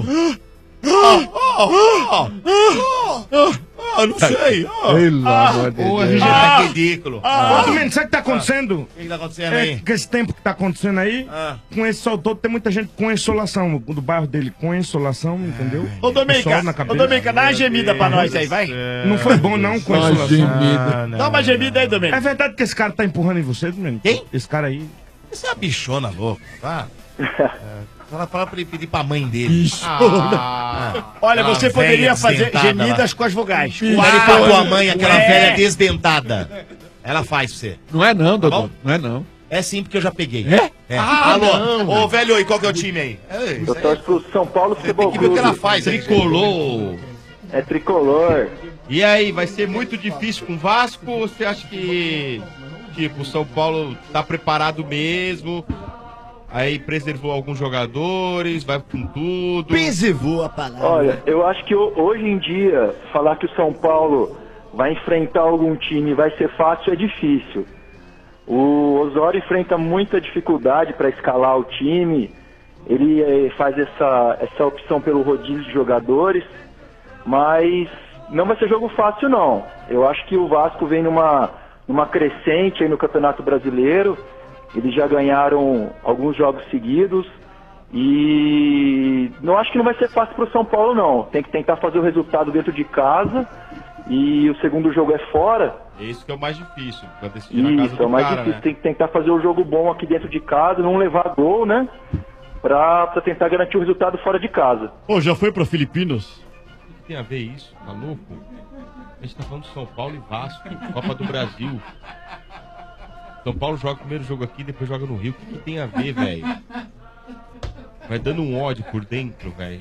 Ah, não sei. Pelo amor de Ô, Deus. R G, Ah, ridículo. Ô, Domênico, sabe o que tá acontecendo? O que que tá acontecendo É aí? que esse tempo que tá acontecendo aí, Ah. com esse sol todo, tem muita gente com insolação, do bairro dele com insolação, entendeu? Ô, Domênica, Sol na ô, cabeça. Domênica, dá uma gemida pra nós aí, vai. Não foi bom não com Uma insolação. gemida. Dá uma gemida aí, É Domênica. verdade que esse cara tá empurrando em você, Domênico? Quem? Esse cara aí. Isso é uma bichona louca, tá? É, Fala, fala pra ele pedir pra mãe dele. Ah, Olha, aquela você poderia velha fazer desdentada gemidas lá. com as vogais. Fale pra tua mãe, aquela Ué. velha desdentada. Ela faz pra você. Não é não, Tá Dodô, bom? não é não. É sim, porque eu já peguei. É? É. Ah, Alô, não. ô velho, e qual que é o time aí? É, Eu isso aí. torço pro São Paulo Tem Futebol que ver o que Clube. ela faz. aí. Tricolor. É tricolor. E aí, vai ser muito difícil com o Vasco ou você acha que, tipo, o São Paulo tá preparado mesmo? Aí preservou alguns jogadores, vai com tudo. Preservou a palavra. Olha, eu acho que ho- hoje em dia, falar que o São Paulo vai enfrentar algum time vai ser fácil é difícil. O Osório enfrenta muita dificuldade para escalar o time. Ele eh, faz essa, essa opção pelo rodízio de jogadores, mas não vai ser jogo fácil não. Eu acho que o Vasco vem numa, numa crescente aí no Campeonato Brasileiro. Eles já ganharam alguns jogos seguidos E não acho que não vai ser fácil pro São Paulo, não. Tem que tentar fazer o resultado dentro de casa e o segundo jogo é fora. Esse que é o mais difícil, pra decidir na casa Isso, do é o mais cara, difícil. né? Tem que tentar fazer o jogo bom aqui dentro de casa, não levar gol, né? Pra, pra tentar garantir o resultado fora de casa. Pô, já foi pra Filipinas? O que tem a ver isso, maluco? A gente tá falando de São Paulo e Vasco, Copa do Brasil. São Paulo joga o primeiro jogo aqui, depois joga no Rio. O que, que tem a ver, velho? Vai dando um ódio por dentro, velho.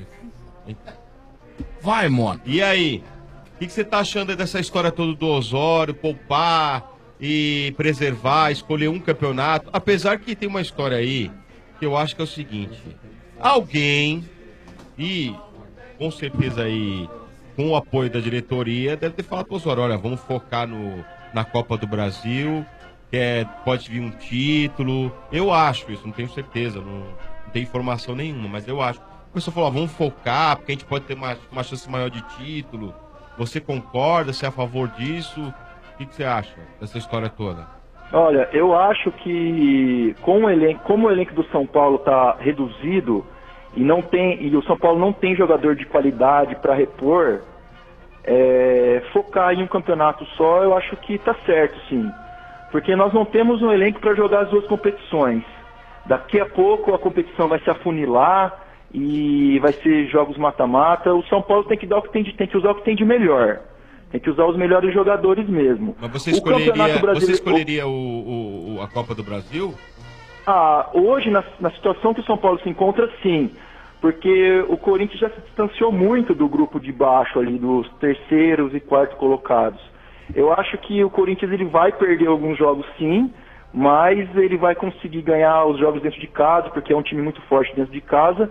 Vai, mano. E aí? O que, que você tá achando dessa história toda do Osório, poupar e preservar, escolher um campeonato? Apesar que tem uma história aí que eu acho que é o seguinte: alguém, e com certeza aí com o apoio da diretoria, deve ter falado pro Osório, olha, vamos focar no, na Copa do Brasil, que é, pode vir um título. Eu acho isso, não tenho certeza, não, não tenho informação nenhuma, mas eu acho. A pessoa falou, ó, vamos focar, porque a gente pode ter uma, uma chance maior de título. Você concorda? Você é a favor disso? O que, que você acha dessa história toda? Olha, eu acho que com o elenco, como o elenco do São Paulo está reduzido e não tem e o São Paulo não tem jogador de qualidade para repor, é, focar em um campeonato só, eu acho que está certo, sim, porque nós não temos um elenco para jogar as duas competições. Daqui a pouco a competição vai se afunilar e vai ser jogos mata-mata. O São Paulo tem que dar o que tem de, tem que usar o que tem de melhor. Tem que usar os melhores jogadores mesmo. Mas você O escolheria, Campeonato Brasileiro- você escolheria o, o- o- a Copa do Brasil? Ah, hoje, na, na situação que o São Paulo se encontra, sim. Porque o Corinthians já se distanciou muito do grupo de baixo ali, dos terceiros e quartos colocados. Eu acho que o Corinthians ele vai perder alguns jogos, sim, mas ele vai conseguir ganhar os jogos dentro de casa, porque é um time muito forte dentro de casa.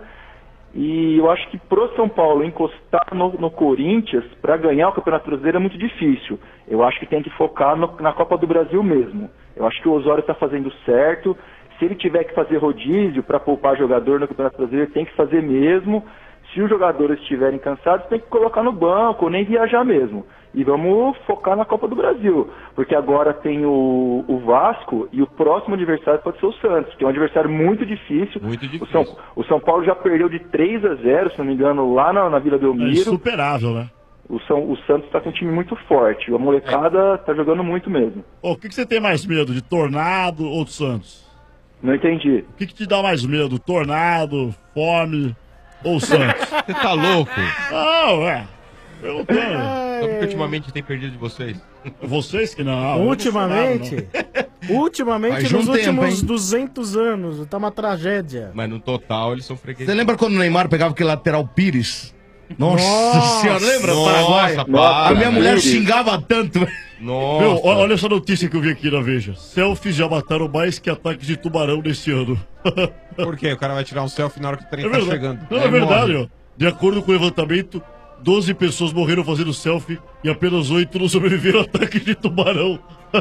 E eu acho que pro São Paulo encostar no, no Corinthians para ganhar o Campeonato Brasileiro é muito difícil. Eu acho que tem que focar no- na Copa do Brasil mesmo. Eu acho que o Osório está fazendo certo. Se ele tiver que fazer rodízio para poupar jogador no Campeonato Brasileiro, tem que fazer mesmo. Se os jogadores estiverem cansados, tem que colocar no banco, ou nem viajar mesmo. E vamos focar na Copa do Brasil. Porque agora tem o, o Vasco e o próximo adversário pode ser o Santos, que é um adversário muito difícil. Muito O São, o São Paulo já perdeu de três a zero, se não me engano, lá na, na Vila É Belmiro. insuperável, né? O, São, o Santos está com um time muito forte. A molecada tá jogando muito mesmo. Ô, o que, que você tem mais medo, de Tornado ou do Santos? Não entendi. O que, que te dá mais medo, Tornado, Fome ou Santos? Você tá louco? Não, ué. Perguntando. Só porque ultimamente tem perdido de vocês. Vocês que não. Ultimamente? Ultimamente, Faz nos um tempo, últimos hein? duzentos anos. Tá uma tragédia. Mas no total eles são fregueses. Você lembra quando o Neymar pegava aquele lateral Pires? Nossa, Nossa senhora, lembra? Nossa, Paraguai? para, A minha mulher Pires. xingava tanto. Nossa. Meu, ó- olha essa notícia que eu vi aqui na Veja. Selfies já mataram mais que ataques de tubarão nesse ano. Por quê? O cara vai tirar um selfie na hora que o trem É tá verdade. chegando. Não, Aí é verdade, morre. ó. De acordo com o levantamento, doze pessoas morreram fazendo selfie e apenas oito não sobreviveram a ataques de tubarão.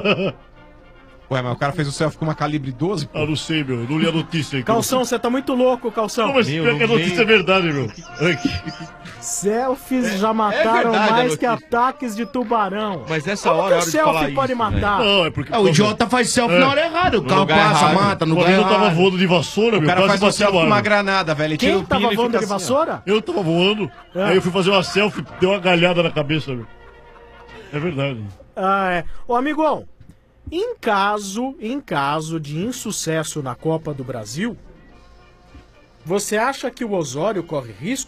Ué, mas o cara fez o selfie com uma calibre doze? Ah, não sei, meu. Não li a notícia aí. Calção, você tá muito louco, Calção. Não, mas pior que a notícia é verdade, meu. Selfies já mataram verdade a mais que notícia. ataques de tubarão. Mas essa Como hora que é o hora de selfie falar pode isso, matar? Não, é porque... É, o idiota faz selfie É. na hora errada. O No carro lugar passa, errado. mata, no Quando lugar eu tava errado. voando de vassoura, O meu, cara quase faz um bateu selfie a com uma arma. granada, velho. Ele tira Quem o tava pino e voando fica de assim, ó. vassoura? Eu tava voando, É. aí eu fui fazer uma selfie, deu uma galhada na cabeça, meu. É verdade. Ah, é. Ô, amigão, em caso, em caso de insucesso na Copa do Brasil, você acha que o Osório corre risco?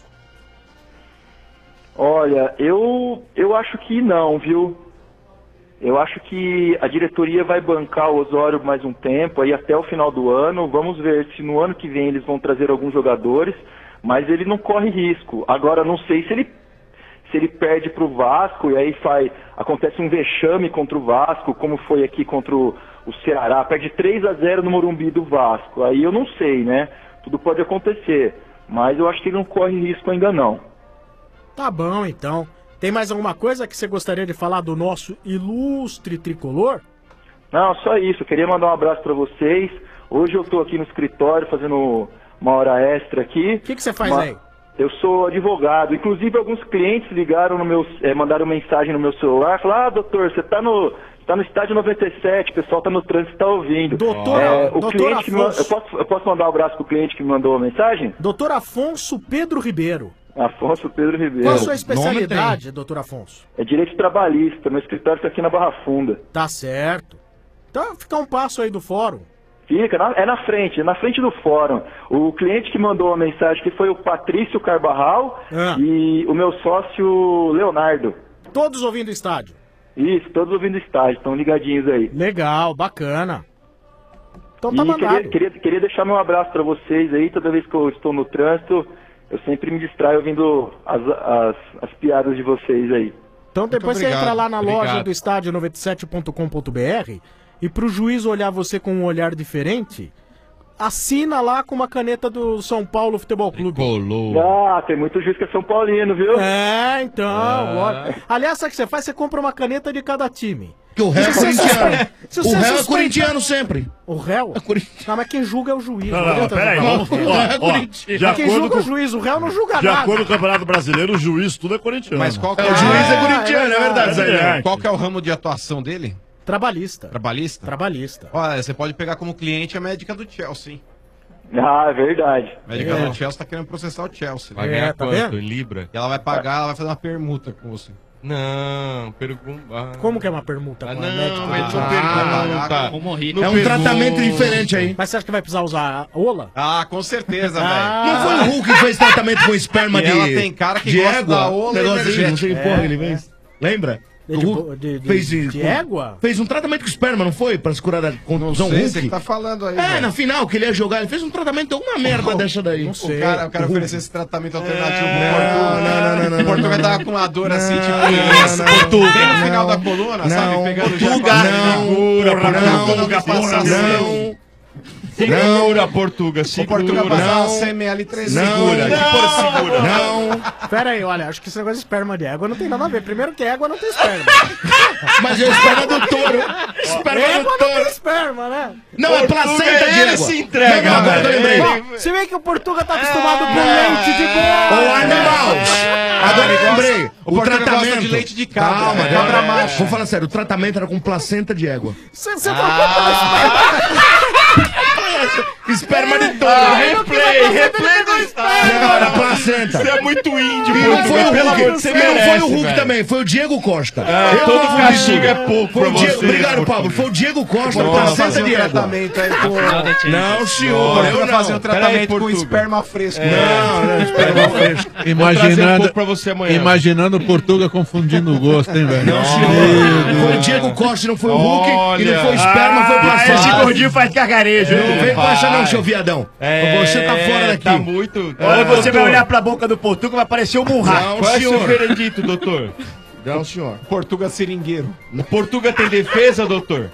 Olha, eu, eu acho que não, viu? Eu acho que a diretoria vai bancar o Osório mais um tempo, aí até o final do ano. Vamos ver se no ano que vem eles vão trazer alguns jogadores, mas ele não corre risco. Agora, não sei se ele, se ele perde para o Vasco e aí faz, acontece um vexame contra o Vasco, como foi aqui contra o, o Ceará. Perde três a zero no Morumbi do Vasco. Aí eu não sei, né? Tudo pode acontecer, mas eu acho que ele não corre risco ainda não. Tá bom, então. Tem mais alguma coisa que você gostaria de falar do nosso ilustre tricolor? Não, só isso. Eu queria mandar um abraço pra vocês. Hoje eu tô aqui no escritório fazendo uma hora extra aqui. O que, que você faz Uma- aí? Eu sou advogado. Inclusive, alguns clientes ligaram no meu, eh, mandaram mensagem no meu celular. Falaram, ah, doutor, você tá no, tá no estádio noventa e sete, o pessoal tá no trânsito, tá ouvindo. Doutor, É, o doutor cliente que ma- Afonso. eu, posso, eu posso mandar um abraço pro cliente que me mandou a mensagem? Doutor Afonso Pedro Ribeiro. Afonso Pedro Ribeiro. Qual a sua especialidade, doutor Afonso? É direito trabalhista, meu escritório tá aqui na Barra Funda. Tá certo. Então fica um passo aí do fórum. Fica, na- é na frente, é na frente do fórum. O cliente que mandou a mensagem que foi o Patrício Carbarral Ah. e o meu sócio Leonardo. Todos ouvindo o estádio. Isso, todos ouvindo o estádio, estão ligadinhos aí. Legal, bacana. Então tá e mandado. queria, queria, queria deixar meu abraço pra vocês aí, toda vez que eu estou no trânsito, eu sempre me distraio ouvindo as, as, as piadas de vocês aí. Então depois você obrigado, entra lá na loja obrigado. do estádio noventa e sete ponto com ponto b r e pro juiz olhar você com um olhar diferente, assina lá com uma caneta do São Paulo Futebol Clube. Ah, tem muito juiz que é São Paulino, viu? É, então. Ah. ó. Aliás, sabe o que você faz? Você compra uma caneta de cada time. Que o réu é Se você corintiano. suspe- se O você réu é suspeita- corintiano sempre. O réu? Não, mas quem julga é o juiz. Não, não, adianta peraí, falar. vamos- ó, ó, de Mas quem acordo julga com- o juiz, o réu não julga De nada. acordo com o Campeonato Brasileiro, o juiz tudo é corintiano. Mas qual que é, o o juiz é corintiano, é verdade, Zé Guilherme. Qual que é o ramo de atuação dele? Trabalhista. Trabalhista? Trabalhista. Olha, você pode pegar como cliente a médica do Chelsea. Ah, é verdade. A médica É. do Chelsea tá querendo processar o Chelsea. Vai ganhar É, tá quanto? vendo? Em Libra? E ela vai pagar, ela vai fazer uma permuta com você. Não, pergunta. Como que é uma permuta? Ah, com a não, médica? mas não pergunta. Como morrer. Não É um pergunta. tratamento diferente aí. Mas você acha que vai precisar usar a Ola? Ah, com certeza, Ah. velho. Não foi o Hulk que fez tratamento com esperma E de. ela tem cara que de gosta égua? da Ola Negócio assim, energética. não sei que porra É. que ele fez. Lembra? De- O Hulk de- de- fez de com- égua? Fez um tratamento com esperma, não foi? Pra se curar da contusão sei, Hulk? você que tá falando aí, É, velho. na final que ele ia jogar, ele fez um tratamento, uma merda dessa daí. Não sei. O cara, o cara ofereceu esse tratamento alternativo pro não, Portugal. não, não, não, não, O Portugal não, tava não. com uma dor assim, Não, tipo não, isso. não, não, Portugal. Bem no não, final da não, coluna, sabe? não, Pegando já Portugal, com a não, segura, não, Portuga, passa não. Segura, Portuga, O segura. Portugal passa Não. cem mililitros. Não. Segura, que por segura. Não. Pera aí, olha, acho que esse negócio de esperma de égua não tem nada a ver. Primeiro que égua não tem esperma. Mas é o esperma do touro. Esperma égua do não touro. tem esperma, né? Não, é placenta de ele égua. se entrega, Não, não, agora que eu lembrei. Bom, se bem que o Portuga tá acostumado com leite de boi. Ô, animal! Agora eu lembrei. O O Portuga tratamento. gosta de leite de cabra. Calma, É. cabra É. macho. Vou falar sério, o tratamento era com placenta de égua. Você, você trocou pela esperma. Esperma de touro. Ah, replay, replay do estádio. Não, era placenta. Você é muito índio, E não foi Portuga, o pelo Hulk, amor de Deus, e não foi merece, o Hulk velho. também, foi o Diego Costa. Ah, Eu todo confundi castigo tudo. é pouco Foi pra o Diego- você, Obrigado, Portuga. Pablo. Foi o Diego Costa, Nossa, placenta fazer de um égua. tratamento aí com... Não, senhor, Portuga eu não. fazer um tratamento Peraí, com Portuga. esperma fresco. Não, não, esperma fresco. trazer um Imaginando, pouco pra você amanhã. imaginando o Portuga confundindo o gosto, hein, velho? Não, senhor. Foi o Diego Costa, não foi o Hulk. E não foi o esperma, foi o Ah, esse placenta. gordinho faz cargarejo. Não hein? vem com essa não, Vai. seu viadão. É, Você tá fora daqui. Tá muito. Olha, você doutor. vai olhar pra boca do Portuga, vai parecer um murraco. Não, Qual é o seu senhor. veredito, doutor? Não, senhor. Portuga seringueiro. O Portuga tem defesa, doutor?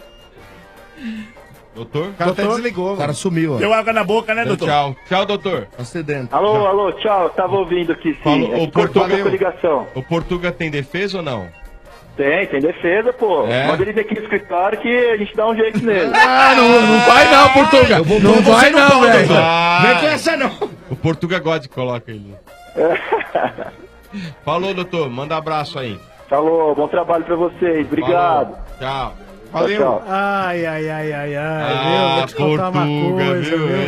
Doutor? O cara até desligou. O cara sumiu, ó. Deu água na boca, né, doutor? Tchau. Tchau, doutor. Tá sedento. Alô, alô, tchau, tava ouvindo aqui sim. Falou, É ô, que cortou Portuga, a ligação. O Portuga tem defesa ou não? Tem, tem defesa, pô. É? Manda ele vir aqui no escritório que a gente dá um jeito nele. Ah, não, não vai não, Portuga. Eu vou Não pôr vai você no não, pau, velho. doutor. Ah. Vem com essa não. O Portuga God coloca ele. Falou, doutor. Manda abraço aí. Falou, bom trabalho pra vocês. Obrigado. Falou. Tchau. Valeu. Tchau. Ai, ai, ai, ai, ai. Ah, viu? Vou te contar uma Portuga, coisa, viu? viu?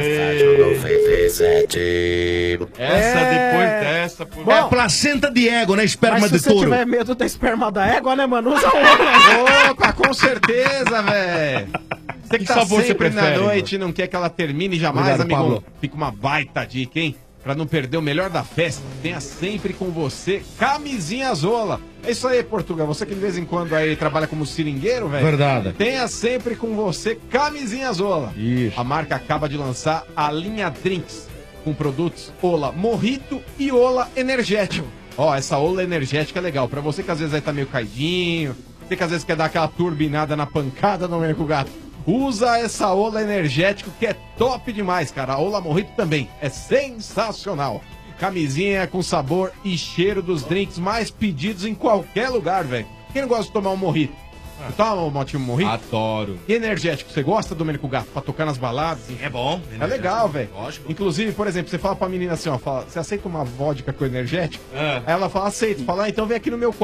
Essa, É. depois dessa... Por... É placenta de égua, né? Esperma Mas se de você touro. tiver medo da esperma da égua, né, mano? Usa outra. Opa, com certeza, velho. Você que Que tá sabor você sempre na prefere, noite e não quer que ela termine jamais, Obrigado, amigão. Pablo. Fica uma baita dica, hein? Pra não perder o melhor da festa, tenha sempre com você camisinha Zola. É isso aí, Portugal. Você que de vez em quando aí trabalha como seringueiro, velho. Verdade. Tenha sempre com você camisinha Zola. Isso. A marca acaba de lançar a linha Drinks com produtos Ola Morrito e Ola Energético. Ó, essa Ola Energética é legal. Pra você que às vezes aí tá meio caidinho, você que às vezes quer dar aquela turbinada na pancada no meio com o gato. Usa essa Ola Energético que é top demais, cara. A Ola Morrito também é sensacional. Camisinha com sabor e cheiro dos drinks mais pedidos em qualquer lugar, velho. Quem não gosta de tomar um morrito? Você toma um motinho morrito? Adoro. E energético, você gosta, Domênico Gato, pra tocar nas baladas? É bom. É legal, velho. Lógico. Inclusive, por exemplo, você fala pra menina assim, ó, fala, você aceita uma vodka com energético? É. Aí ela fala, aceito. Fala, ah, então vem aqui no meu quarto.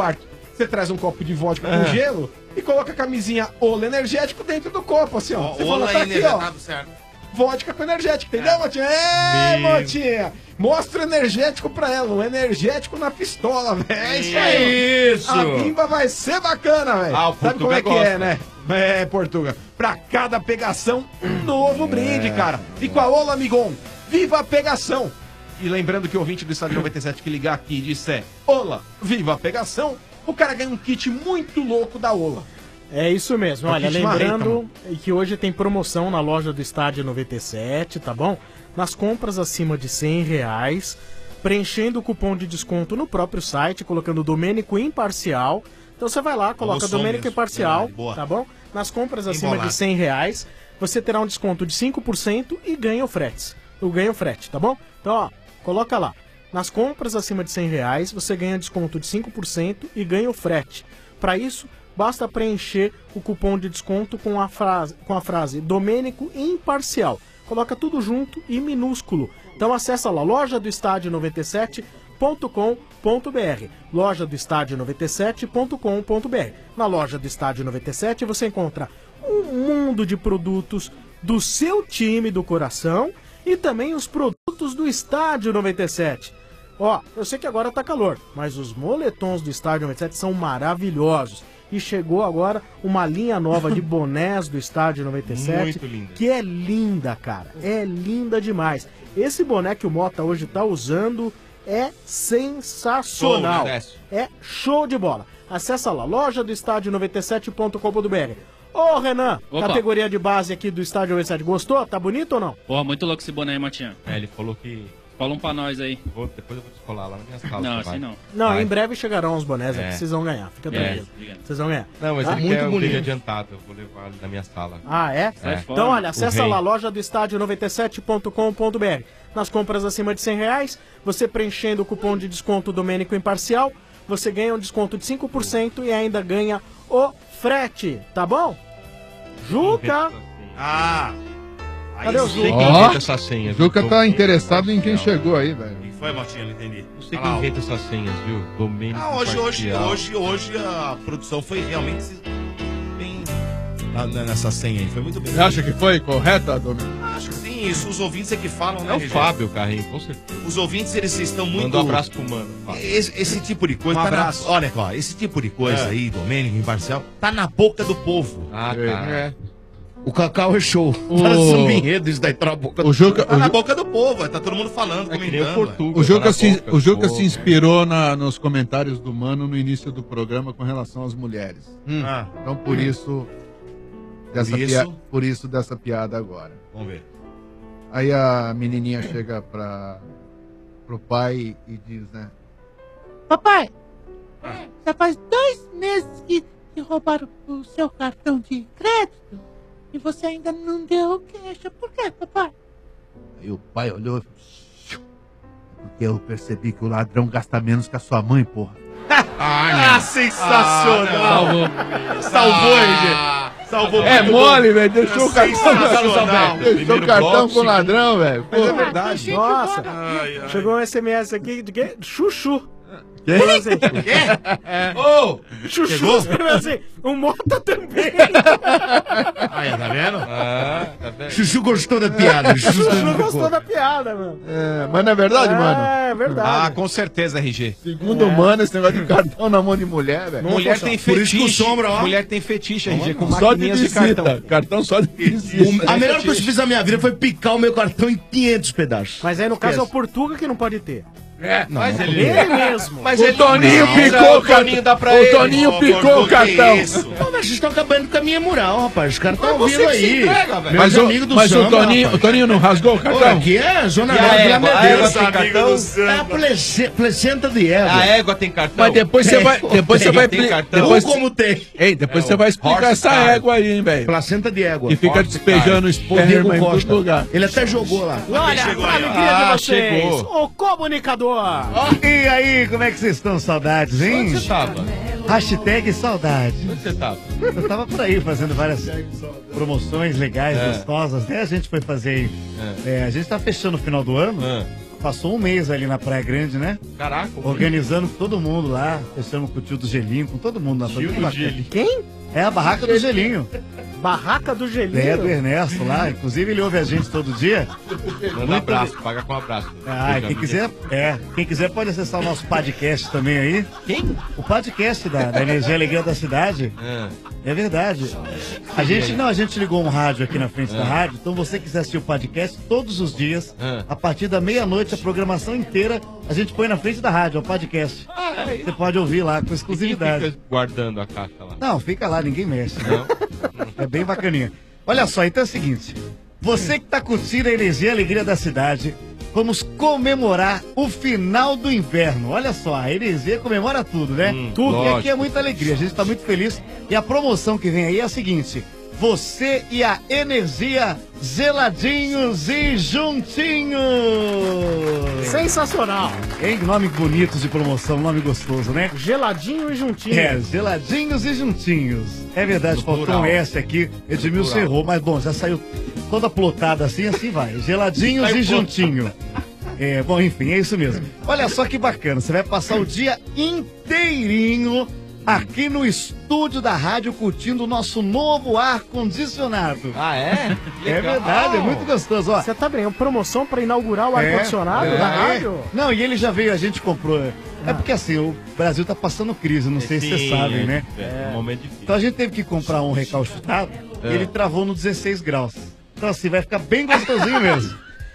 Você traz um copo de vodka É. com gelo e coloca a camisinha Ola energético dentro do copo, assim, ó. Você Ola fala, tá e aqui, energia- ó. tá certo. Vodka com energético, entendeu, Motinha? É, Meu. Motinha! Mostra o energético pra ela, um energético na pistola, velho. É isso É aí. isso. A bimba vai ser bacana, velho. Ah, o Sabe como Portuga é que gosta. é, né? É, Portuga. Pra cada pegação, um novo brinde, cara. E com a Ola, amigão, viva a pegação! E lembrando que o ouvinte do Estádio noventa e sete que ligar aqui e disser Ola, viva a pegação, o cara ganha um kit muito louco da Ola. É isso mesmo. É o Olha, kit lembrando marreta, que hoje tem promoção na loja do Estádio noventa e sete, tá bom? Nas compras acima de cem reais, preenchendo o cupom de desconto no próprio site, colocando Domênico Imparcial. Então você vai lá, coloca som Domênico mesmo. Imparcial, Verdade, boa. tá bom? Nas compras Bem acima bolado. de cem reais, você terá um desconto de cinco por cento e ganha o frete. O ganha o frete, tá bom? Então, ó, coloca lá. Nas compras acima de cem reais, você ganha desconto de cinco por cento e ganha o frete. Para isso, basta preencher o cupom de desconto com a frase, com a frase Domênico Imparcial. Coloca tudo junto e minúsculo. Então acessa lá, loja do estádio noventa e sete ponto com ponto br. loja do estádio noventa e sete ponto com ponto br. Na loja do Estádio noventa e sete você encontra um mundo de produtos do seu time do coração e também os produtos do Estádio noventa e sete. Ó, eu sei que agora tá calor, mas os moletons do Estádio noventa e sete são maravilhosos. E chegou agora uma linha nova de bonés do Estádio noventa e sete, Muito linda. que é linda, cara. É linda demais. Esse boné que o Mota hoje tá usando é sensacional. Show, né, Décio? É show de bola. Acesse lá, loja do estádio noventa e sete ponto com ponto br. Ô, Renan, Opa. categoria de base aqui do Estádio noventa e sete, gostou? Tá bonito ou não? Porra, muito louco esse boné aí, Matinha. É, ele falou que. Cola um pra nós aí. Vou, depois eu vou descolar lá na minha sala. Não, você assim vai. não. Não, Vai. em breve chegarão os bonés aqui, É. vocês vão ganhar. Fica É. tranquilo. Vocês vão ganhar. Não, mas Tá? ele Muito quer o dele bonito. adiantado. Eu vou levar ele na minha sala. Ah, é? É. Então, olha, O acessa rei. lá, loja do estádio noventa e sete ponto com ponto br. Nas compras acima de cem reais, você preenchendo o cupom de desconto Domênico Imparcial, você ganha um desconto de cinco por cento e ainda ganha o frete, tá bom? Juca! Ah! Cadê o Sei Juca? quem Ó, inventa essas senhas. Juca viu? tá interessado em quem chegou aí, velho. O que foi, Motinha? Não entendi. Não sei Ah, quem lá, ó. inventa essas senhas, viu? Domênico Ah, hoje, hoje, Imparcial. hoje, hoje a produção foi realmente bem na- na- nessa senha aí. Foi muito bem. Você acha que foi correta, Domênico? Acho que sim, isso os ouvintes é que falam, né, É o Regê? Fábio, Carrinho, com certeza. Os ouvintes, eles estão muito... Manda um abraço pro mano. Fábio. Esse, esse tipo de coisa Um tá na- abraço. Olha, ó, esse tipo de coisa É. aí, Domênico Imparcial, tá na boca do povo. Ah, É. O Cacau é show. O- Parece um enredo isso daí tá na boca O Juca, Tá o na Ju- boca do povo, tá todo mundo falando, É que nem o comentando. Portuga. o Juca, tá na se, boca o Juca do se povo. inspirou na- nos comentários do Mano no início do programa com relação às mulheres. Hum. Ah, Então, por isso, dessa Por isso? pia- por isso dessa piada agora. vamos ver. Aí a menininha chega pra, pro pai e diz, né? Papai, já faz dois meses que, que roubaram o seu cartão de crédito e você ainda não deu queixa. Por quê, papai? Aí o pai olhou e falou, porque eu percebi que o ladrão gasta menos que a sua mãe, porra. Ah, sensacional! Salvou. Salvou, Regê. Salvou É muito mole, bom. velho. Deixou o cartão, Sensacional. deixou o Primeiro cartão bloco, com o ladrão, velho. Mas é Pô, verdade. Nossa, Ai, ai. chegou um S M S aqui de quê? Chuchu. Quê? Falou assim, Ô! Chuchu Chegou? escreveu assim, o Mota também. Aí, tá vendo? Ah, tá vendo? Chuchu gostou da piada. Chuchu Chuchu gostou da piada, mano. é, mas não é verdade, mano? É Ah, verdade. com certeza, R G. Segundo o Mano, esse negócio de cartão na mão de mulher, velho. Mulher tem Por isso que o fetiche. Sombra, ó. Mulher tem fetiche, R G, com Só de maquininhas de, visita. cartão. Cartão só de visita. O- a melhor coisa que eu fiz na minha vida foi picar o meu cartão em quinhentos pedaços. Mas aí no caso é o Portuga que não pode ter. É, mas ele... Ele mesmo. Mas O ele... Toninho Não, picou o o Toninho dá pra cartão. O ele. Toninho Ô, picou o Portuga, cartão. que isso? Pô, mas vocês estão acabando com a minha moral, rapaz. Os caras estão Mas você ouvindo que se aí. entrega, velho. Meus Mas, o, amigos do mas o, samba, Toninho, o rapaz. Toninho não rasgou o Pô, cartão? aqui é Zona E a Leste da égua? minha A vida. égua tem cartão? É a plece- placenta de égua. A égua tem cartão? Mas depois você vai, depois você Tem, vai, tem pli- cartão? depois, Ou como tem. ei, depois É, você o vai explicar horse essa car. égua aí, hein, velho. Placenta de égua. Que fica Horse despejando O esperma Diego em todo Costa. lugar. Ele até jogou lá. Olha, chegou pra aí, ó. alegria Ah, de vocês, chegou. o comunicador. E aí, como é que vocês estão? Saudades, hein? Onde você tava? Hashtag saudade. Onde você tava? Eu tava por aí fazendo várias promoções legais, É. gostosas. Até a gente foi fazer. É, a gente tá fechando o final do ano. Ah. passou um mês ali na Praia Grande, né? Caraca. Organizando com todo mundo lá. Fechamos com o tio do Gelinho, com todo mundo na Tio Praia do Gelinho. Quem? É a Barraca do Gelinho. Barraca do Gelinho? É, do Ernesto lá. Inclusive ele ouve a gente todo dia. Manda um Muito abraço, bem. paga com um abraço. Ah, quem quiser, é, quem quiser pode acessar o nosso podcast também aí. Quem? O podcast da, da Energia e Alegria da Cidade. É verdade. A gente, não, a gente ligou um rádio aqui na frente da Ah. rádio, então você quiser assistir o podcast todos os dias, Ah. a partir da meia-noite, a programação inteira, a gente põe na frente da rádio, é o podcast. Você pode ouvir lá com exclusividade. Fica guardando a caixa lá. Não, fica lá, ninguém mexe. Não. É bem bacaninha. Olha só, então é o seguinte. Você que tá curtindo a energia e a alegria da cidade, vamos comemorar o final do inverno. Olha só, a energia comemora tudo, né? tudo. E lógico. aqui é muita alegria, a gente tá muito feliz. E a promoção que vem aí é a seguinte. Você e a Energia geladinhos e juntinhos. Sensacional. Hein? Nome bonito de promoção, nome gostoso, né? Geladinho e juntinho. É, geladinhos e juntinhos. É verdade, No faltou plural. um S aqui, Edmilson plural. errou, mas bom, já saiu toda plotada assim, assim vai. Geladinhos Saiu e plotada. juntinho. É, bom, enfim, é isso mesmo. Olha só que bacana, você vai passar o dia inteirinho aqui no estúdio da rádio curtindo o nosso novo ar-condicionado. Ah, é? É verdade, é muito gostoso. Ó. Você tá bem, é uma promoção pra inaugurar o É, ar-condicionado é, da é. rádio? Não, e ele já veio, a gente comprou. É porque assim, o Brasil tá passando crise, não sei se vocês Sim, sabem, é, né? é um momento difícil. Então a gente teve que comprar um recalchutado É. e ele travou no dezesseis graus. Então assim, vai ficar bem gostosinho mesmo.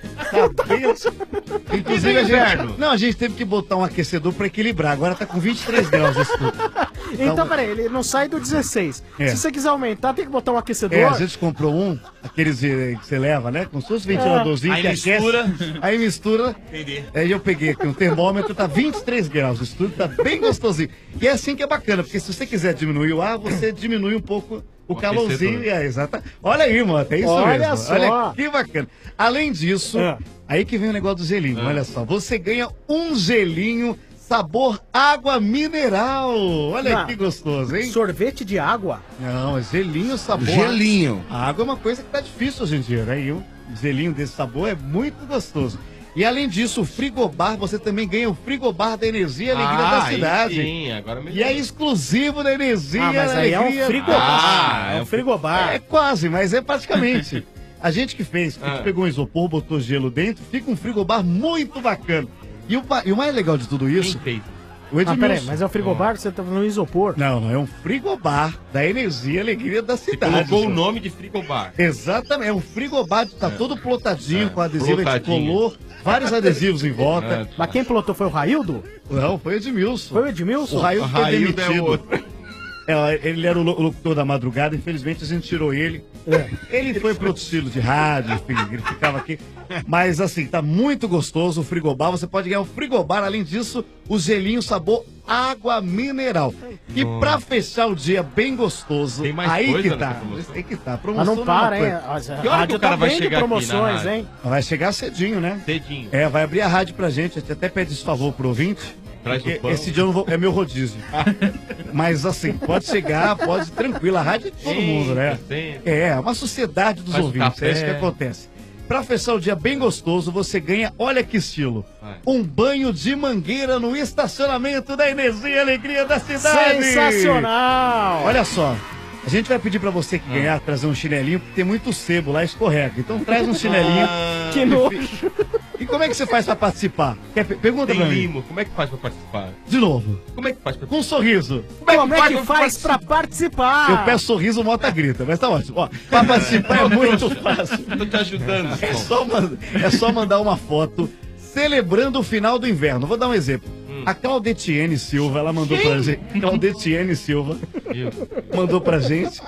Tá bem... Inclusive a inverno? gente... Não, a gente teve que botar um aquecedor pra equilibrar. Agora tá com vinte e três graus esse tudo. Então, peraí, ele não sai do dezesseis. É. Se você quiser aumentar, tem que botar um aquecedor. É, a gente comprou um, aqueles eh, que você leva, né? Com seus ventiladorzinhos É. que Aí mistura. aquece. Aí mistura. Entendi. Aí eu peguei aqui um termômetro, tá vinte e três graus. O estúdio tá bem gostosinho. E é assim que é bacana, porque se você quiser diminuir o ar, você diminui um pouco o, O calorzinho. aquecedor. E é, exata. Olha aí, mano, é isso Olha mesmo. só. Olha que bacana. Além disso, É. aí que vem o negócio do gelinho. Olha só, você ganha um gelinho sabor água mineral. Olha Ah, que gostoso, hein? Sorvete de água? Não, é gelinho sabor. Gelinho. A água é uma coisa que tá difícil hoje em dia, né? E um gelinho desse sabor é muito gostoso. E além disso, o frigobar, você também ganha o frigobar da Energia e Alegria Ah, da aí Cidade. sim, agora E é exclusivo da Energia Ah, mas aí é um Alegria. frigobar. Ah, é um frigobar. É quase, mas é praticamente. A gente que fez, que Ah. pegou um isopor, botou gelo dentro, fica um frigobar muito bacana. E o, ba- e o mais legal de tudo isso... O Ah, Edmilson. peraí, mas é o frigobar, você tá no isopor? Não, não, é um frigobar da Energia e Alegria da Cidade. Colocou o senhor. nome de frigobar. Exatamente, é um frigobar, tá todo plotadinho, com adesivo, a gente plotadinho. colou vários adesivos em volta. É. Mas quem pilotou foi o Raildo? Não, foi o Edmilson. Foi o Edmilson? O Raildo foi Raildo é demitido. outro. É, ele era o lo- o locutor da madrugada, infelizmente a gente tirou ele. Ele foi pro outro estilo de rádio, enfim, ele ficava aqui. Mas assim, tá muito gostoso o frigobar. Você pode ganhar o frigobar, além disso, o gelinho sabor água mineral. E pra fechar o dia bem gostoso, Tem mais aí coisa que tá. nessa promoção? Aí que tá. Mas Promoção não é para, uma hein? coisa. A Que hora que rádio o cara tá vai bem de chegar aqui na promoções, rádio? hein? Vai chegar cedinho, né? Cedinho. É, vai abrir a rádio pra gente. A gente até pede esse favor pro ouvinte. Traz porque o pão. esse dia eu não vou, é meu rodízio. Mas assim, pode chegar, pode tranquilo. A rádio é de todo Sim, mundo, né? sempre. É, uma sociedade dos Faz um ouvintes. café. É isso que acontece. Pra fechar o dia bem gostoso, você ganha, olha que estilo, Vai. um banho de mangueira no estacionamento da Energia e Alegria da Cidade. Sensacional! Olha só, a gente vai pedir pra você que ganhar, trazer um chinelinho, porque tem muito sebo lá, escorrega. Então traz um chinelinho. Ah, Que nojo! E como é que você faz pra participar? Quer, pergunta Tem pra mim. limo. Como é que faz pra participar? De novo, Como é que faz pra com um sorriso. Como é que faz pra participar? Eu peço sorriso, o Mota grita, mas tá ótimo. Ó, pra participar é muito fácil. Tô te ajudando. É Tom. só, man- é só mandar uma foto celebrando o final do inverno. Vou dar um exemplo. A Claudetiene Silva, ela mandou pra gente. Claudetiene Silva mandou pra gente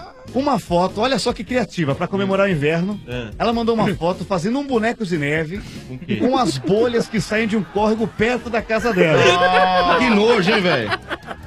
uma foto, olha só que criativa, pra comemorar o inverno. É. Ela mandou uma foto fazendo um boneco de neve Com quê? com as bolhas que saem de um córrego perto da casa dela. Que nojo, hein, velho?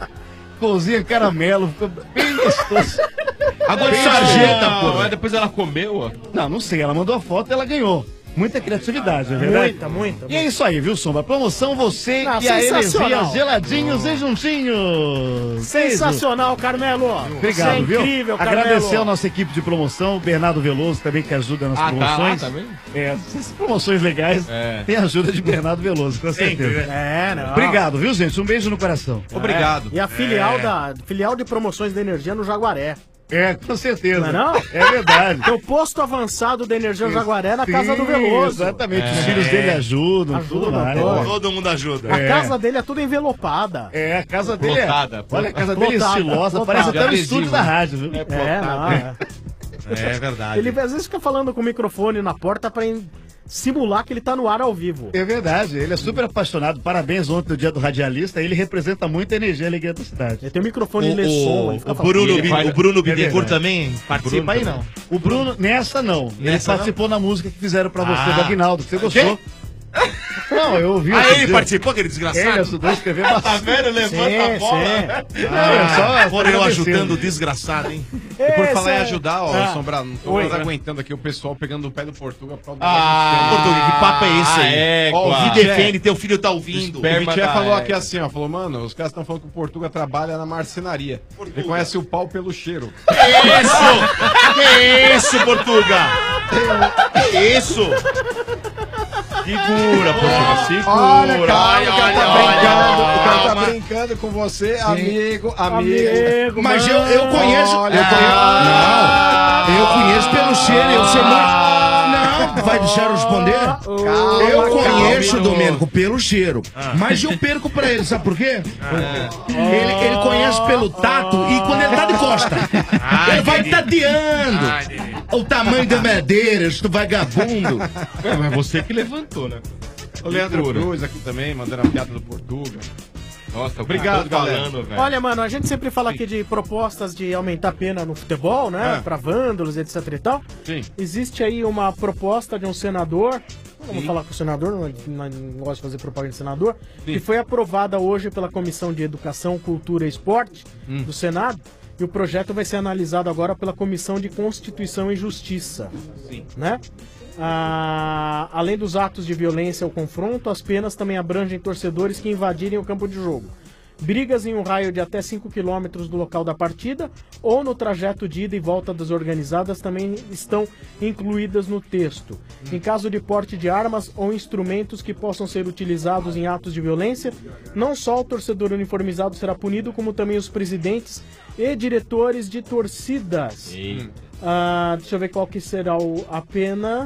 Cozinha caramelo, ficou bem gostoso. Agora de Bem sarjeta, gostoso. pô. Mas depois ela comeu, ó. Não, não sei, ela mandou a foto e ela ganhou. Muita criatividade, é verdade? Muita, muita. E é isso aí, viu, Sombra? Promoção você Não, e a energia sensacional. geladinhos e juntinhos. Sensacional, Carmelo. Obrigado, Você é viu? incrível, Carmelo. Agradecer a nossa equipe de promoção, o Bernardo Veloso também que ajuda nas Ah, tá promoções. lá também? É, essas promoções legais É. tem a ajuda de Bernardo Veloso, com certeza. É, não. Obrigado, viu, gente? Um beijo no coração. É. E a filial, É. da, filial de promoções da energia no Jaguaré. É, com certeza. Não é não? É verdade. Tem o posto avançado da energia no Jaguaré na casa do Sim, Veloso. exatamente. Os filhos dele ajudam, tudo Ajudam, mais. pô. Todo mundo ajuda. A É. casa dele é toda envelopada. É, a casa dele é. Lotada, pô. Olha, a casa dele é Lotada, estilosa, lotada. parece até o Adesivo, estúdio da né? rádio, viu? É, não, é. É verdade. Ele às vezes fica falando com o microfone na porta pra em- simular que ele tá no ar ao vivo. É verdade, ele é super apaixonado. Parabéns ontem no dia do radialista. Ele representa muito a energia e a alegria da cidade. Ele tem um microfone O- ele som, o- ele fica o falando. Bruno Ele Bi- vai- o Bruno É Bittencourt verdade. também participa aí, não? O Bruno, nessa não. Ele Nessa não? participou na música que fizeram pra você, Ah. do Aguinaldo, que você gostou. Não, eu ouvi. Ah, outro ele dia. participou, aquele desgraçado? Ele ajudou a escrever bastante. Tá vendo? Levanta Sim, a bola. sim. Ah, Não, é só fora eu agradecendo. ajudando o desgraçado, hein? E por Esse falar em é- ajudar, ó, Ah. Sombra, não tô Oi. mais aguentando aqui o pessoal pegando o pé do Portuga pra Ah, Portuga, que papo é esse aí? É, Ó, o claro. que defende, teu filho tá ouvindo. O Vitinho da falou égua. aqui assim, ó, falou, mano, os caras estão falando que o Portuga trabalha na marcenaria. Ele conhece o pau pelo cheiro. Isso! Que isso, Portuga? Que isso? Segura, Portuga, segura. Olha, calma, o cara tá olha, brincando, olha, o cara tá calma. brincando com você, Sim. amigo, amigo. Amigo, Mas eu, eu conheço. Olha, eu conheço. Não, eu conheço pelo cheiro, eu sei muito. Não, vai deixar eu responder? Calma, eu calma, conheço o menino. Domênico pelo cheiro. Mas eu perco pra ele, sabe por quê? Ele, ele conhece pelo tato e quando ele tá de costa, ele vai tateando o tamanho da madeira, este vagabundo. É, mas você que levantou, né? O Leandro Cruz aqui também, mandando a piada do Portuga. Nossa, obrigado, galera. Olha, mano, a gente sempre fala aqui de propostas de aumentar a pena no futebol, né? É. Pra vândalos, etc e tal. Sim. Existe aí uma proposta de um senador, não vamos falar com o senador, não, não, não gosto de fazer propaganda de senador, Sim. que foi aprovada hoje pela Comissão de Educação, Cultura e Esporte Hum. do Senado. E o projeto vai ser analisado agora pela Comissão de Constituição e Justiça. Sim. Né? Ah, além dos atos de violência ou confronto, as penas também abrangem torcedores que invadirem o campo de jogo. Brigas em um raio de até cinco quilômetros do local da partida ou no trajeto de ida e volta das organizadas também estão incluídas no texto. Em caso de porte de armas ou instrumentos que possam ser utilizados em atos de violência, não só o torcedor uniformizado será punido, como também os presidentes e diretores de torcidas. Ah, deixa eu ver qual que será o- a pena.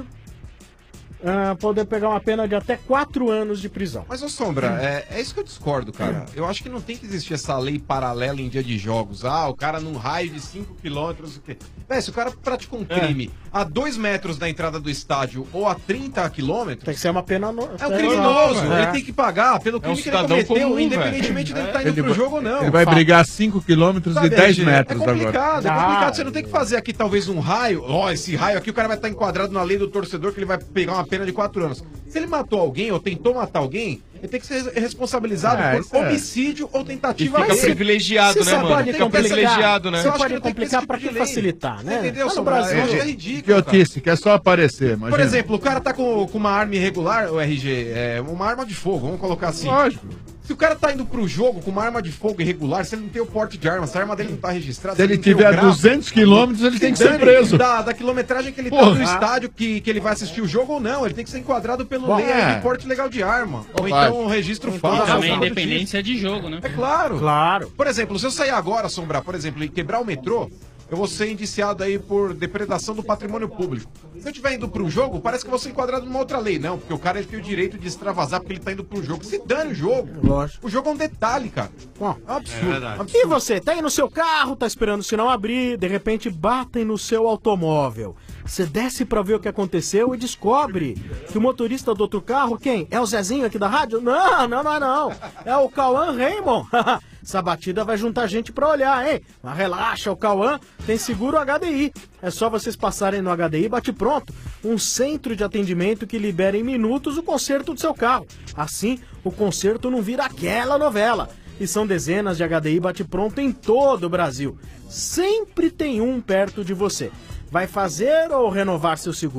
Ah, poder pegar uma pena de até quatro anos de prisão. Mas, ô Sombra, é, é isso que eu discordo, cara. Eu acho que não tem que existir essa lei paralela em dia de jogos. Ah, o cara num raio de cinco quilômetros, o quê? Véi, se o cara pratica um crime a dois metros da entrada do estádio ou a trinta quilômetros... Tem que ser uma pena... No... É um criminoso, É. ele tem que pagar pelo crime um que ele cidadão cometeu, comum, independentemente velho. dele estar indo Ele pro vai- jogo ou não. Ele vai brigar cinco quilômetros e Sabe, dez R G, metros É complicado, agora. é complicado. Ah, Você não tem que fazer aqui talvez um raio. Ó, esse raio aqui o cara vai estar enquadrado na lei do torcedor que ele vai pegar uma pena de quatro anos. Se ele matou alguém ou tentou matar alguém, ele tem que ser responsabilizado É, por isso é. homicídio ou tentativa E fica de- privilegiado, Você né, sabe, mano? tem Fica que pensar- privilegiado, né? Eu Você acho pode que não tem que ter complicar esse pra tipo que de lei. facilitar, né? Entendeu, Tá no Sombra? Brasil. Eu acho que é ridículo, Que otice, quer só aparecer, imagina. Por exemplo, o cara tá com, com uma arma irregular, o R G, é uma arma de fogo, vamos colocar assim. Lógico. Se o cara tá indo pro jogo com uma arma de fogo irregular, se ele não tem o porte de arma, se a arma dele não tá registrada... Se ele não tem o tiver grau, duzentos quilômetros, ele tem que ser dane preso. Da, da quilometragem que ele tá Porra. no estádio, que, que ele vai assistir o jogo ou não. Ele tem que ser enquadrado pelo Bom, lei é. de porte legal de arma. Ou Vai. então um registro E falso. também algo do independência de jogo, né? É claro. Claro. Por exemplo, se eu sair agora, Sombrar, por exemplo, e quebrar o metrô, eu vou ser indiciado aí por depredação do patrimônio público. Se eu estiver indo para um jogo, parece que eu vou ser enquadrado numa outra lei. Não, porque o cara ele tem o direito de extravasar porque ele tá indo para um jogo. Se dane o jogo. Lógico. O jogo é um detalhe, cara. Bom, É um absurdo. É verdade. absurdo. E você, tá aí no seu carro, tá esperando o sinal abrir, de repente batem no seu automóvel. Você desce pra ver o que aconteceu e descobre que o motorista do outro carro, quem? É o Zezinho aqui da rádio? Não, não, não é não. É o Cauã Raymond. Essa batida vai juntar gente pra olhar, hein? Mas relaxa, o Cauã tem seguro H D I. É só vocês passarem no H D I, bate pronto. Um centro de atendimento que libera em minutos o conserto do seu carro. Assim, o conserto não vira aquela novela. E são dezenas de H D I bate-pronto em todo o Brasil. Sempre tem um perto de você. Vai fazer ou renovar seu seguro?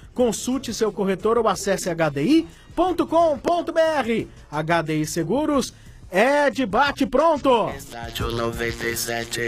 Consulte seu corretor ou acesse h d i ponto com ponto b r. H D I Seguros é de bate pronto. Estádio noventa e sete.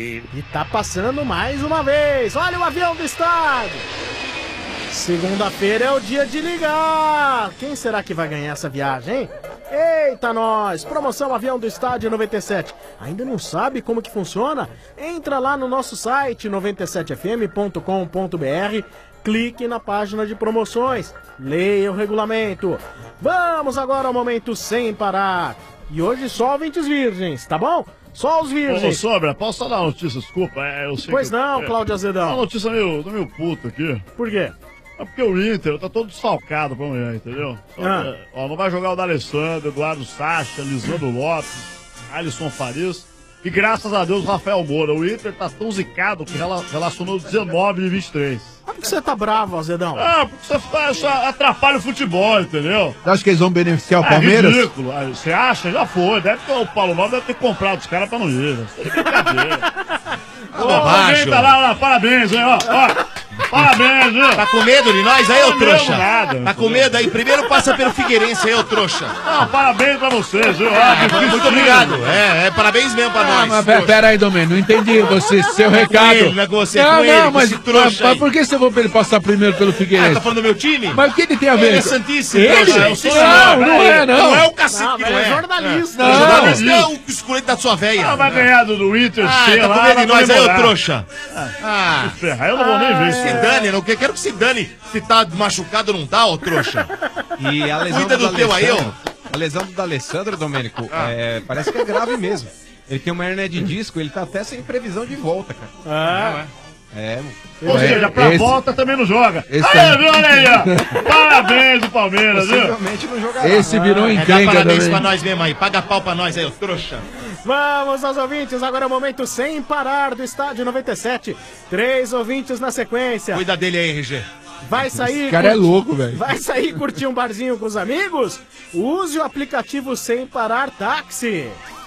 E tá passando mais uma vez. Olha o avião do estádio. Segunda-feira é o dia de ligar. Quem será que vai ganhar essa viagem, hein? Eita nós! Promoção Avião do Estádio noventa e sete. Ainda não sabe como que funciona? Entra lá no nosso site noventa e sete f m ponto com ponto b r, clique na página de promoções, leia o regulamento. Vamos agora ao momento sem parar. E hoje só ouvintes virgens, tá bom? Só os virgens. Ô, Sobra, posso dar uma notícia? Desculpa, é, eu sei Pois que- não, é, Cláudio Azedão. Uma notícia meio, tô meio puto aqui. Por quê? É porque o Inter tá todo desfalcado pra amanhã, entendeu? Só Ah. que, ó, não vai jogar o D'Alessandro, Eduardo Sacha, Lisandro Lopes, Alisson Farias. E graças a Deus, Rafael Moura. O Inter tá tão zicado que rela- relacionou dezenove e vinte e três. Por que você tá bravo, Azedão? Ah, porque você faz, só atrapalha o futebol, entendeu? Você acha que eles vão beneficiar o É Palmeiras? ridículo. Ah, Você acha? Já foi. Deve ter, o Paulo Nobre deve ter comprado os caras pra não ir. Né? Isso é brincadeira. Ô, alguém tá lá, lá, parabéns, hein, ó. ó. Parabéns, viu? Tá com medo de nós aí, ô Não, trouxa? nada. Tá com medo aí? Primeiro passa pelo Figueirense aí, ô trouxa. Não, parabéns pra vocês, viu? Ah, Ah, difícil muito sim. obrigado. É, é, parabéns mesmo pra Ah, nós. mas pera, pera aí, Domênio, não entendi você, seu Não é recado. com ele, não é com você, é não, com ele, não, com mas, esse trouxa mas, aí. mas por que você falou pra ele passar primeiro pelo Figueirense? Ah, tá falando do meu time? Mas o que ele tem a ver? Ele é com- santíssimo, Ele? trouxa. Eu sou Não, senhor. não é, não. Não é o cacete Não, que mas não é é. jornalista. É. Não. Jornalista é o escolete da sua veia. Ah, vai ganhar do, do Inter Ah, C tá lá. com medo de vai nós aí, ô comemorar. trouxa. Ah, Se ferrar, eu não vou nem ver isso. se dane, eu não quero quero que se dane se tá machucado ou não tá, ô trouxa. E a lesão Cuida do teu aí, ó. D'Alessandro- A lesão do D'Alessandro, Domênico, é, parece que é grave mesmo. Ele tem uma hernia de disco, ele tá até sem previsão de volta, cara. Ah, É, Ou seja, pra Esse- volta também não joga. esse Aí, é- viu? Olha aí, ó. Parabéns do Palmeiras, viu? possivelmente não jogará. Esse virou É, dá encrenca parabéns também. pra nós mesmo aí. Paga pau pra nós aí, ô trouxa. Vamos aos ouvintes, agora é o momento sem parar do Estádio noventa e sete. Três ouvintes na sequência. Cuida dele aí, R G. Vai sair. Esse cara é curti- louco, velho. Vai sair curtir um barzinho com os amigos? Use o aplicativo Sem Parar Táxi.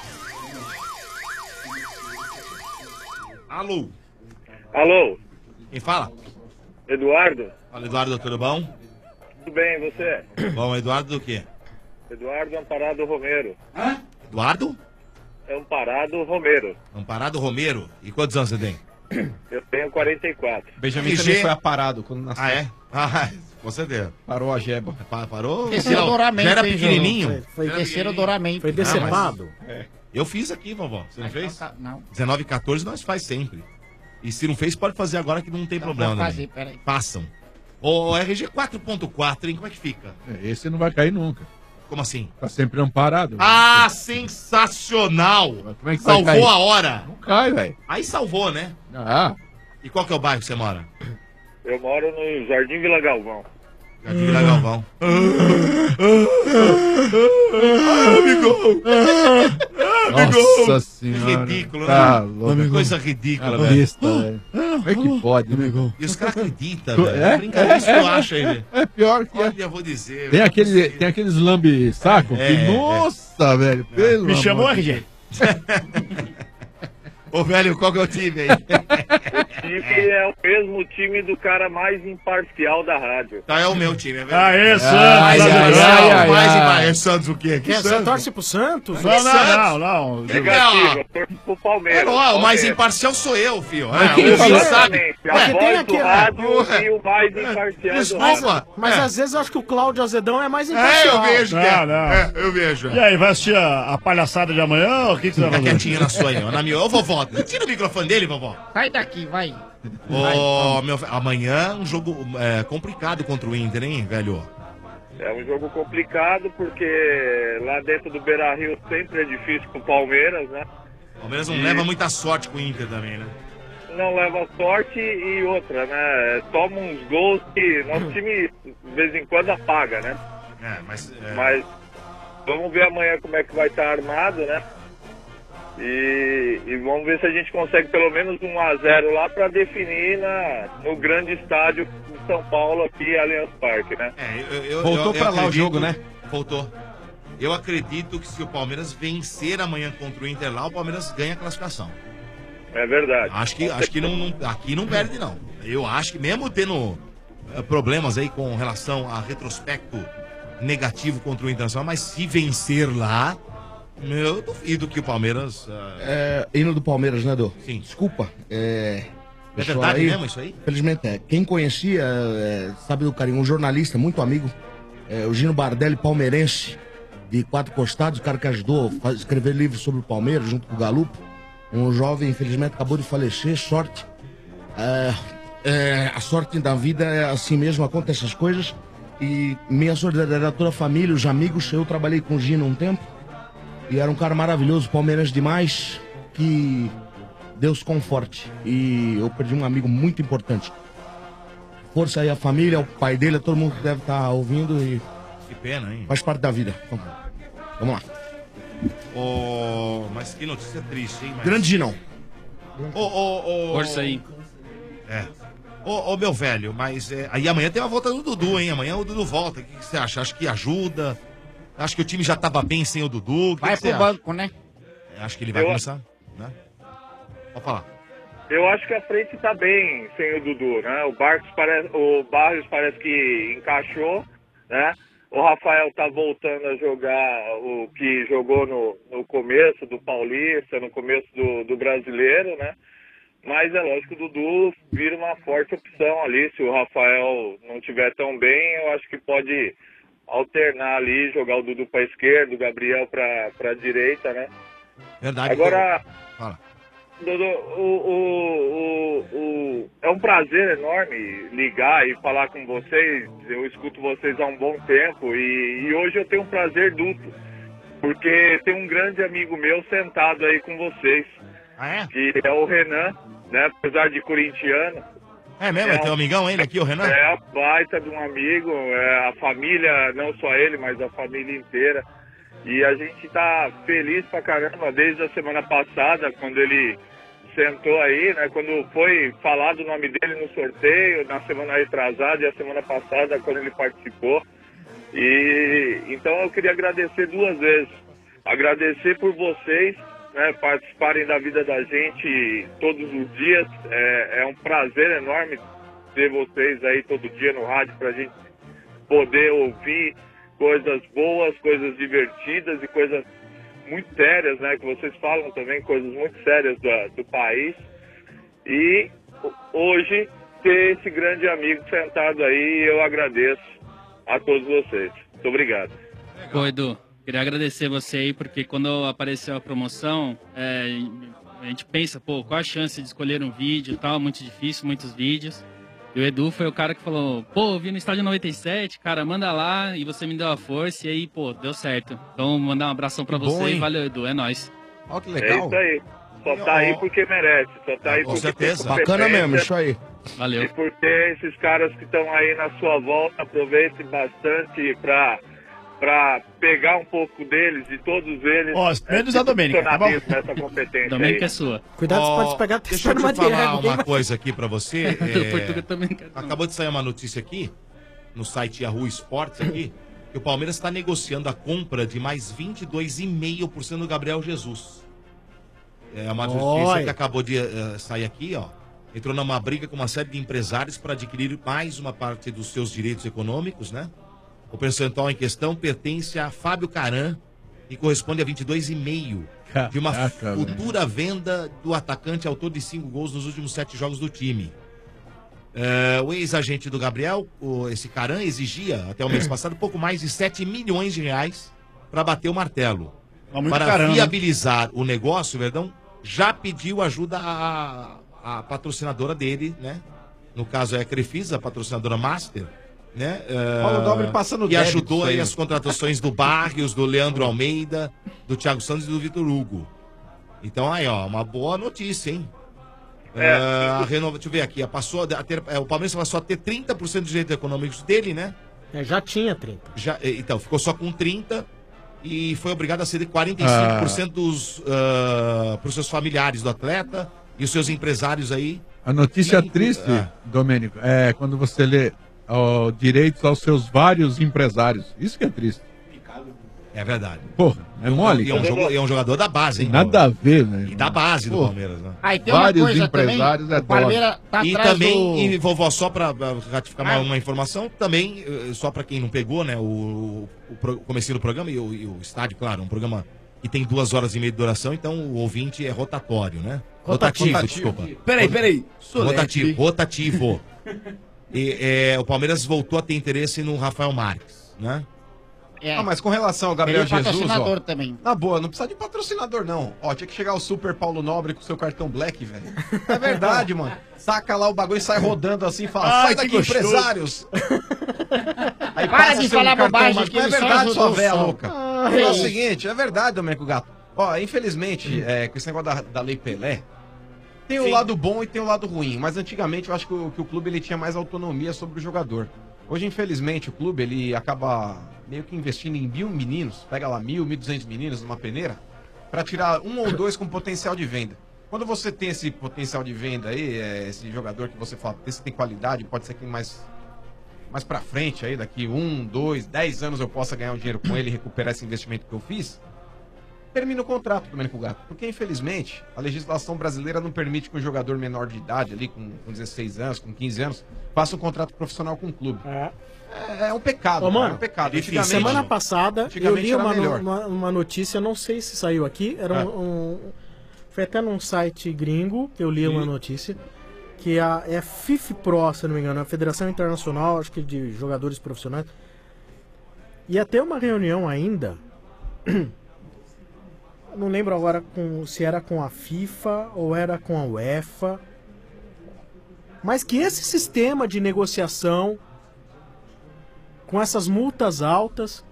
Alô. Alô, Quem fala? Eduardo? Fala, Eduardo, tudo bom? Tudo bem, e você? Bom, Eduardo do quê? Eduardo Amparado Romero. Eduardo? Amparado Romero. Amparado Romero. E quantos anos você tem? Eu tenho quarenta e quatro. Benjamin R G. também foi aparado quando nasceu. Ah, é? Ah, com certeza. Parou a jeba. Pa- Parou? Terceiro Já- douramento, Já era hein, pequenininho? João? Foi Já era terceiro pequenininho. douramento. Foi decepado. É. Eu fiz aqui, vovó. Você não fez? Então tá, não. dezenove e quatorze nós faz sempre. E se não fez, pode fazer agora que não tem Então problema. vou né? fazer, peraí. Façam. O R G quatro ponto quatro, hein? Como é que fica? Esse não vai cair nunca. Como assim? Tá sempre amparado. Ah, sensacional! Como é que vai Salvou cair? a hora. Não cai, velho. Aí salvou, né? Ah, E qual que é o bairro que você mora? Eu moro no Jardim Vila Galvão. Jardim Vila Galvão. nossa senhora. Ridículo, Tá né? louco. Coisa ridícula, Ah, velho. besta, velho. Como é que pode, né? E os caras acreditam, Tu- velho. é? Brincadeira, isso que eu acho aí, velho. É pior que é. Olha, eu vou dizer. Tem, velho. aquele, tem aqueles lambe-saco É, que, é, nossa, velho, pelo Me chamou, amor de R G? Ô, velho, qual que é o time aí? O time é o mesmo time do cara mais imparcial da rádio. Tá, é o meu time, é velho. Aê, Santos! ai, Santos. ai, ai, Mais ai. embaixo. É Santos o quê? Que Quer, você Santos? torce pro Santos? Não, não, não, não. Negativo, eu torço pro Palmeiras. Ó, o mais Palmeiras. imparcial sou eu, filho. Mas É, quem o falou? Fio sabe. Exatamente, a Porque tem voz aqui, do né? rádio e o mais imparcial do Desculpa. rádio. Mas É. às vezes eu acho que o Cláudio Azedão é mais É, imparcial. eu vejo que Não, é. não. É, eu vejo. E aí, vai assistir a, a palhaçada de amanhã ou o que, que você vai Fica fazer? quietinho na sua aí, ó. Na minha. Ô, vovó, tira o microfone dele, vovó. Sai daqui, vai. Ô, meu, amanhã um jogo é, complicado contra o Inter, hein, velho? É um jogo complicado porque lá dentro do Beira-Rio sempre é difícil pro Palmeiras, né? O Palmeiras não leva muita sorte com o Inter também, né? Não leva sorte e outra, né? Toma uns gols que nosso time de vez em quando apaga, né? É, mas. É... Mas vamos ver amanhã como é que vai estar armado, né? E, e vamos ver se a gente consegue pelo menos um a zero lá para definir na, no grande estádio de São Paulo, aqui, Allianz Parque, né? É, eu, eu, Voltou eu- eu pra lá o acredito- jogo, né? Voltou. Eu acredito que se o Palmeiras vencer amanhã contra o Inter lá, o Palmeiras ganha a classificação. É verdade. Acho que, acho que não, não- aqui não perde, não. Eu acho que mesmo tendo eh, problemas aí com relação a retrospecto negativo contra o Internacional, mas se vencer lá, eu duvido que o Palmeiras... ah, É, hino do Palmeiras, né, Dô? Sim. Desculpa. É, É pessoal verdade mesmo isso aí? Felizmente é. Quem conhecia, é, sabe do carinho, um jornalista muito amigo, é, o Gino Bardelli, palmeirense, de Quatro Costados, o cara que ajudou a escrever livros sobre o Palmeiras, junto com o Galupo. Um jovem, infelizmente, acabou de falecer, sorte. É, é, a sorte da vida é assim mesmo, acontecem essas coisas. E minha solidariedade a toda a família, os amigos. Eu trabalhei com o Gino um tempo. E era um cara maravilhoso, palmeirense demais, que Deus conforte. E eu perdi um amigo muito importante. Força aí a família, o pai dele, todo mundo que deve estar ouvindo e Que pena, hein? faz parte da vida. Vamos, vamos lá. Oh, mas que notícia triste, hein? Mas... Grande Ginão. Ô, ô, ô... Força aí. É. Ô, ô, meu velho, mas é, aí amanhã tem a volta do Dudu, hein? Amanhã o Dudu volta. O que, que você acha? Acho que ajuda? Acho que o time já tava bem sem o Dudu. O que Vai que você pro acha? banco, né? É, Acho que ele vai Eu- começar, né? Pode falar. Eu acho que a frente tá bem sem o Dudu, né? O Barcos parece, o Barrios parece que encaixou, né? O Rafael tá voltando a jogar o que jogou no, no começo do Paulista, no começo do, do Brasileiro, né? Mas é lógico que o Dudu vira uma forte opção ali. Se o Rafael não estiver tão bem, eu acho que pode alternar ali, jogar o Dudu pra esquerda, o Gabriel pra, pra direita, né? Verdade. Agora, Fala. Dudu, o, o, o, o- é um prazer enorme ligar e falar com vocês. Eu escuto vocês há um bom tempo e, e hoje eu tenho um prazer duplo, porque tem um grande amigo meu sentado aí com vocês, ah, é? que é o Renan, né? Apesar de corintiano. É mesmo? É, É teu um- amigão ele aqui, o Renan? É a baita de um amigo, é a família, não só ele, mas a família inteira. E a gente tá feliz pra caramba desde a semana passada, quando ele sentou aí, né? Quando foi falado o nome dele no sorteio, na semana retrasada e a semana passada, quando ele participou. E então eu queria agradecer duas vezes. Agradecer por vocês, né, participarem da vida da gente todos os dias. É, é um prazer enorme ter vocês aí todo dia no rádio pra gente poder ouvir coisas boas, coisas divertidas e coisas muito sérias, né? Que vocês falam também, coisas muito sérias do, do país. E hoje ter esse grande amigo sentado aí, eu agradeço a todos vocês. Muito obrigado. Ô, Edu, queria agradecer você aí, porque quando apareceu a promoção, é, a gente pensa, pô, qual a chance de escolher um vídeo e tal, muito difícil, muitos vídeos. E o Edu foi o cara que falou, pô, eu vi no Estádio noventa e sete, cara, manda lá, e você me deu a força, e aí, pô, deu certo. Então, mandar um abração pra Que você bom, e hein? valeu, Edu, é nóis. Ó, que legal. É isso aí. Só tá aí porque merece. Só tá aí Com porque certeza. tem Bacana competência. mesmo, isso aí. Valeu. E por ter esses caras que estão aí na sua volta, aproveite bastante pra, pra pegar um pouco deles, de todos eles. Ó, menos a Domênica, tá bom? Nessa competência Domênica aí. é sua. Cuidado, você Ó, pode pegar até Deixa eu te uma falar diarreia, uma hein? coisa aqui pra você. Do é, Portugal também quero. Acabou de sair uma notícia aqui, no site Yahoo Sports aqui, que o Palmeiras está negociando a compra de mais vinte e dois vírgula cinco por cento do Gabriel Jesus. É uma notícia Oi. que acabou de eh, sair aqui, ó. Entrou numa briga com uma série de empresários para adquirir mais uma parte dos seus direitos econômicos, né? O percentual em questão pertence a Fábio Caran e corresponde a vinte e dois vírgula cinco de uma Caraca, futura venda do atacante, autor de cinco gols nos últimos sete jogos do time. É, o ex-agente do Gabriel, o- esse Caran, exigia até o mês passado pouco mais de sete milhões de reais para bater o martelo. Ah, muito Para Caran, né? viabilizar o negócio, o Verdão já pediu ajuda à, à patrocinadora dele, né? No caso é a Crefisa, a patrocinadora Master, né? É, Paulo Nobre passando que débito, ajudou isso aí aí. as contratações do Barrios, do Leandro Almeida, do Thiago Santos e do Vitor Hugo. Então aí, ó, uma boa notícia, hein? É, a renova, deixa eu ver aqui, a passou a ter, é, o Palmeiras passou a ter trinta por cento dos direitos econômicos dele, né? É, já tinha trinta. Já, eh, então, ficou só com trinta e foi obrigado a ceder quarenta e cinco por cento dos para os seus familiares do atleta e os seus empresários aí. A notícia E- triste, Ah. Domênico, é quando você lê ó, direitos aos seus vários empresários. Isso que é triste. É verdade. Porra, é mole? E é um, jogo- e é um jogador da base, hein? Nada a ver, né? E da base do Pô. Palmeiras, né? Ah, e tem uma Vários coisa empresários também, é o Palmeiras tá E atrás também, do... e vovó, só pra pra ratificar uma, Ah. uma informação, também, eh, só pra quem não pegou, né, o, o, pro- o comecinho do programa e o, e o estádio, claro, um programa que tem duas horas e meia de duração, então o ouvinte é rotatório, né? Rotativo. desculpa. Peraí, peraí. Solete. Rotativo, rotativo. E, eh, o Palmeiras voltou a ter interesse no Rafael Marques, né? É. Ah, mas com relação ao Gabriel Ele é Jesus, patrocinador ó, também. na boa, não precisa de patrocinador, não. Ó, tinha que chegar o Super Paulo Nobre com o seu cartão Black, velho. É verdade, mano. Saca lá o bagulho e sai rodando assim e fala, Ai, sai que daqui, gostoso. empresários. Aí Para passa de seu falar cartão bobagem, mágico. que É ele só verdade, ajudou sua o véia som. louca. Ah, é o é. seguinte, é verdade, Domenico Gato. Ó, infelizmente, é, com esse negócio da, da Lei Pelé, tem o Sim. lado bom e tem o lado ruim, mas antigamente eu acho que o, que o clube ele tinha mais autonomia sobre o jogador. Hoje, infelizmente, o clube ele acaba meio que investindo em mil meninos, pega lá mil, mil e duzentos meninos numa peneira, pra tirar um ou dois com potencial de venda. Quando você tem esse potencial de venda aí, é, esse jogador que você fala, esse tem qualidade, pode ser que mais, mais pra frente aí, daqui um, dois, dez anos eu possa ganhar um dinheiro com ele e recuperar esse investimento que eu fiz, termina o contrato, Domenico Gato. Porque, infelizmente, a legislação brasileira não permite que um jogador menor de idade, ali com, com dezesseis anos, com quinze anos, faça um contrato profissional com o clube. É. É, é um pecado, Ô, cara, mano, é um pecado. Antigamente, semana passada, eu antigamente li era uma, melhor. uma, uma notícia, não sei se saiu aqui, era É. um, um- foi até num site gringo que eu li uma notícia, que a, é a F I F Pro, se não me engano, a Federação Internacional, acho que de Jogadores Profissionais, ia ter uma reunião ainda, não lembro agora com, se era com a FIFA ou era com a UEFA, mas que esse sistema de negociação com essas multas altas,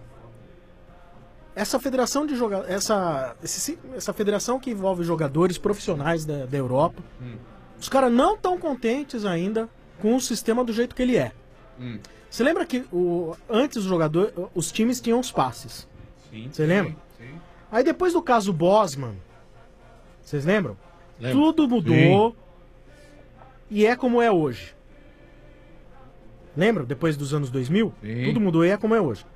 essa federação de joga essa esse- essa federação que envolve jogadores profissionais da, da Europa, os caras não estão contentes ainda com o sistema do jeito que ele é. Hum. Você lembra que o, antes os jogadores, os times tinham os passes? Sim. Você lembra? Sim. Aí depois do caso Bosman, vocês lembram? Lembro. Tudo mudou e é como é hoje. Lembram? Depois dos anos dois mil? Tudo mudou e é como é hoje.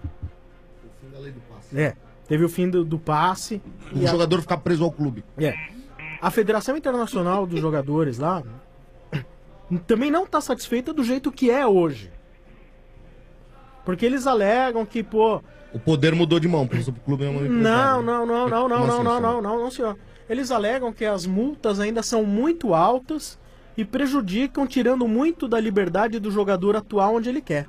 É, teve o fim do, do passe. O e a- jogador ficar preso ao clube. É. A Federação Internacional dos Jogadores lá também não está satisfeita do jeito que é hoje. Porque eles alegam que, pô, O poder mudou de mão, passou pro clube. não, não, não, não, não, Como não, assim, não, senhor? não, não, não, senhor. Eles alegam que as multas ainda são muito altas e prejudicam, tirando muito da liberdade do jogador atuar onde ele quer.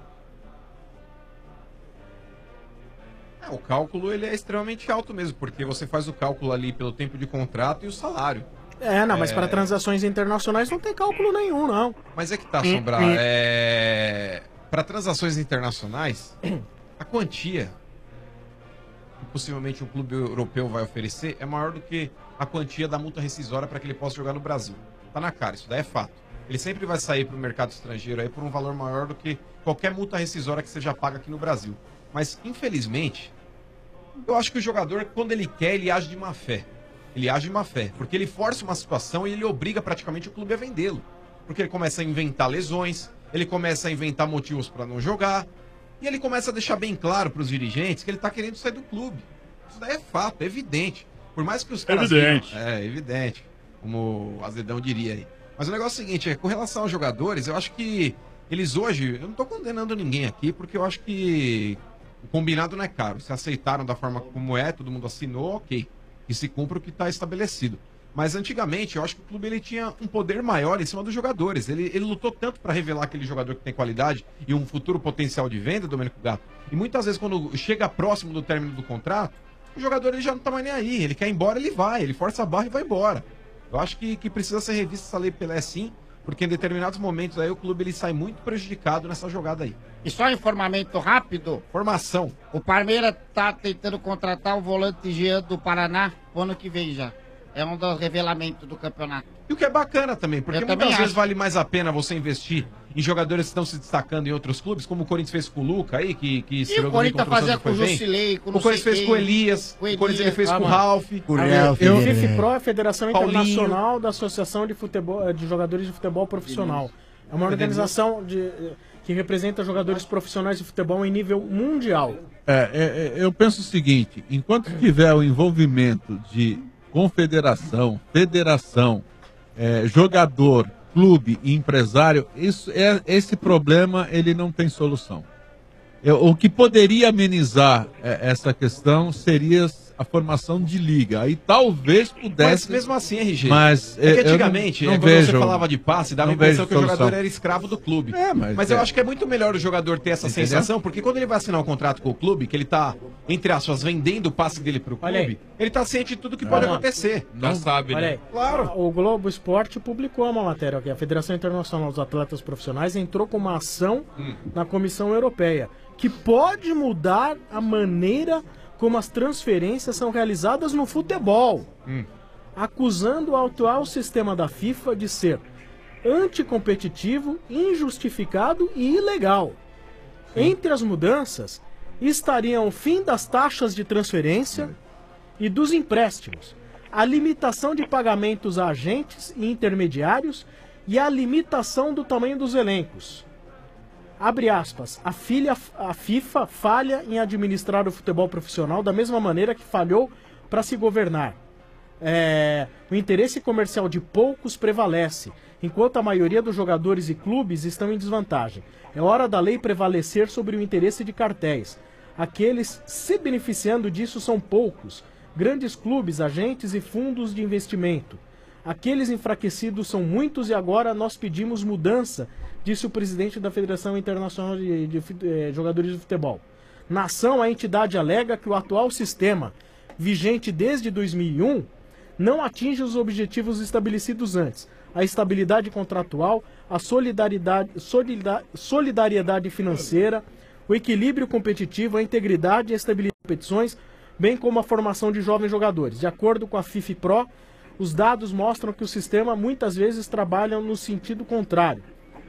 É, o cálculo ele é extremamente alto mesmo, porque você faz o cálculo ali pelo tempo de contrato e o salário. É, não, mas É. para transações internacionais não tem cálculo nenhum, não. Mas é que tá, Hum, Sombra. hum. É... Para transações internacionais, a quantia que possivelmente um clube europeu vai oferecer é maior do que a quantia da multa rescisória para que ele possa jogar no Brasil. Tá na cara, isso daí é fato. Ele sempre vai sair para o mercado estrangeiro aí por um valor maior do que qualquer multa rescisória que seja paga aqui no Brasil. Mas, infelizmente, eu acho que o jogador, quando ele quer, ele age de má fé. Ele age de má fé, porque ele força uma situação e ele obriga praticamente o clube a vendê-lo. Porque ele começa a inventar lesões, ele começa a inventar motivos para não jogar, e ele começa a deixar bem claro para os dirigentes que ele tá querendo sair do clube. Isso daí é fato, é evidente. Por mais que os caras... Evidente. É, evidente. Como o Azedão diria aí. Mas o negócio é o seguinte, é, com relação aos jogadores, eu acho que eles hoje... Eu não tô condenando ninguém aqui, porque eu acho que o combinado não é caro. Se aceitaram da forma como é, todo mundo assinou, ok. E se cumpre o que está estabelecido. Mas antigamente, eu acho que o clube ele tinha um poder maior em cima dos jogadores. Ele, ele lutou tanto para revelar aquele jogador que tem qualidade e um futuro potencial de venda, Domenico Gato. E muitas vezes, quando chega próximo do término do contrato, o jogador ele já não tá mais nem aí. Ele quer ir embora, ele vai. Ele força a barra e vai embora. Eu acho que, que precisa ser revista essa Lei Pelé sim, porque em determinados momentos aí o clube ele sai muito prejudicado nessa jogada aí. E só informamento rápido. Formação. O Palmeiras tá tentando contratar o volante Jean do Paraná o ano que vem já. É um dos revelamentos do campeonato. E o que é bacana também, porque Eu muitas também vezes acho. vale mais a pena você investir em jogadores que estão se destacando em outros clubes, como o Corinthians fez com o Luca aí, que, que E o Corinthians fazia com o Jusilei, com O não Corinthians sei fez quem, com o Elias, com o Corinthians ele fez Ah, com o mano. Ralf. A Eu- FIFPro é a Federação Paulinho. Internacional da Associação de, Futebol, de Jogadores de Futebol Profissional. É uma organização de, que representa jogadores profissionais de futebol em nível mundial. É, é, é, eu penso o seguinte, enquanto tiver o envolvimento de confederação, federação, é, jogador, clube e empresário, isso é, esse problema ele não tem solução. Eu, o que poderia amenizar é, essa questão seria a formação de liga. Aí talvez pudesse... Mas mesmo assim, R G, Mas, é que eu não- antigamente, não é, quando você vejo- falava de passe, dava a não vejo impressão que o solução. jogador era escravo do clube. É, mas mas eu é. acho que é muito melhor o jogador ter essa Entendeu? sensação, porque quando ele vai assinar um contrato com o clube, que ele tá, entre aspas, vendendo o passe dele pro Olha aí. clube, ele tá ciente de tudo que Ah, pode não. acontecer. Já sabe, Olha né? aí. Claro. O Globo Esporte publicou uma matéria aqui. A Federação Internacional dos Atletas Profissionais entrou com uma ação Hum. na Comissão Europeia que pode mudar a maneira como as transferências são realizadas no futebol, Hum. acusando o atual sistema da FIFA de ser anticompetitivo, injustificado e ilegal. Entre as mudanças estariam o fim das taxas de transferência e dos empréstimos, a limitação de pagamentos a agentes e intermediários e a limitação do tamanho dos elencos. Abre aspas, a, filha, a FIFA falha em administrar o futebol profissional da mesma maneira que falhou para se governar. É, o interesse comercial de poucos prevalece, enquanto a maioria dos jogadores e clubes estão em desvantagem. É hora da lei prevalecer sobre o interesse de cartéis. Aqueles se beneficiando disso são poucos, grandes clubes, agentes e fundos de investimento. Aqueles enfraquecidos são muitos e agora nós pedimos mudança, disse o presidente da Federação Internacional de, de, de, eh, Jogadores de Futebol. Na ação, a entidade alega que o atual sistema, vigente desde dois mil e um, não atinge os objetivos estabelecidos antes. A estabilidade contratual, a solidariedade, solida- solidariedade financeira, o equilíbrio competitivo, a integridade e a estabilidade das competições, bem como a formação de jovens jogadores. De acordo com a FIFA Pro, os dados mostram que o sistema muitas vezes trabalha no sentido contrário.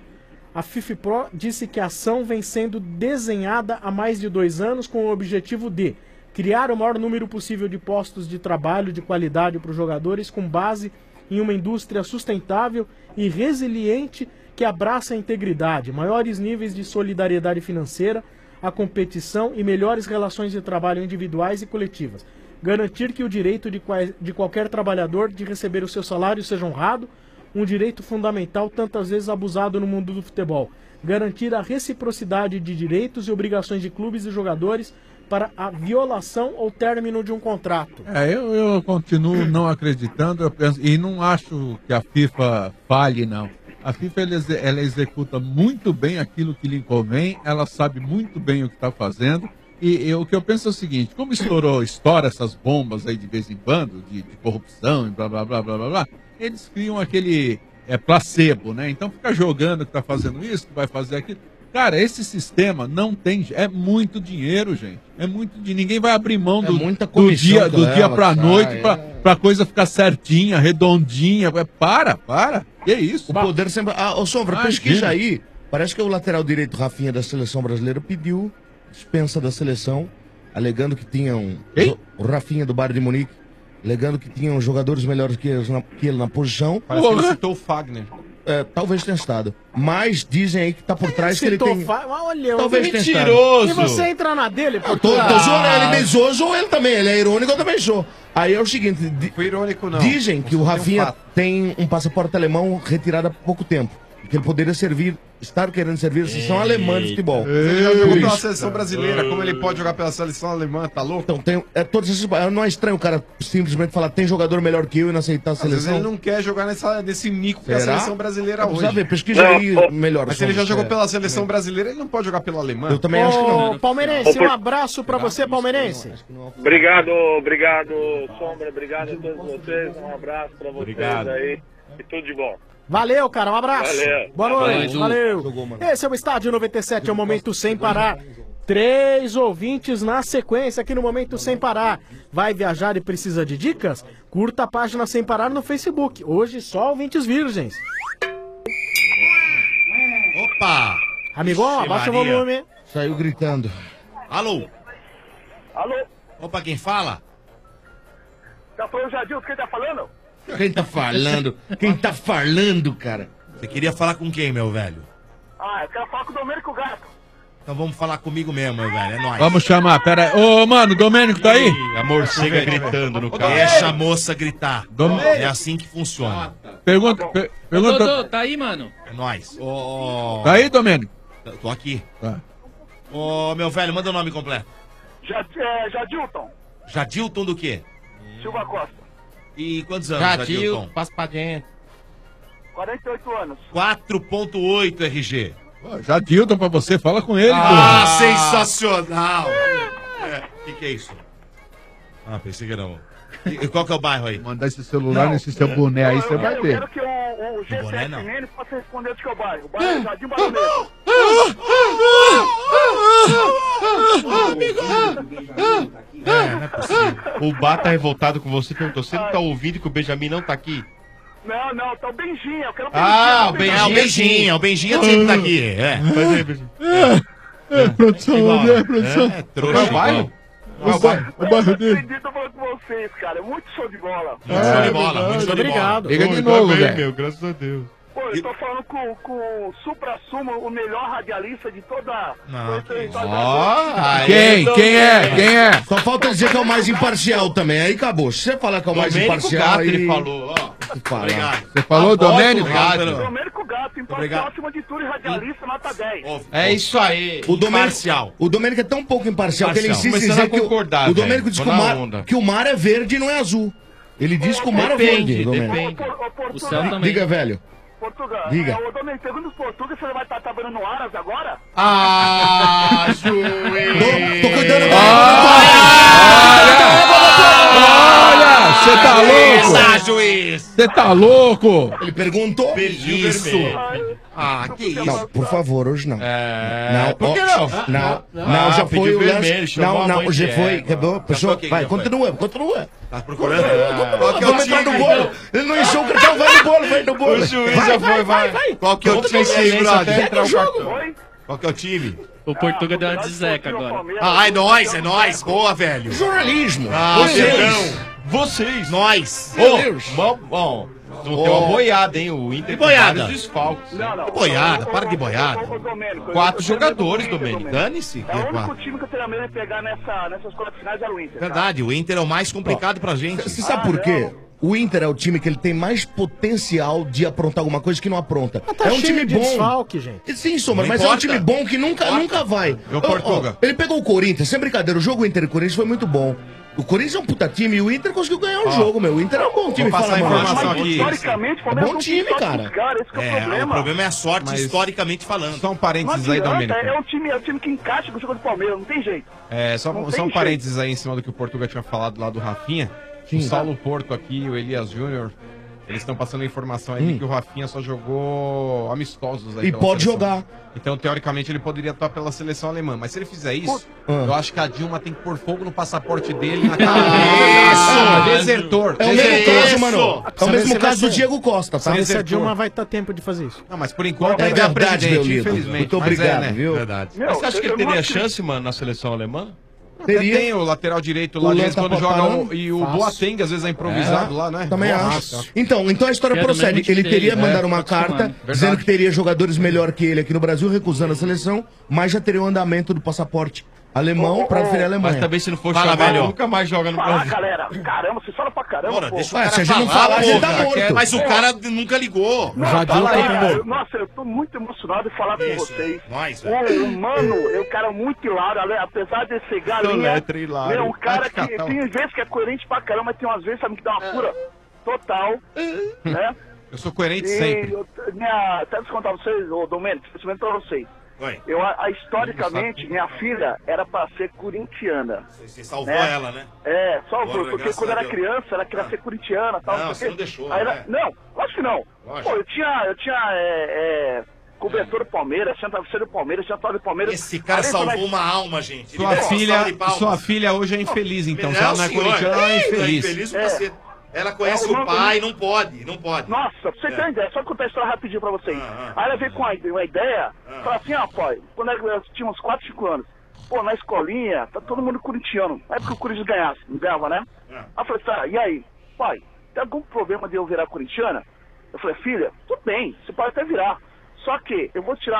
A FIFA Pro disse que a ação vem sendo desenhada há mais de dois anos com o objetivo de criar o maior número possível de postos de trabalho de qualidade para os jogadores com base em uma indústria sustentável e resiliente que abraça a integridade, maiores níveis de solidariedade financeira, a competição e melhores relações de trabalho individuais e coletivas. Garantir que o direito de, qual, de qualquer trabalhador de receber o seu salário seja honrado, um direito fundamental tantas vezes abusado no mundo do futebol. Garantir a reciprocidade de direitos e obrigações de clubes e jogadores para a violação ou término de um contrato. É, eu, eu continuo não acreditando eu penso, e não acho que a FIFA falhe, não. A FIFA ela, exe- ela executa muito bem aquilo que lhe convém, ela sabe muito bem o que está fazendo. E, e o que eu penso é o seguinte, como estourou, estoura essas bombas aí de vez em quando, de, de corrupção e blá, blá, blá, blá, blá, blá, eles criam aquele é, placebo, né? Então fica jogando que tá fazendo isso, que vai fazer aquilo. Cara, esse sistema não tem... É muito dinheiro, gente. É muito dinheiro. Ninguém vai abrir mão do, muita do comissão dia, que do leva, dia pra sai, noite é. pra, pra coisa ficar certinha, redondinha. É, Para, para. Que isso? O poder sempre... Ah, ô Sombra, Imagina. pesquisa aí. Parece que o lateral direito Rafinha da seleção brasileira pediu dispensa da seleção, alegando que tinham... O Rafinha do Bayern de Munique, alegando que tinham jogadores melhores que, eles na, que ele na posição. Parece que ele citou o Fagner. É, talvez tenha estado. Mas dizem aí que tá por trás que ele Citou tem... fa- Olha, Talvez tenha estado. mentiroso. E você entra na dele, pô. Eu tô, tô zoando, ele me zoou, eu zoou ele também. Ele é irônico, eu também sou. Aí é o seguinte... Di... Foi irônico, não. Dizem que o Tem um Rafinha fato. tem um passaporte alemão retirado há pouco tempo. E que ele poderia servir, estar querendo servir a seleção alemã de futebol. Ele já jogou Por pela isso. seleção brasileira, como ele pode jogar pela seleção alemã, tá louco? Então, tem, é, todos esses, não é estranho o cara simplesmente falar tem jogador melhor que eu e não aceitar a Às vezes seleção? ele não quer jogar nessa, nesse mico que é a Será? seleção brasileira Vamos hoje. saber, pesquisa aí melhor. Mas se ele já Sombra, jogou é. pela seleção brasileira, ele não pode jogar pela alemã. Eu também acho que não. Ô, palmeirense, um abraço pra você, palmeirense. Obrigado, obrigado, Sombra, obrigado a todos vocês, um abraço pra vocês Obrigado. aí e tudo de bom. Valeu, cara, um abraço. Valeu. Boa noite, Valeu. valeu. Esse é o Estádio noventa e sete, é o Momento Sem Parar. Três ouvintes na sequência aqui no Momento Sem Parar. Vai viajar e precisa de dicas? Curta a página Sem Parar no Facebook. Hoje só ouvintes virgens. Opa! Amigão, Ixi, abaixa o Maria. volume. Saiu gritando. Alô? Alô? Opa, quem fala? Tá falando Jadilson, quem tá falando? Quem tá falando? Quem tá falando, cara? Você queria falar com quem, meu velho? Ah, eu quero falar com o Domênico Gato. Então vamos falar comigo mesmo, meu velho. É nóis. Vamos chamar, pera aí. Ô, mano, o Domênico tá aí? A morcega gritando no carro. Deixa a moça gritar. Dom- É assim que funciona. Pergunta, per- Ô, pergunta. Dodô, tá aí, mano? É nóis. Ô, Tá aí, Domênico? Eu Tô aqui. Tá. Ô, meu velho, manda o nome completo. Já, é, Jadilton Jadilton do quê? Silva Costa. E quantos anos, Jadil, Jadilton? passa pra dentro. quarenta e oito anos. quatro ponto oito R G. Ó, Jadilton pra você, fala com ele. Ah, pô. sensacional! O que, que é isso? Ah, pensei que era um. E qual que é o bairro aí? Mandar esse celular nesse seu boné aí, você vai Eu ver. quero que o, o G boné, sete não. N possa responder onde que é o bairro. O bairro é Jardim Baronesa. É, não é possível. O Bá tá revoltado com você, perguntou, você não tá ouvindo que o Benjamin não tá aqui? Não, não, tá o Benjinho. Eu quero o Ah, o Benjinho. É, o Benjinho, é o Benjinho sempre tá aqui. É. Faz aí, Benjamin. É, é, produção, Igual, é, produção. É, trouxa. Qual é o bairro? O bairro, o bairro Eu dele. acredito falando com vocês, cara. É muito show de bola. Muito show de bola, muito show de bola. Obrigado. Liga de Oi, novo, tá bem, velho. meu, graças a Deus. Pô, eu tô falando com, com o Supra Sumo, o melhor radialista de toda... Não, todo o que território Ó, aí, Quem? Quem é? Quem é? Só falta dizer que é o mais imparcial também. Aí acabou. Se você falar que é o mais Domênico imparcial, Gato, aí... ele falou, ó. Fala. Obrigado. Você falou, Domênico? Obrigado. Domênico Gato, imparcial Obrigado. acima de tudo e radialista, nota dez. Ô, É isso aí. O Domênico, Imparcial. o Domênico é tão pouco imparcial, que ele Imparcial. insiste em Começando dizer a que o, concordar, o Domênico velho. diz Tô que o, na mar, onda. que o mar é verde e não é azul. Ele diz que o mar é Depende, verde, Domênico. depende. Ô, Portugal, O céu também. Diga, velho. Portugal, Diga. é, ô Domênico, segundo os portugueses, você vai estar trabalhando no Aras agora? Ah, Tô, juiz. tô cuidando Olha, você tá louco? Ah, juiz! Você tá louco? Ele perguntou. Perdi Isso. vermelho. Ah, que isso? Não, por favor, hoje não. É, Não, por que ó, não? Não, não, Ah, já pediu foi o vermelho, lance. chamou Não, a não, mãe já de foi. égua. Acabou. Pessoal, foi quem vai, já foi? continua, continua. Tá procurando? Qual que é o time? Vai no bolo. Ele não encheu o cartão, vai no bolo, vai no bolo. O juiz já foi, vai. Qual que é o Conta time, pra gente brother? até entrar o cartão. Oi? Qual que é o time? O Portuga deu uma de Zeca agora. Ah, é nóis, é nóis. Boa, velho. Jornalismo. Ah, Vocês. perdão. Vocês. Nós. Ô, Deus. bom, bom. Vão ter uma boiada, hein? O Inter Que boiada? com vários desfalques. Não, não. Que boiada, para de boiada. Ô, ô, Domênico, Quatro eu- eu- jogadores, eu- Domênico. Dane-se. que É o é único quatro. time que eu teria medo de pegar nessa, nessas quartas finais era o Inter. cara. Verdade, o Inter é o mais complicado pra gente. Você sabe por quê? O Inter é o time que ele tem mais potencial de aprontar alguma coisa que não apronta. Tá é um cheio time de bom. desfalque, gente. Sim, Sombra, Não mas é um importa. time bom que nunca, nunca vai. Ô, Portuga. Ó, ele pegou o Corinthians, sem brincadeira, o jogo Inter e Corinthians foi muito bom. O Corinthians é um puta time e o Inter conseguiu ganhar o Ó, jogo, meu. O Inter é um bom time. vou passar fala, a mano. informação Mas, aqui. historicamente, o É Palmeiras bom não time, tem sorte cara. dos caras, esse que é o É, o problema. problema é a sorte, Mas- historicamente falando. Só um Não parênteses aí, adianta, Domênico. é o time, é o time que encaixa com o jogo do Palmeiras, não tem jeito. É, só, Não só tem um jeito. parênteses aí em cima do que o Portuga tinha falado lá do Rafinha. Sim. O Saulo Porto aqui e o Elias Júnior, eles estão passando a informação aí de Hum. que o Rafinha só jogou amistosos aí E pela pode seleção. jogar. Então, teoricamente, ele poderia atuar pela seleção alemã. Mas se ele fizer isso, Ah. eu acho que a Dilma tem que pôr fogo no passaporte dele na cara dele. Desertor. É o mesmo Desertor. caso, mano. É o Sabe mesmo se vai caso do ser- Diego Costa, tá? Sabe se a Desertor. Dilma vai ter tempo de fazer isso. Não, mas por enquanto É ainda é a verdade, meu presidente, lindo. infelizmente. Muito Mas é, obrigado, né? viu? Verdade. Meu, Mas você acha que eu- ele eu não teria acredito. chance, mano, na seleção alemã? Até Teria. tem o lateral direito O lá, de Léo vez em tá quando joga preparando. o, e o Fácil. Boateng às vezes é improvisado lá, né? Também Nossa. acho. Então, então a história Que é do procede. mesmo Ele time teria dele, mandado né? uma Tô acostumado. carta dizendo que teria jogadores melhor que ele aqui no Brasil, recusando a seleção, mas já teria o andamento do passaporte alemão para ferir a Alemanha. Mas também se não for Fala, chamado, velho. nunca mais joga no Fala, Brasil. galera. Caramba, você fala pra caramba, Bora, pô. deixa o Ué, cara se a gente não falar, falar, a gente tá porra. morto. Mas o cara nunca ligou. Não, Já fala deu aí, pra cara. entender. Nossa, eu tô muito emocionado de falar com Isso. vocês. Nós, velho. O, o Mano, é um cara muito hilário, ale- apesar de ser galinha. letra hilário. É um cara que Vai te catar. tem vezes que é coerente pra caramba, mas tem umas vezes, sabe, que dá uma fura total, né? Eu sou coerente E sempre. eu, minha, até te contar pra vocês, ô Domênico, especialmente pra vocês. Oi. Eu, a, a- historicamente, minha filha era pra ser corintiana. Você salvou Né? ela, né? É, salvou, Agora, porque graças quando a era Deus. criança, ela queria ser corintiana e tal. Não, sei você o não quê. deixou, Aí ela- né? Não, lógico que não. Lógico. Pô, eu tinha, eu tinha é, é, cobertor do Palmeiras, tinha travesseiro do Palmeiras, tinha toalha do Palmeiras. Esse cara Aí, salvou quando- uma alma, gente. Ele Sua merece uma filha, salva de palmas. sua filha hoje é infeliz, então. Se Não, ela não é senhor. corintiana, ela é infeliz. infeliz o É. cacete. Ela conhece É, o o nome- pai, não pode, não pode. Nossa, pra você É. ter uma ideia, só contar a história rapidinho pra vocês. Ah, Aí ela veio com uma, uma ideia, falou assim, ó, pai, quando eu eu tinha uns quatro, cinco anos, pô, na escolinha, tá todo mundo corintiano. Aí porque o Corinthians ganhasse, não ganhava, né? Ah. Aí eu falei, tá, e aí? Pai, tem algum problema de eu virar corintiana? Eu falei, filha, tudo bem, você pode até virar. Só que eu vou tirar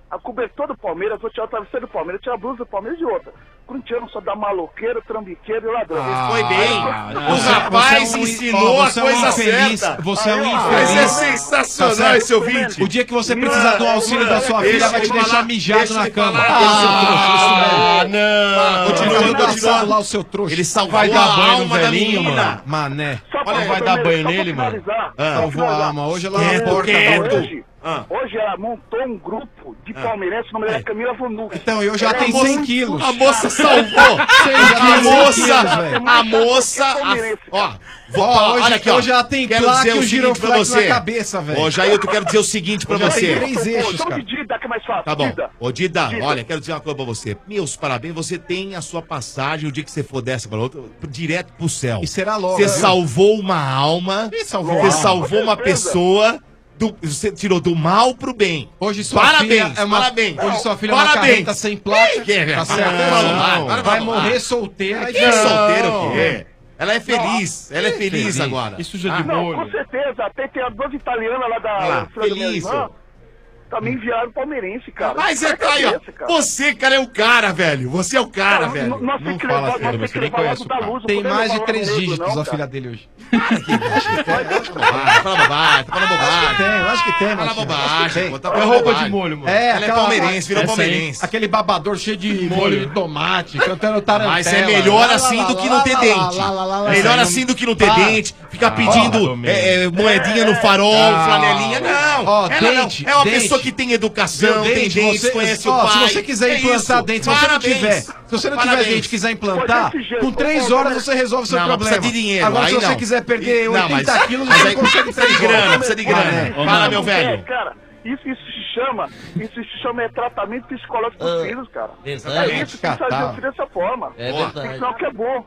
a cobertura do Palmeiras, vou tirar o travesseiro do Palmeiras, tirar a blusa do Palmeiras de outra. Corintiano só dá maloqueiro, trambiqueiro e ladrão. Ah, foi bem. Ah, O você- rapaz você é um- ensinou ó, a você é um coisa infeliz, certa. Você é um Ah, infeliz. Mas é sensacional Tá certo? esse ouvinte. O dia que você precisar do auxílio da sua filha, vai te deixar mijado na cama. Ah, não. Continua, continua. lá o seu trouxa. Ele salvou vai dar a banho no alma da velhinho, menina. mano. Mané. Olha, vai dar banho nele, mano. Ah. Salvou a alma. Hoje ela Quieto, na porta. quieto. Hoje, hoje ela montou um grupo de palmeirenses, o nome dela é Camila Vanucci. Então, eu já Ela tenho é cem muito- quilos. A moça salvou. Você já A tem cem moça, quilos, velho. a moça, a- ó, vou Ó, falar, hoje- olha aqui, ó. hoje ela tem quero placa dizer e o o seguinte pra giroflex você. na cabeça, velho. Ô, Jair, eu quero dizer o seguinte pra Hoje ela você. tem três eixos, Chama cara. de Dida, que é mais fácil. Tá bom. Dida. Ô, Dida, Dida. olha, quero dizer uma coisa pra você. Meus parabéns, você tem a sua passagem, o dia que você for dessa para outra, direto pro céu. E será logo, Você né? salvou uma alma, E salvou você a alma. salvou uma Com certeza. pessoa, do- você tirou do mal pro bem. Hoje sua parabéns, filha é uma, parabém. Hoje sua filha é uma Parabéns. carreta sem placa. Que é, Tá certo? não, Não, não, vai não, morrer não. solteira. Que solteira o quê? Ela é feliz, ela é feliz, feliz. agora. E suja Ah, de Não, molho. com certeza. Até tem as duas italianas lá da Olha lá, filha da minha feliz, irmã, ó. também viraram palmeirense, cara. Mas é, tá aí, ó. Cabeça, cara. Você, cara, é o cara, velho. Você é o cara, Cara, velho. n- nós tem que levar- nós tem que levar logo da luz, não Tem podemos mais de levar três logo negro, dígitos não, a cara. filha dele hoje. Ah, fala bobagem, tá falando bobagem. Tem, eu acho que tem, Fala Martinho. bobagem, Tem. pô, tá É falando roupa bobagem. de molho, mano. É, ela é aquela- palmeirense, virou essa aí. palmeirense. Aquele babador cheio de molho de tomate, cantando tarantela. Mas é melhor Lá, assim lá, do que lá, não ter lá, dente. lá, lá, lá, lá. Melhor Essa aí assim não- do que não ter Para. dente. Ficar Ah, pedindo ó, é, é, moedinha no farol, Ah. flanelinha. Não, Ó, ela não. dente, É uma dente. pessoa que tem educação, Meu tem dente, dentes, você- conhece ó, o pai. Se você quiser É implantar isso. dente, se você não Parabéns. tiver, se você não tiver Parabéns. dente e quiser implantar, com três horas você resolve o seu Não, mas problema. precisa de dinheiro. Agora, aí se você não. quiser perder Não, mas- oitenta quilos, mas você aí não consegue precisa de três grana, horas. precisa de Ah, grana. né? Fala, meu É, velho. cara, isso, isso se chama, isso se chama é tratamento psicológico dos filhos, cara. verdade. É isso que fazer o filho dessa forma. É Ó, verdade. tem que ser o que é bom.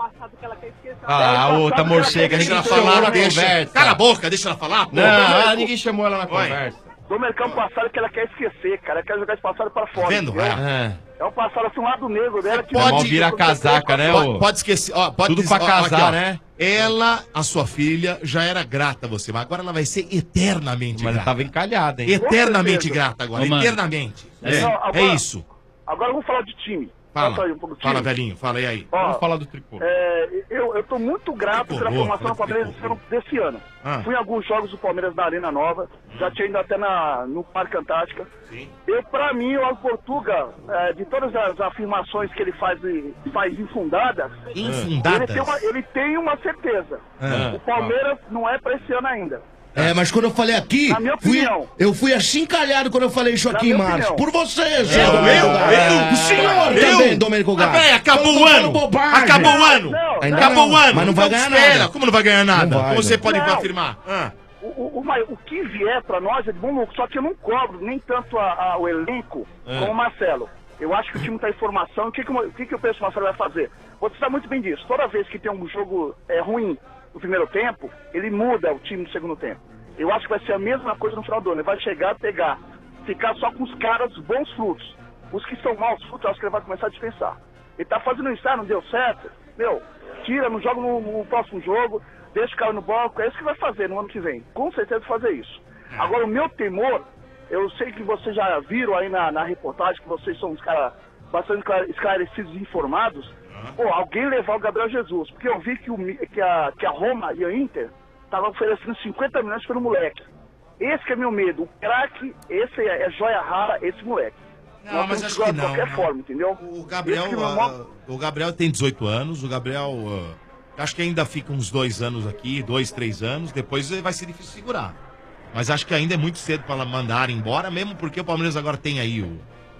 Ah, a outra morcega, ninguém Deixa ela chamou falar, na deixa. conversa. Cala a boca, deixa ela falar. pô. Não, ah, ninguém chamou ela na Oi. conversa. Do mercado passado que ela quer esquecer, cara. Ela quer jogar esse passado pra fora. Vendo? entendeu? É. É um passado assim, um lado negro dela que Pode vira casaca, né, Pode, ô? pode esquecer. Ó, pode Tudo dizer- pra ó, casar, aqui, ó. né? Ela, a sua filha, já era grata a você, mas agora ela vai ser eternamente Mas grata. tava encalhada, hein? Eternamente Com certeza. grata agora, Ô, mano. eternamente. É, Não, é agora- isso. Agora vamos falar de time. Fala, Posso sair um pouco do fala, time? velhinho, fala e aí. Ó, Vamos falar do tricolor. É, eu, eu tô muito grato pela Tricolor, formação do Palmeiras desse ano, desse ano. Ah. Fui em alguns jogos do Palmeiras na Arena Nova, já tinha ido até na, no Parque Antártica. Eu, pra mim, o Portuga, é, de todas as afirmações que ele faz, e- faz infundadas, Infundadas? Ele, tem uma, ele tem uma certeza. Ah. O Palmeiras não é pra esse ano ainda. É, mas quando eu falei aqui, Na minha fui- opinião. eu fui achincalhado quando eu falei isso aqui em Na minha março. opinião. Por você, Eu, senhor eu, Domênico eu, Gato. O senhor eu. também, Domênico Ah, Gato. peraí, acabou Eu o tô falando ano. bobagem. Acabou o ano. Não, Ainda Acabou não, o ano. mas não vai Então ganhar espera. nada. Como não vai ganhar nada? Não vai, Como você não. pode Não. afirmar? Ah. O, o, o, mai- o que vier pra nós é de bom lucro, só que eu não cobro nem tanto a- a- o elenco É. como o Marcelo. Eu acho que o time tá em formação. O que, que, o- o que, que eu penso que o Marcelo vai fazer? Você sabe muito bem disso. Toda vez que tem um jogo é, ruim no primeiro tempo, ele muda o time no segundo tempo. Eu acho que vai ser a mesma coisa no final do ano. Ele vai chegar, pegar, ficar só com os caras bons frutos. Os que são maus frutos, eu acho que ele vai começar a dispensar. Ele tá fazendo isso, ah, não deu certo. Meu, tira, não joga no, no próximo jogo, deixa o cara no banco. É isso que vai fazer no ano que vem. Com certeza vai fazer isso. Agora, o meu temor, eu sei que vocês já viram aí na, na reportagem que vocês são uns caras bastante esclare- esclarecidos e informados. Pô, alguém levar o Gabriel Jesus. Porque eu vi que, o, Mi- que, a, que a Roma e a Inter estavam oferecendo cinquenta milhões pelo moleque. Esse que é meu medo. O craque, esse é, é joia rara, esse moleque. Não, Nós mas temos acho jogar que de não, qualquer não. forma, entendeu? O Gabriel, Esse que é meu ah, maior- o Gabriel tem dezoito anos, o Gabriel ah, acho que ainda fica uns dois anos aqui, dois, três anos, depois vai ser difícil segurar. Mas acho que ainda é muito cedo para mandar embora, mesmo porque o Palmeiras agora tem aí o.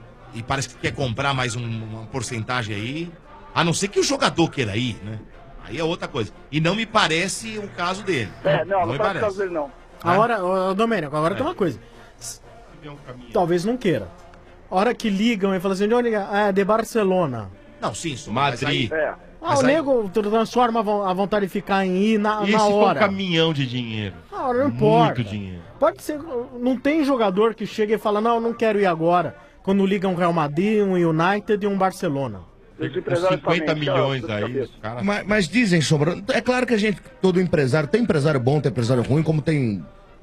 E parece que quer comprar mais um- uma porcentagem aí. A não ser que o jogador queira ir, né? Aí é outra coisa. E não me parece o caso dele. É, não, não me faz caso dele, não. Agora, ô, Domênico, agora tem uma coisa. Talvez não queira. A hora que ligam e falam assim, de onde é? Ah, de Barcelona. Não, sim, isso. Madrid. Mas aí, É. Ah, Mas o aí- nego transforma a vo- a vontade de ficar em ir na, E na se for um hora. caminhão de dinheiro? Na hora não importa. Muito dinheiro. Pode ser. Não tem jogador que chega e fala, não, não quero ir agora. Quando liga um Real Madrid, um United e um Barcelona. Os empresários cinquenta também, milhões cara, aí, cabeça. os caras. Mas, mas dizem, Sombra, é claro que a gente, todo empresário, tem empresário bom, tem empresário ruim, como tem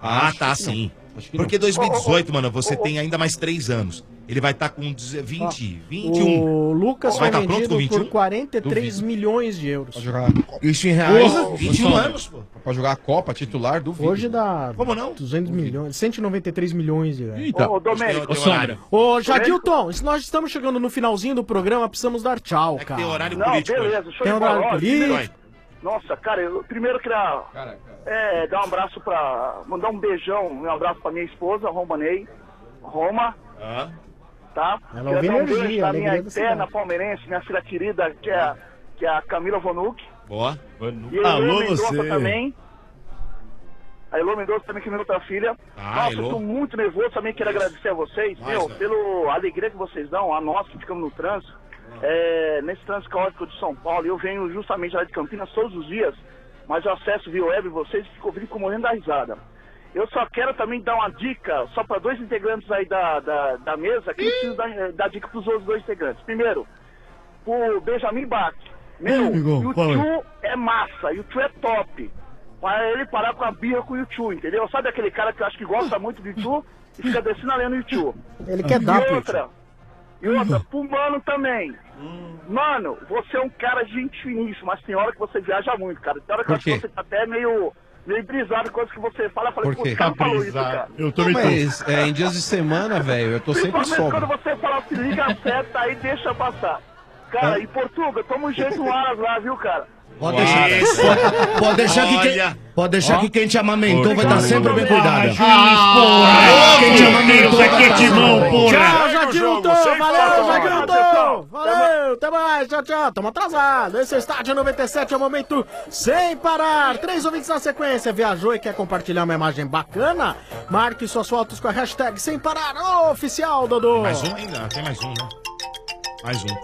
Ah, Acho tá, que não. sim. Acho que Porque não. dois mil e dezoito, mano, você tem ainda mais três anos. Ele vai estar com vinte, vinte e um. O Lucas vai foi estar pronto com vendido vinte e um? por quarenta e três milhões de euros. Pra jogar... Isso em reais. Porra, vinte e um Sombra. anos, pô. Pra jogar a Copa titular do Hoje dá Como não? duzentos milhões, cento e noventa e três milhões de reais. Eita. Ô, Domênico. Ô, Sombra. Ô, Jadilton, se nós estamos chegando no finalzinho do programa, precisamos dar tchau, É que cara. tem horário Não, político. hoje. beleza, show Tem de bola. horário Ó, político. primeiro- Nossa, cara, eu primeiro queria é, dar um abraço pra. Mandar um beijão, um abraço pra minha esposa, Romanei. Roma, Ah. tá? Ela Queria ouve dar um energia, beijo pra alegria minha da eterna cidade. palmeirense, minha filha querida, que é, a- que é a Camila Vanuc. Boa. E a Alô, Elô Mendonça você. também. A Elô Mendonça também, que é minha outra filha. Ah, Nossa, Elô. eu tô muito nervoso, também quero agradecer a vocês, Mais, meu, né? pela alegria que vocês dão, a nós que ficamos no trânsito. É, nesse trânsito caótico de São Paulo, eu venho justamente lá de Campinas todos os dias, mas eu acesso via web vocês e fico ouvindo com morrendo da risada. Eu só quero também dar uma dica, só para dois integrantes aí da, da, da mesa, que eu preciso dar, dar dica pros outros dois integrantes. Primeiro, o Benjamin Bach. Meu, amigão, o fala aí. Tchu é massa, e o Tchu é top. Para ele parar com a birra com o Tchu, entendeu? Sabe aquele cara que eu acho que gosta muito do Tchu e fica descendo a lenha no Tchu? Ele quer E dar pro outra, e outra, pro Mano também. Mano, você é um cara de gente finíssima, mas tem hora que você viaja muito, cara. Tem hora que eu Por acho que quê? você tá até meio, meio brisado com coisas que você fala. Eu falei, Por pô, quê? o cara Tá falou isso, brisado. cara. Eu Não, também tô. mas é, em dias de semana, velho, eu tô sempre Principalmente quando sobra. você fala, se liga a seta aí, deixa passar. Cara, em Portugal, toma um jeito no Aras lá, viu, cara? Pode deixar, pode, pode deixar que quem, Olha. pode deixar que quem te amamentou vai estar Obrigado, sempre bem Domênico. cuidado. Ah, Quem te amamentou vai aqui é estar timão, sempre bem porra. Tchau, Jadilton! Valeu, falar. Jadilton! Valeu, até mais, tchau, tchau. Tamo atrasado. Esse é o Estádio noventa e sete, é o momento sem parar. Três ouvintes na sequência. Viajou e quer compartilhar uma imagem bacana? Marque suas fotos com a hashtag sem parar oficial, Dodô. Mais um ainda? Tem mais um, né? Mais um.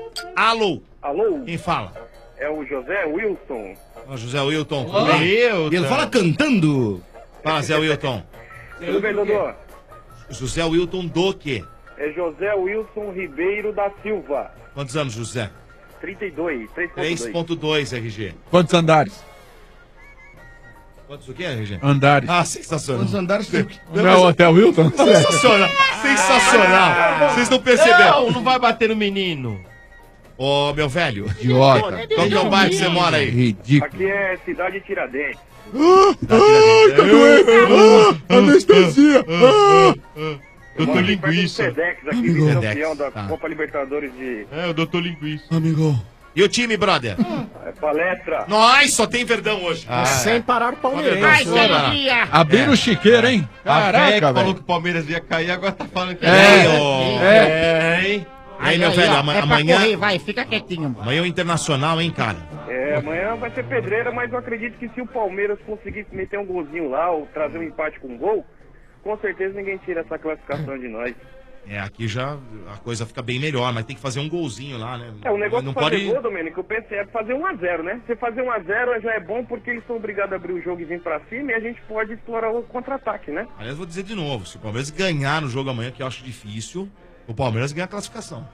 Alô? Alô? Quem fala? É o José Wilson. Ó, José Wilton. Wilton. E ele fala cantando. Fala, Zé Wilton. Tudo bem, Dodô? José Wilton do quê? É José Wilson Ribeiro da Silva. Quantos anos, José? trinta e dois, três ponto três dois. ponto dois, R G. Quantos andares? Quantos o quê, R G? Andares. Ah, sensacional. Quantos andares tem? Não é o Hotel Wilton? Sensacional. Sensacional. Vocês não perceberam? Não, não vai bater no menino. Ô, meu velho. Idiota. Qual que é o bairro que você mora aí? Ridículo. Aqui é Cidade Tiradentes. Ai, tá doendo. Ah, anestesia. Ah. Doutor Moro aqui perto do Linguiça. Sedex, aqui, Amigo. campeão da Tá. Copa Libertadores de É, o doutor Linguiça. Amigão. E o time, brother? é, palestra. Nós só tem Verdão hoje. Ah, Sem parar Ai, palmeirense. que alegria. Abriram o chiqueiro, hein? A véia Caraca, que falou velho. que o Palmeiras ia cair, agora tá falando que É, ô. é. É, hein? Aí, meu velho, ama- É pra amanhã, correr, vai, fica quietinho. amanhã é o Internacional, hein, cara? É, amanhã vai ser pedreira, mas eu acredito que se o Palmeiras conseguir meter um golzinho lá ou trazer um empate com um gol, com certeza ninguém tira essa classificação de nós. É, aqui já a coisa fica bem melhor, mas tem que fazer um golzinho lá, né? É, o negócio não de fazer pode. gol, Domênico, eu pensei, é fazer um a zero, né? Você fazer um a zero já é bom porque eles são obrigados a abrir o jogo e vir pra cima e a gente pode explorar o contra-ataque, né? Aliás, eu vou dizer de novo: se o Palmeiras ganhar no jogo amanhã, que eu acho difícil, o Palmeiras ganha a classificação.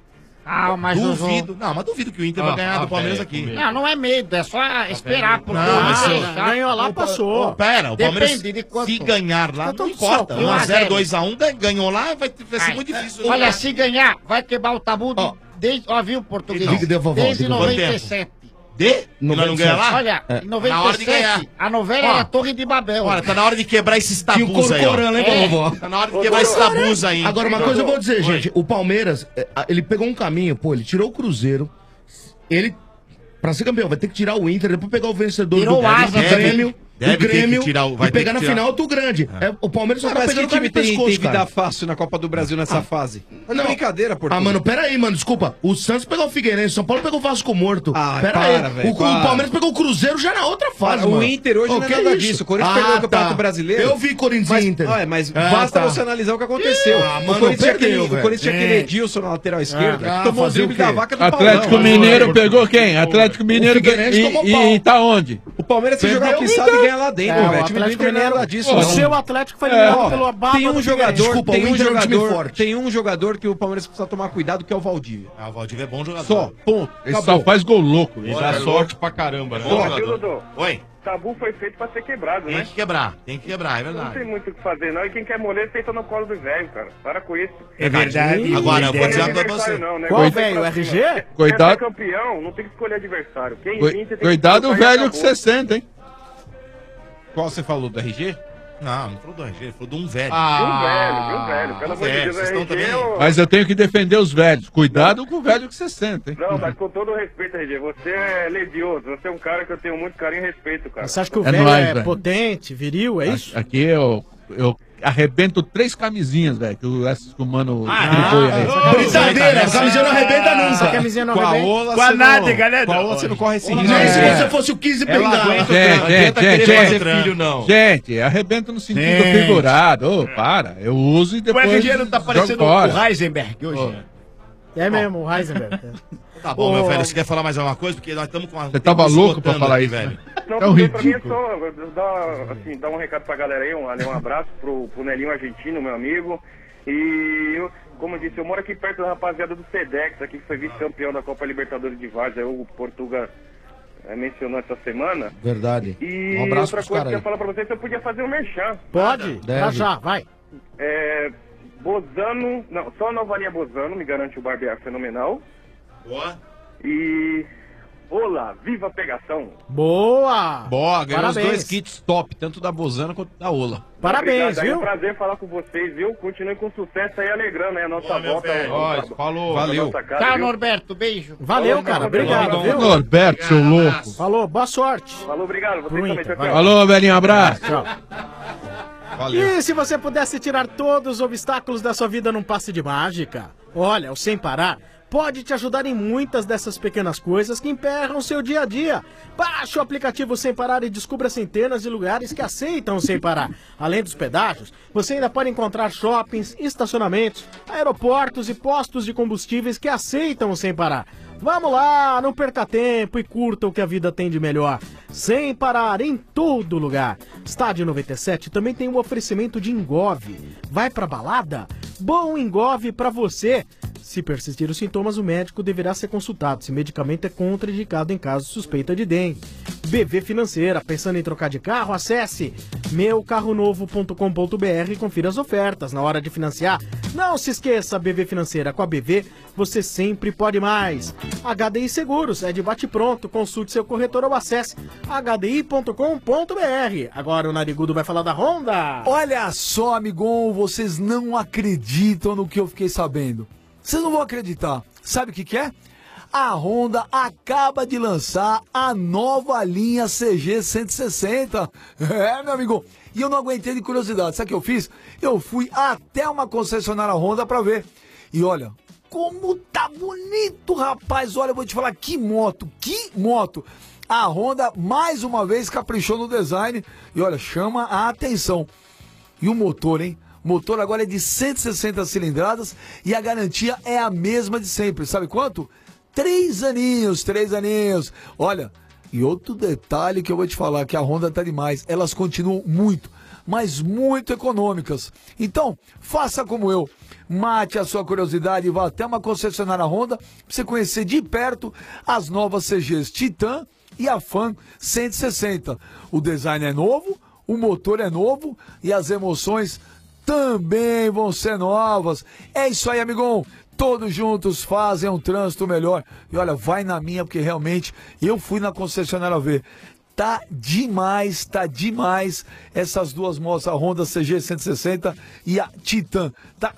Ah, mas duvido. Não, mas duvido que o Inter Ah, vai ganhar ah, do Palmeiras velho, aqui. comigo. Não, não é medo, é só esperar. Porque Não, mas ah, eu- deixar- Ganhou lá, passou. Ô, pera, o Palmeiras, Depende de quanto. se ganhar lá, Tá não todo importa. solto. um a zero, um a zero. dois a um, ganhou lá, vai, vai ser Ai, muito difícil. Olha, se ganhar, vai quebrar o tabu de, Ó. desde, ó, viu, português? Diga, dê a vovó, Desde diga a vovó. noventa e sete. De? Que nós não ganha lá? Olha, É. em noventa Na hora e de ganhar. sete, a novela Ó. era Torre de Babel. Olha, tá na hora de quebrar esses Tinha o tabus aí, ó. Corcorã, lembra, É. vovó? Tá na hora de quebrar esses tabus aí. hein? Agora, uma coisa eu vou dizer, gente. O Palmeiras, é, a- ele pegou um caminho, pô, ele tirou o Cruzeiro. Ele, pra ser campeão, vai ter que tirar o Inter, depois pegar o vencedor Tirou do o Asa, do deve- Grêmio. deve o ter que Grêmio tirar o- vai e ter pegar que na tirar. final outro grande. É, o Palmeiras só Ah, tá mas pegando que time o cara tem, no tem pescoço, vida cara. fácil na Copa do Brasil nessa fase? É Não. brincadeira, Portugal. Ah, mano, pera aí, mano, desculpa. O Santos pegou o Figueirense, São Paulo pegou o Vasco morto. Ah, pera para, aí. velho, o, para. o Palmeiras pegou o Cruzeiro já na outra fase, o mano. Inter hoje Ô, não é que nada isso? disso. O Corinthians Ah, perdeu o Campeonato tá. Brasileiro. Eu vi Corinthians Mas, e Inter. olha, mas Ah, basta tá. você analisar o que aconteceu. Ah, o mano, Corinthians tinha perdeu, aquele, o velho. Corinthians tinha aquele É. Edilson na lateral esquerda, Ah, que tomou o fazer o drible da quê? vaca do Atlético Paulão. Mineiro pegou quem? Atlético Mineiro Figueirense e, tomou e, pau. e tá onde? O Palmeiras se Perdeu jogar o pisado Inter. e ganha lá dentro, É, o velho. O time do Atlético Inter não é Mineiro. nada disso, O não. seu Atlético foi eliminado Ó, pela baba tem um do jogador, Desculpa, tem o um Inter é um time jogador, forte. tem um jogador que o Palmeiras precisa tomar cuidado, que é o Valdívia. Ah, o Valdívia é bom jogador. Só, ponto. Ele Acabou. só faz gol louco. E dá sorte pra caramba, né? Bom Viu, jogador. Dodô? Oi. tabu foi feito pra ser quebrado, Tem né? que quebrar, tem que quebrar, é Não verdade. tem muito o que fazer, não. E quem quer morrer, senta no colo do velho, cara. Para com isso. É verdade. Agora, eu vou dizer uma coisa pra você. Não, né? Qual Vai velho? pra R cima. G? Quer Cuidado. ser campeão, não tem que escolher adversário. Quem Cui- vir, você tem Cuidado que o disputar e velho que acabou. você sente, hein? Qual você falou, do R G? Não, não falou do R G, ele falou de um velho. De um velho, de um velho. Pelo amor de velho, Deus, vocês R estão G... também- eu- Mas eu tenho que defender os velhos. Cuidado com o velho que você sente, hein? Não, mas com todo o respeito, R G, você é ledioso. Você é um cara que eu tenho muito carinho e respeito, cara. Você acha que o É velho nóis, é velho. potente, viril, é isso? Aqui eu, eu arrebento três camisinhas, velho, que o essas que o mano Ah, distribui aí. essa Brincadeira, essa camisinha não arrebenta nunca. Essa camisinha não Com a arrebenta. Ola, Com a você nádega, não- né, Com a Dom? Ola você não corre esse Nem risco. se É. você fosse o quinze Ela pingado. aguenta o Gente, tranco, não gente, adianta gente, querer fazer gente. filho, não. Gente, arrebento no sentido Gente. figurado. Ô, para. Eu uso e O depois. R G não tá jogo parecendo fora. o Heisenberg hoje. É mesmo, o Heisenberg. Tá bom, meu Ô, velho, você quer falar mais alguma coisa? Porque nós estamos com a. Você tava louco pra falar isso, velho. né? Não, É um tudo bem, pra mim é ridículo. só dar, assim, dar um recado pra galera aí, um, ali, um abraço pro, pro Nelinho Argentino, meu amigo. E, eu, como eu disse, eu moro aqui perto da rapaziada do Sedex, aqui que foi vice-campeão da Copa Libertadores de Várzea, o Portuga eh, mencionou essa semana. Verdade. E Um abraço outra pros coisa que eu caras ia aí. falar pra vocês, se eu podia fazer um merchan. Pode? Deve. Já já, vai. É, Bozano, não, só a nova linha Bozano me garante o barbear fenomenal. Boa. E... Olá, viva a pegação! Boa! Boa, ganhou os Parabéns. dois kits top, tanto da Bozano quanto da Ola. Parabéns, Obrigado, É viu? um prazer falar com vocês, viu? Continue com sucesso aí, alegrando aí a nossa Boa, meu volta. velho. ao- Ó, ao- falou, à valeu. nossa casa, Tchau, viu? Norberto. Beijo. Valeu, cara. Obrigado, viu? Norberto, seu louco. Falou, boa sorte. Falou, obrigado. Vocês Pro também. Inter, Tchau, vai. tchau. Falou, velhinho, abraço. Tchau. Valeu. E se você pudesse tirar todos os obstáculos da sua vida num passe de mágica? Olha, o Sem Parar pode te ajudar em muitas dessas pequenas coisas que emperram o seu dia a dia. Baixe o aplicativo Sem Parar e descubra centenas de lugares que aceitam o Sem Parar. Além dos pedágios, você ainda pode encontrar shoppings, estacionamentos, aeroportos e postos de combustíveis que aceitam o Sem Parar. Vamos lá, não perca tempo e curta o que a vida tem de melhor. Sem Parar em todo lugar. Estádio noventa e sete também tem um oferecimento de Engove. Vai pra balada? Bom Engove pra você. Se persistir os sintomas, o médico deverá ser consultado. Esse medicamento é contraindicado em caso de suspeita de dengue. B V Financeira, pensando em trocar de carro? Acesse meu carro novo ponto com ponto b r e confira as ofertas na hora de financiar. Não se esqueça, B V Financeira, com a B V você sempre pode mais. H D I Seguros, é de bate-pronto, consulte seu corretor ou acesse h d i ponto com ponto b r. Agora o Narigudo vai falar da Honda. Olha só, amigão, vocês não acreditam no que eu fiquei sabendo. Vocês não vão acreditar. Sabe o que que é? A Honda acaba de lançar a nova linha C G cento e sessenta. É, meu amigo. E eu não aguentei de curiosidade. Sabe o que eu fiz? Eu fui até uma concessionária Honda pra ver. E olha, como tá bonito, rapaz. Olha, eu vou te falar, que moto, que moto. A Honda, mais uma vez, caprichou no design. E olha, chama a atenção. E o motor, hein? O motor agora é de cento e sessenta cilindradas e a garantia é a mesma de sempre. Sabe quanto? Três aninhos, três aninhos. Olha, e outro detalhe que eu vou te falar, que a Honda tá demais. Elas continuam muito, mas muito econômicas. Então, faça como eu. Mate a sua curiosidade e vá até uma concessionária Honda para você conhecer de perto as novas C Gs Titan e a Fan cento e sessenta. O design é novo, o motor é novo e as emoções também vão ser novas. É isso aí, amigão. Todos juntos fazem um trânsito melhor. E olha, vai na minha, porque realmente eu fui na concessionária ver. Tá demais, tá demais essas duas motos, a Honda C G cento e sessenta e a Titan. Tá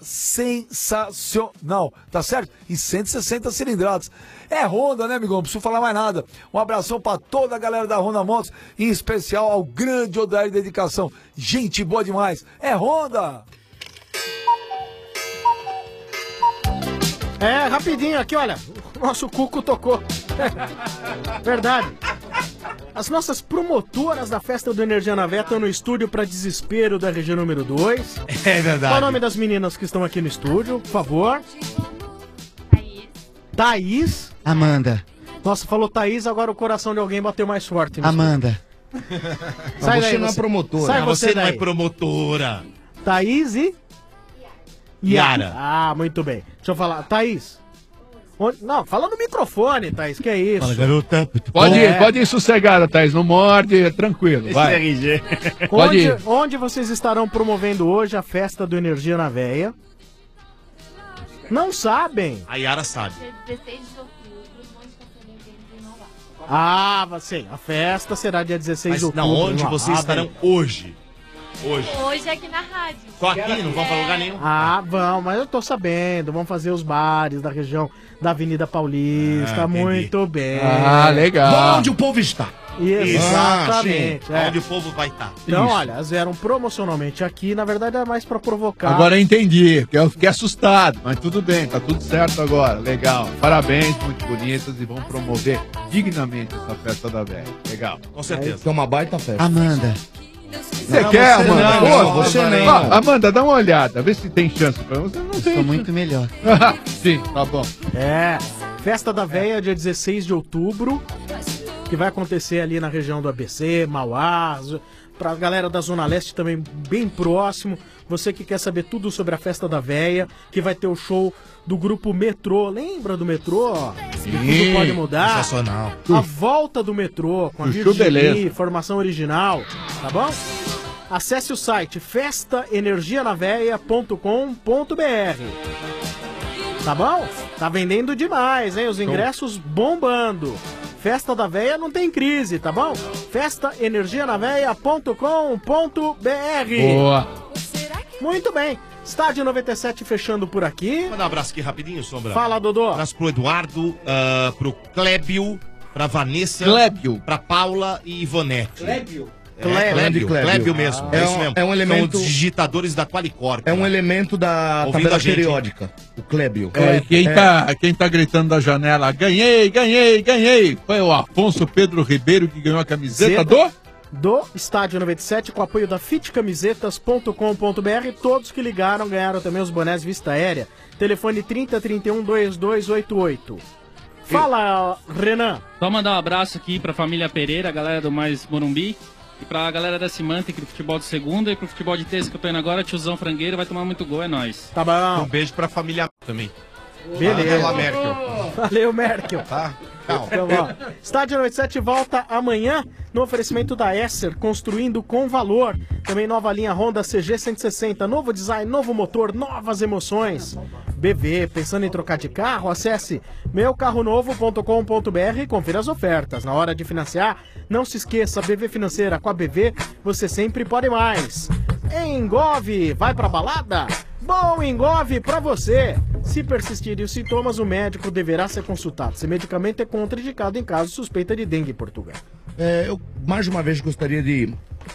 sensacional, tá certo? E cento e sessenta cilindradas. É Honda, né, amigão? Não preciso falar mais nada. Um abração pra toda a galera da Honda Motos, em especial ao grande Odair Dedicação. Gente boa demais. É Honda! É, rapidinho aqui, olha. O nosso Cuco tocou. Verdade. As nossas promotoras da festa do Energia na Vé estão no estúdio para desespero da R G número dois. É verdade. Qual o nome das meninas que estão aqui no estúdio, por favor? Thaís. Thaís? Amanda. Nossa, falou Thaís, agora o coração de alguém bateu mais forte. no Amanda. Sai Mas daí, você não é você. promotora. Sai Ah, você você não é daí. promotora. Thaís e... Yara. Ah, muito bem. Deixa eu falar. Thaís, Onde- Não, fala no microfone, Thaís, que é isso? Fala, garota. Pode É. ir, pode ir sossegada, Thaís. Não morde, é tranquilo. Vai. R G. Pode Onde, ir. onde vocês estarão promovendo hoje a festa do Energia na Veia? Não sabem. A Yara sabe. Ah, sim, a festa será dia dezesseis Mas de não, outubro. onde lá. vocês Ah, estarão bem. hoje? Hoje. Hoje aqui na rádio. Só aqui? Não vão pra lugar nenhum? Ah, vão, mas eu tô sabendo. Vão fazer os bares da região da Avenida Paulista. Ah, entendi. Muito bem. Ah, legal. Onde o povo está. Exatamente. Ah, é. onde o povo vai estar. Então, Isso. olha, elas vieram promocionalmente aqui. Na verdade, é mais pra provocar. Agora eu entendi, porque eu fiquei assustado, mas tudo bem, tá tudo certo agora. Legal. Parabéns, muito bonitas e vão promover dignamente essa festa da velha. Legal. Com certeza. Que é uma baita festa. Amanda. Você Não, quer, você Amanda? não, Pô, não, você não. Ó, Amanda, dá uma olhada, vê se tem chance pra você. Não tem. Sou muito melhor. Sim, tá bom. É, Festa da Véia, dia dezesseis de outubro, que vai acontecer ali na região do A B C, Mauá, zo- pra galera da Zona Leste também bem próximo. Você que quer saber tudo sobre a Festa da Véia, que vai ter o show do grupo Metrô. Lembra do Metrô? Que tudo pode mudar. Sensacional. A volta do Metrô com a Chuchu, Virginie, beleza. formação original, tá bom? Acesse o site festa energia na veia ponto com ponto br. Tá bom? Tá vendendo demais, hein? Os ingressos bombando. Festa da Véia não tem crise, tá bom? festa energia na veia ponto com ponto br. Boa. Muito bem. Estádio noventa e sete fechando por aqui. Mandar um abraço aqui rapidinho, Sombra. Fala, Dodô. Um abraço pro Eduardo, ah, pro Clébio, pra Vanessa. Clébio. Pra Paula e Ivonete. Clébio. É, Clébio. Clébio, Clébio. Clébio mesmo. Ah. É, É isso um- mesmo. é um elemento- São os digitadores da Qualicorp. É um elemento da Ouvindo tabela a gente, periódica. O Clébio. É, quem, É. Tá, quem tá gritando da janela, ganhei, ganhei, ganhei. Foi o Afonso Pedro Ribeiro que ganhou a camiseta do... do Estádio noventa e sete com apoio da fit camisetas ponto com ponto br. Todos que ligaram ganharam também os bonés Vista Aérea. Telefone trinta, trinta e um, vinte e dois oitenta e oito. Fala, Renan. Só mandar um abraço aqui pra família Pereira, a galera do Mais Morumbi. E pra galera da Simantic do futebol de segunda e pro futebol de terça que eu tô indo agora, tiozão frangueiro, vai tomar muito gol, é nóis. Tá bom. Um beijo pra família também. Beleza. Angela Merkel. Valeu, Merkel. Tá? Calma. Então, ó, Estádio noventa e sete volta amanhã no oferecimento da Esser, construindo com valor. Também nova linha Honda C G cento e sessenta, novo design, novo motor, novas emoções. B V, pensando em trocar de carro? Acesse meu carro novo ponto com ponto br e confira as ofertas. Na hora de financiar, não se esqueça, B V Financeira, com a B V você sempre pode mais. Engove, vai pra balada? Bom Engove pra você! Se persistirem os sintomas, o médico deverá ser consultado. Esse medicamento é contraindicado em caso de suspeita de dengue em Portugal. É, eu mais uma vez gostaria de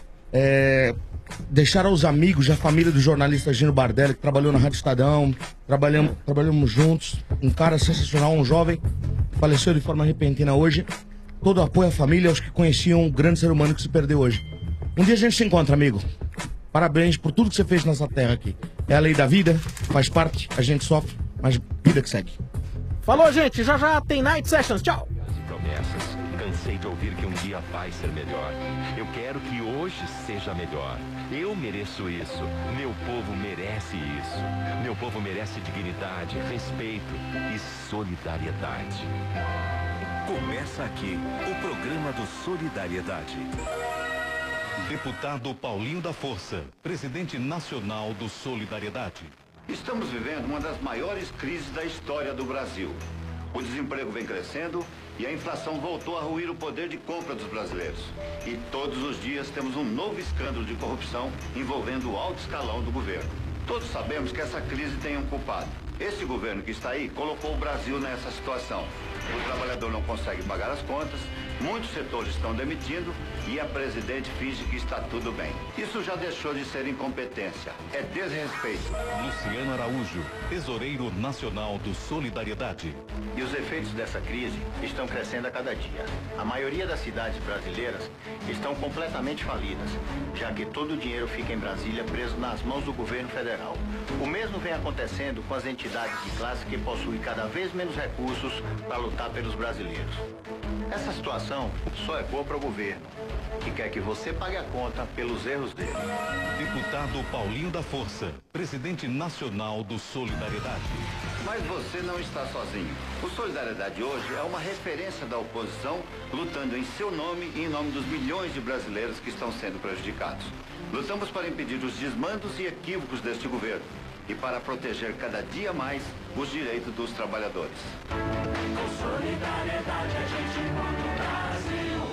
é, deixar aos amigos e à família do jornalista Gino Bardelli, que trabalhou na Rádio Estadão, trabalhamos, trabalhamos juntos, um cara sensacional, um jovem, faleceu de forma repentina hoje. Todo o apoio à família, aos que conheciam um grande ser humano que se perdeu hoje. Um dia a gente se encontra, amigo. Parabéns por tudo que você fez nessa terra aqui. É a lei da vida, faz parte, a gente sofre, mas vida que segue. Falou, gente. Já já tem Night Sessions. Tchau. Promessas. Cansei de ouvir que um dia vai ser melhor. Eu quero que hoje seja melhor. Eu mereço isso. Meu povo merece isso. Meu povo merece dignidade, respeito e solidariedade. Começa aqui o programa do Solidariedade. Deputado Paulinho da Força, presidente nacional do Solidariedade. Estamos vivendo uma das maiores crises da história do Brasil. O desemprego vem crescendo e a inflação voltou a ruir o poder de compra dos brasileiros. E todos os dias temos um novo escândalo de corrupção envolvendo o alto escalão do governo. Todos sabemos que essa crise tem um culpado. Esse governo que está aí colocou o Brasil nessa situação. O trabalhador não consegue pagar as contas, muitos setores estão demitindo e a presidente finge que está tudo bem. Isso já deixou de ser incompetência, é desrespeito. Luciano Araújo, tesoureiro nacional do Solidariedade. E os efeitos dessa crise estão crescendo a cada dia. A maioria das cidades brasileiras estão completamente falidas, já que todo o dinheiro fica em Brasília preso nas mãos do governo federal. O mesmo vem acontecendo com as entidades de classe que possuem cada vez menos recursos para lutar pelos brasileiros. Essa situação só é boa para o governo, que quer que você pague a conta pelos erros dele. Deputado Paulinho da Força, presidente nacional do Solidariedade. Mas você não está sozinho. O Solidariedade hoje é uma referência da oposição, lutando em seu nome e em nome dos milhões de brasileiros que estão sendo prejudicados. Lutamos para impedir os desmandos e equívocos deste governo e para proteger cada dia mais os direitos dos trabalhadores. Com solidariedade a gente muda o Brasil.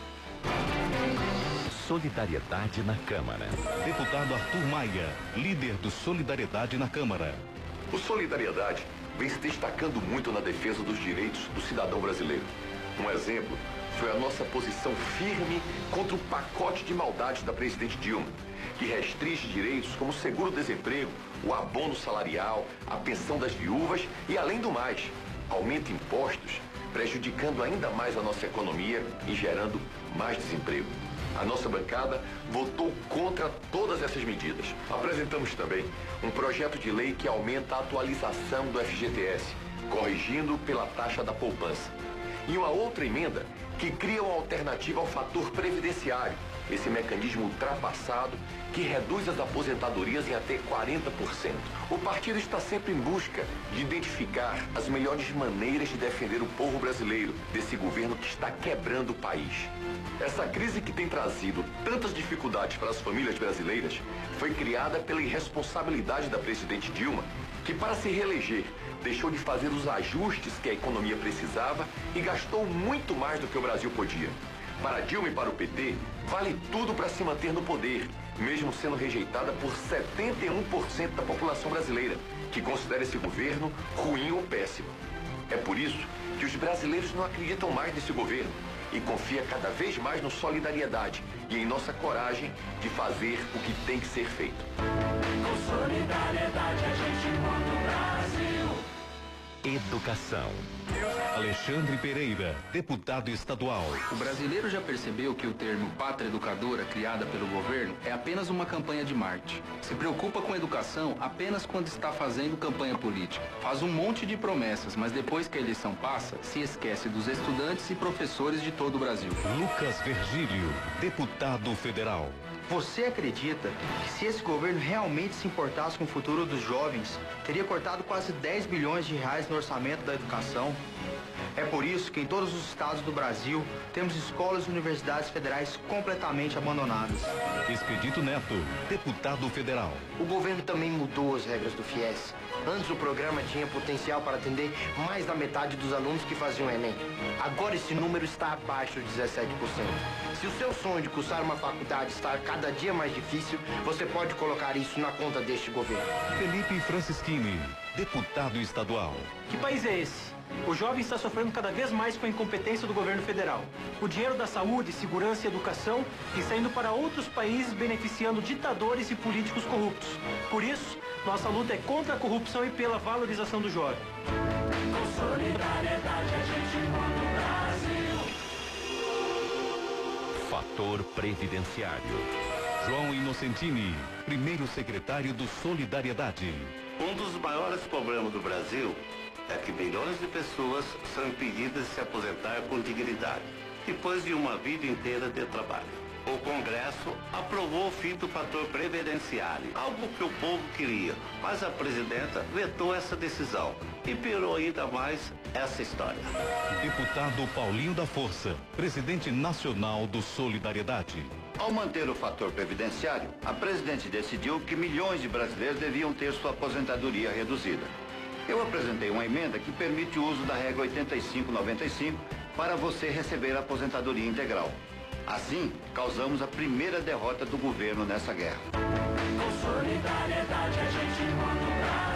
Solidariedade na Câmara. Deputado Arthur Maia, líder do Solidariedade na Câmara. O Solidariedade vem se destacando muito na defesa dos direitos do cidadão brasileiro. Um exemplo foi a nossa posição firme contra o pacote de maldades da presidente Dilma, que restringe direitos como o seguro-desemprego, o abono salarial, a pensão das viúvas e, além do mais, aumenta impostos, prejudicando ainda mais a nossa economia e gerando mais desemprego. A nossa bancada votou contra todas essas medidas. Apresentamos também um projeto de lei que aumenta a atualização do F G T S, corrigindo pela taxa da poupança. E uma outra emenda que cria uma alternativa ao fator previdenciário, esse mecanismo ultrapassado que reduz as aposentadorias em até quarenta por cento. O partido está sempre em busca de identificar as melhores maneiras de defender o povo brasileiro desse governo que está quebrando o país. Essa crise que tem trazido tantas dificuldades para as famílias brasileiras foi criada pela irresponsabilidade da presidente Dilma, que para se reeleger deixou de fazer os ajustes que a economia precisava e gastou muito mais do que o Brasil podia. Para Dilma e para o P T, vale tudo para se manter no poder, mesmo sendo rejeitada por setenta e um por cento da população brasileira, que considera esse governo ruim ou péssimo. É por isso que os brasileiros não acreditam mais nesse governo e confia cada vez mais no Solidariedade e em nossa coragem de fazer o que tem que ser feito. Com solidariedade a gente muda o Brasil. Educação. Alexandre Pereira, deputado estadual. O brasileiro já percebeu que o termo pátria educadora, criada pelo governo, é apenas uma campanha de marketing. Se preocupa com a educação apenas quando está fazendo campanha política. Faz um monte de promessas, mas depois que a eleição passa, se esquece dos estudantes e professores de todo o Brasil. Lucas Virgílio, deputado federal. Você acredita que se esse governo realmente se importasse com o futuro dos jovens, teria cortado quase dez bilhões de reais no orçamento da educação? É por isso que em todos os estados do Brasil temos escolas e universidades federais completamente abandonadas. Expedito Neto, deputado federal. O governo também mudou as regras do FIES. Antes o programa tinha potencial para atender mais da metade dos alunos que faziam Enem. Agora esse número está abaixo de dezessete por cento. Se o seu sonho de cursar uma faculdade está cada dia mais difícil, você pode colocar isso na conta deste governo. Felipe Francischini, deputado estadual. Que país é esse? O jovem está sofrendo cada vez mais com a incompetência do governo federal. O dinheiro da saúde, segurança e educação está indo para outros países beneficiando ditadores e políticos corruptos. Por isso, nossa luta é contra a corrupção e pela valorização do jovem. Com solidariedade a gente muda o Brasil. Fator previdenciário. João Inocentini, primeiro secretário do Solidariedade. Um dos maiores problemas do Brasil é que milhões de pessoas são impedidas de se aposentar com dignidade, depois de uma vida inteira de trabalho. O Congresso aprovou o fim do fator previdenciário, algo que o povo queria, mas a presidenta vetou essa decisão e piorou ainda mais essa história. Deputado Paulinho da Força, presidente nacional do Solidariedade. Ao manter o fator previdenciário, a presidente decidiu que milhões de brasileiros deviam ter sua aposentadoria reduzida. Eu apresentei uma emenda que permite o uso da regra oitenta e cinco noventa e cinco para você receber a aposentadoria integral. Assim, causamos a primeira derrota do governo nessa guerra. Com solidariedade a gente muda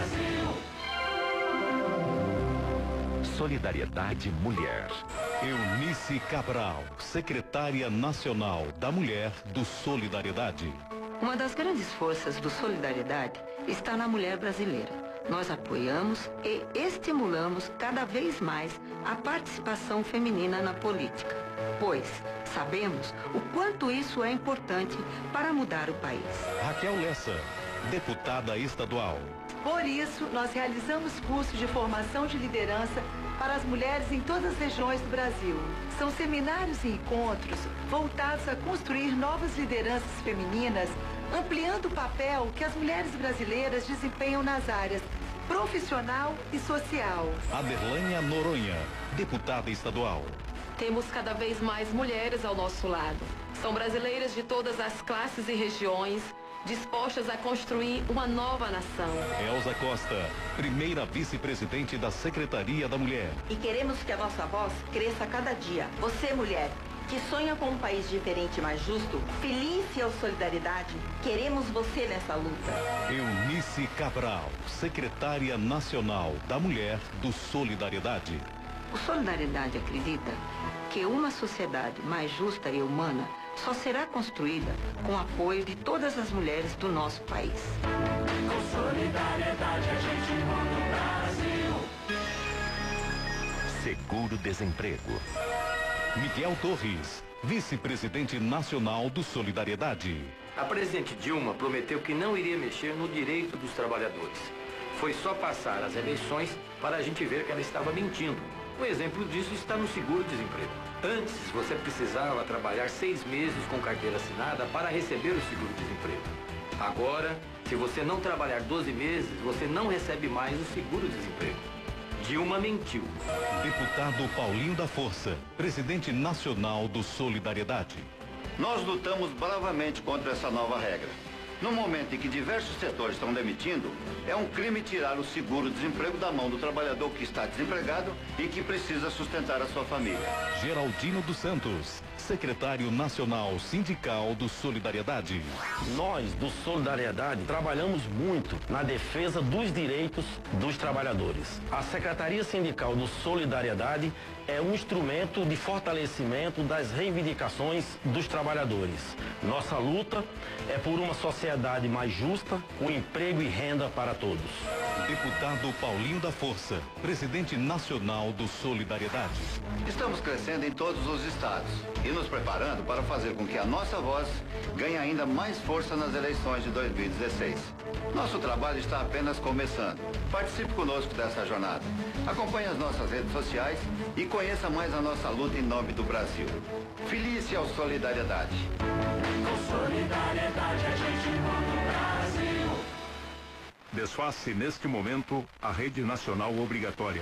o Brasil. Solidariedade Mulher. Eunice Cabral, secretária nacional da Mulher do Solidariedade. Uma das grandes forças do Solidariedade está na mulher brasileira. Nós apoiamos e estimulamos cada vez mais a participação feminina na política, pois sabemos o quanto isso é importante para mudar o país. Raquel Lessa, deputada estadual. Por isso, nós realizamos cursos de formação de liderança para as mulheres em todas as regiões do Brasil. São seminários e encontros voltados a construir novas lideranças femininas, ampliando o papel que as mulheres brasileiras desempenham nas áreas profissional e social. Aderlânia Noronha, deputada estadual. Temos cada vez mais mulheres ao nosso lado. São brasileiras de todas as classes e regiões, dispostas a construir uma nova nação. Elza Costa, primeira vice-presidente da Secretaria da Mulher. E queremos que a nossa voz cresça a cada dia. Você, mulher, que sonha com um país diferente e mais justo, feliz e ao solidariedade, queremos você nessa luta. Eunice Cabral, secretária nacional da Mulher do Solidariedade. O Solidariedade acredita que uma sociedade mais justa e humana só será construída com o apoio de todas as mulheres do nosso país. Com solidariedade a gente muda o Brasil. Seguro-desemprego. Miguel Torres, vice-presidente nacional do Solidariedade. A presidente Dilma prometeu que não iria mexer no direito dos trabalhadores. Foi só passar as eleições para a gente ver que ela estava mentindo. Um exemplo disso está no seguro-desemprego. Antes, você precisava trabalhar seis meses com carteira assinada para receber o seguro-desemprego. Agora, se você não trabalhar doze meses, você não recebe mais o seguro-desemprego. Dilma mentiu. Deputado Paulinho da Força, presidente nacional do Solidariedade. Nós lutamos bravamente contra essa nova regra. No momento em que diversos setores estão demitindo, é um crime tirar o seguro-desemprego da mão do trabalhador que está desempregado e que precisa sustentar a sua família. Geraldino dos Santos, secretário nacional sindical do Solidariedade. Nós, do Solidariedade, trabalhamos muito na defesa dos direitos dos trabalhadores. A Secretaria Sindical do Solidariedade é um instrumento de fortalecimento das reivindicações dos trabalhadores. Nossa luta é por uma sociedade mais justa, com emprego e renda para todos. Deputado Paulinho da Força, presidente nacional do Solidariedade. Estamos crescendo em todos os estados e nos preparando para fazer com que a nossa voz ganhe ainda mais força nas eleições de dois mil e dezesseis. Nosso trabalho está apenas começando. Participe conosco dessa jornada. Acompanhe as nossas redes sociais e conheça mais a nossa luta em nome do Brasil. Filie-se ao Solidariedade. Com solidariedade a gente muda o Brasil. Desfaça neste momento a rede nacional obrigatória.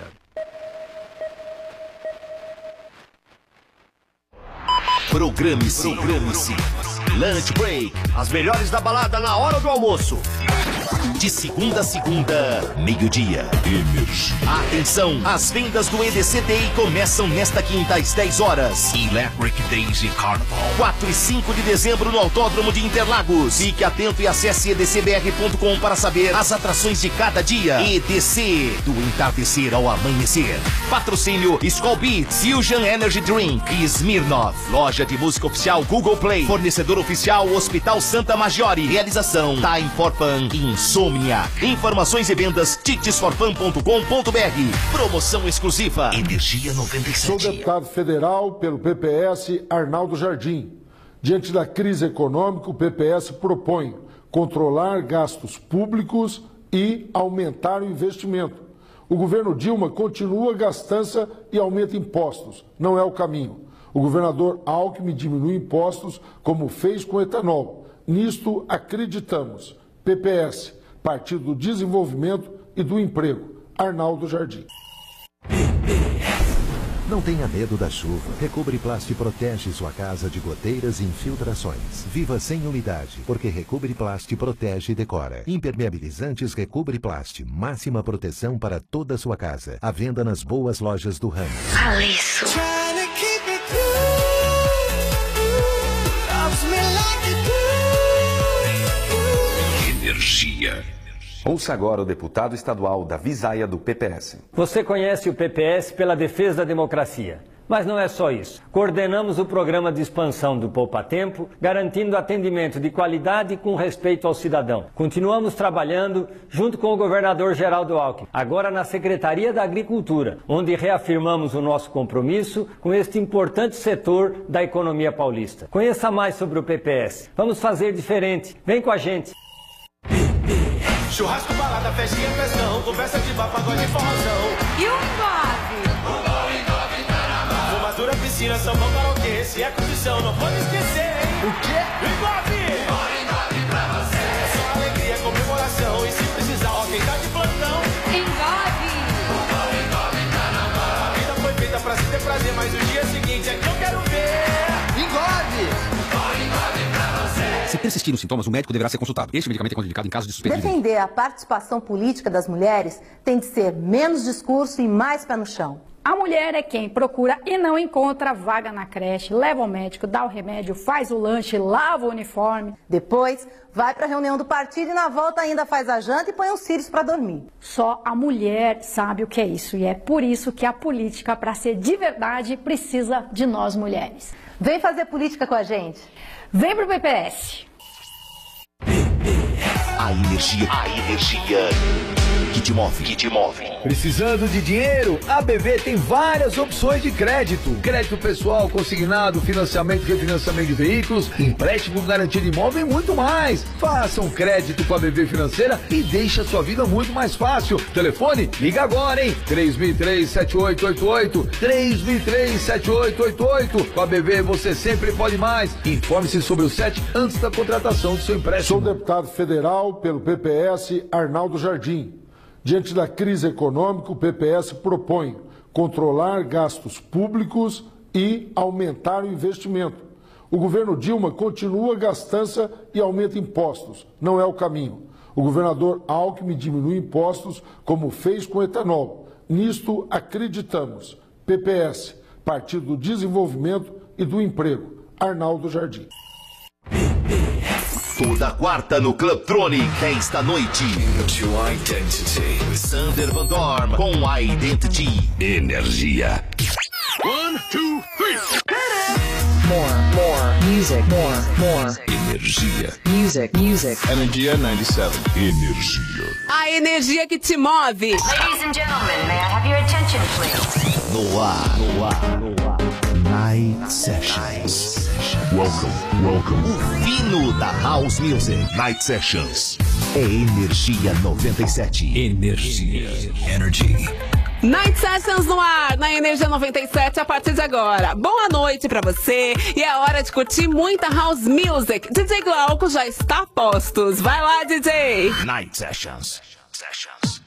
Programe-se, programe-se. Lunch Break. As melhores da balada na hora do almoço. De segunda a segunda, meio-dia. Atenção, as vendas do E D C Day começam nesta quinta às dez horas. Electric Daisy Carnival. quatro e cinco de dezembro no Autódromo de Interlagos. Fique atento e acesse e d c b r ponto com para saber as atrações de cada dia. E D C, do entardecer ao amanhecer. Patrocínio Skol Beats, Fusion Energy Drink e Smirnoff. Loja de música oficial Google Play. Fornecedor oficial Hospital Santa Maggiore. Realização Time for Fun e Insomnia. Informações e vendas tickets for fun ponto com ponto b r. Promoção exclusiva Energia noventa e sete. Sou deputado federal pelo P P S Arnaldo Jardim. Diante da crise econômica, o P P S propõe controlar gastos públicos e aumentar o investimento. O governo Dilma continua a gastança e aumenta impostos. Não é o caminho. O governador Alckmin diminui impostos como fez com o etanol. Nisto acreditamos. P P S, Partido do Desenvolvimento e do Emprego. Arnaldo Jardim. Não tenha medo da chuva. Recobriplast protege sua casa de goteiras e infiltrações. Viva sem umidade, porque Recobriplast protege e decora. Impermeabilizantes Recobriplast, máxima proteção para toda a sua casa. À venda nas boas lojas do ramo. Alice. Energia. Ouça agora o deputado estadual da Visaia do P P S. Você conhece o P P S pela defesa da democracia. Mas não é só isso. Coordenamos o programa de expansão do Poupa Tempo, garantindo atendimento de qualidade com respeito ao cidadão. Continuamos trabalhando junto com o governador Geraldo Alckmin, agora na Secretaria da Agricultura, onde reafirmamos o nosso compromisso com este importante setor da economia paulista. Conheça mais sobre o P P S. Vamos fazer diferente. Vem com a gente. P P S. Churrasco, balada, festinha, festão, conversa de bar, pagode e forrozão. E o engove? O bom engove tá na mão. Formatura, piscina, sambão, karaokê, se é condição, não pode esquecer, hein? O quê? O engove! O bom engove pra você. É só alegria, comemoração, e se precisar, ó, quem tá de plantão. Engove! O bom engove tá na mão. A vida foi feita pra se ter prazer, mas o dia seguinte é que eu quero ver. Engove! O bom engove pra você. Se persistir nos sintomas, o médico deverá ser consultado. Este medicamento é contraindicado em caso de suspeita. Defender a participação política das mulheres tem de ser menos discurso e mais pé no chão. A mulher é quem procura e não encontra vaga na creche, leva ao médico, dá o remédio, faz o lanche, lava o uniforme. Depois, vai para a reunião do partido e na volta ainda faz a janta e põe os filhos para dormir. Só a mulher sabe o que é isso e é por isso que a política, para ser de verdade, precisa de nós mulheres. Vem fazer política com a gente. Vem pro P P S. A energia, a energia que te move, que te move. Precisando de dinheiro? A B V tem várias opções de crédito. Crédito pessoal, consignado, financiamento e refinanciamento de veículos, empréstimo garantido imóvel e muito mais. Faça um crédito com a B V Financeira e deixe a sua vida muito mais fácil. Telefone? Liga agora, hein? três mil e três, sete oito oito oito. três mil e três, sete oito oito oito. Com a B V você sempre pode mais. Informe-se sobre o S E T antes da contratação do seu empréstimo. Sou deputado federal pelo P P S, Arnaldo Jardim. Diante da crise econômica, o P P S propõe controlar gastos públicos e aumentar o investimento. O governo Dilma continua a gastança e aumenta impostos. Não é o caminho. O governador Alckmin diminui impostos, como fez com o etanol. Nisto acreditamos. P P S, Partido do Desenvolvimento e do Emprego. Arnaldo Jardim. Toda quarta no Clubtronic, dez da noite. To Identity. Sander Van Dorn com a Identity. Energia. One, two, three. More, more, music, more, more. Energia. Music, music. Energia noventa e sete. Energia. A energia que te move. Ladies and gentlemen, may I have your attention, please? No ar, no ar, no ar. Night Sessions. Welcome, welcome. O fino da House Music. Night Sessions. É Energia noventa e sete. Energia. Energy. Night Sessions no ar, na Energia noventa e sete, a partir de agora. Boa noite pra você e é hora de curtir muita House Music. D J Glauco já está a postos. Vai lá, D J. Night Sessions. Sessions.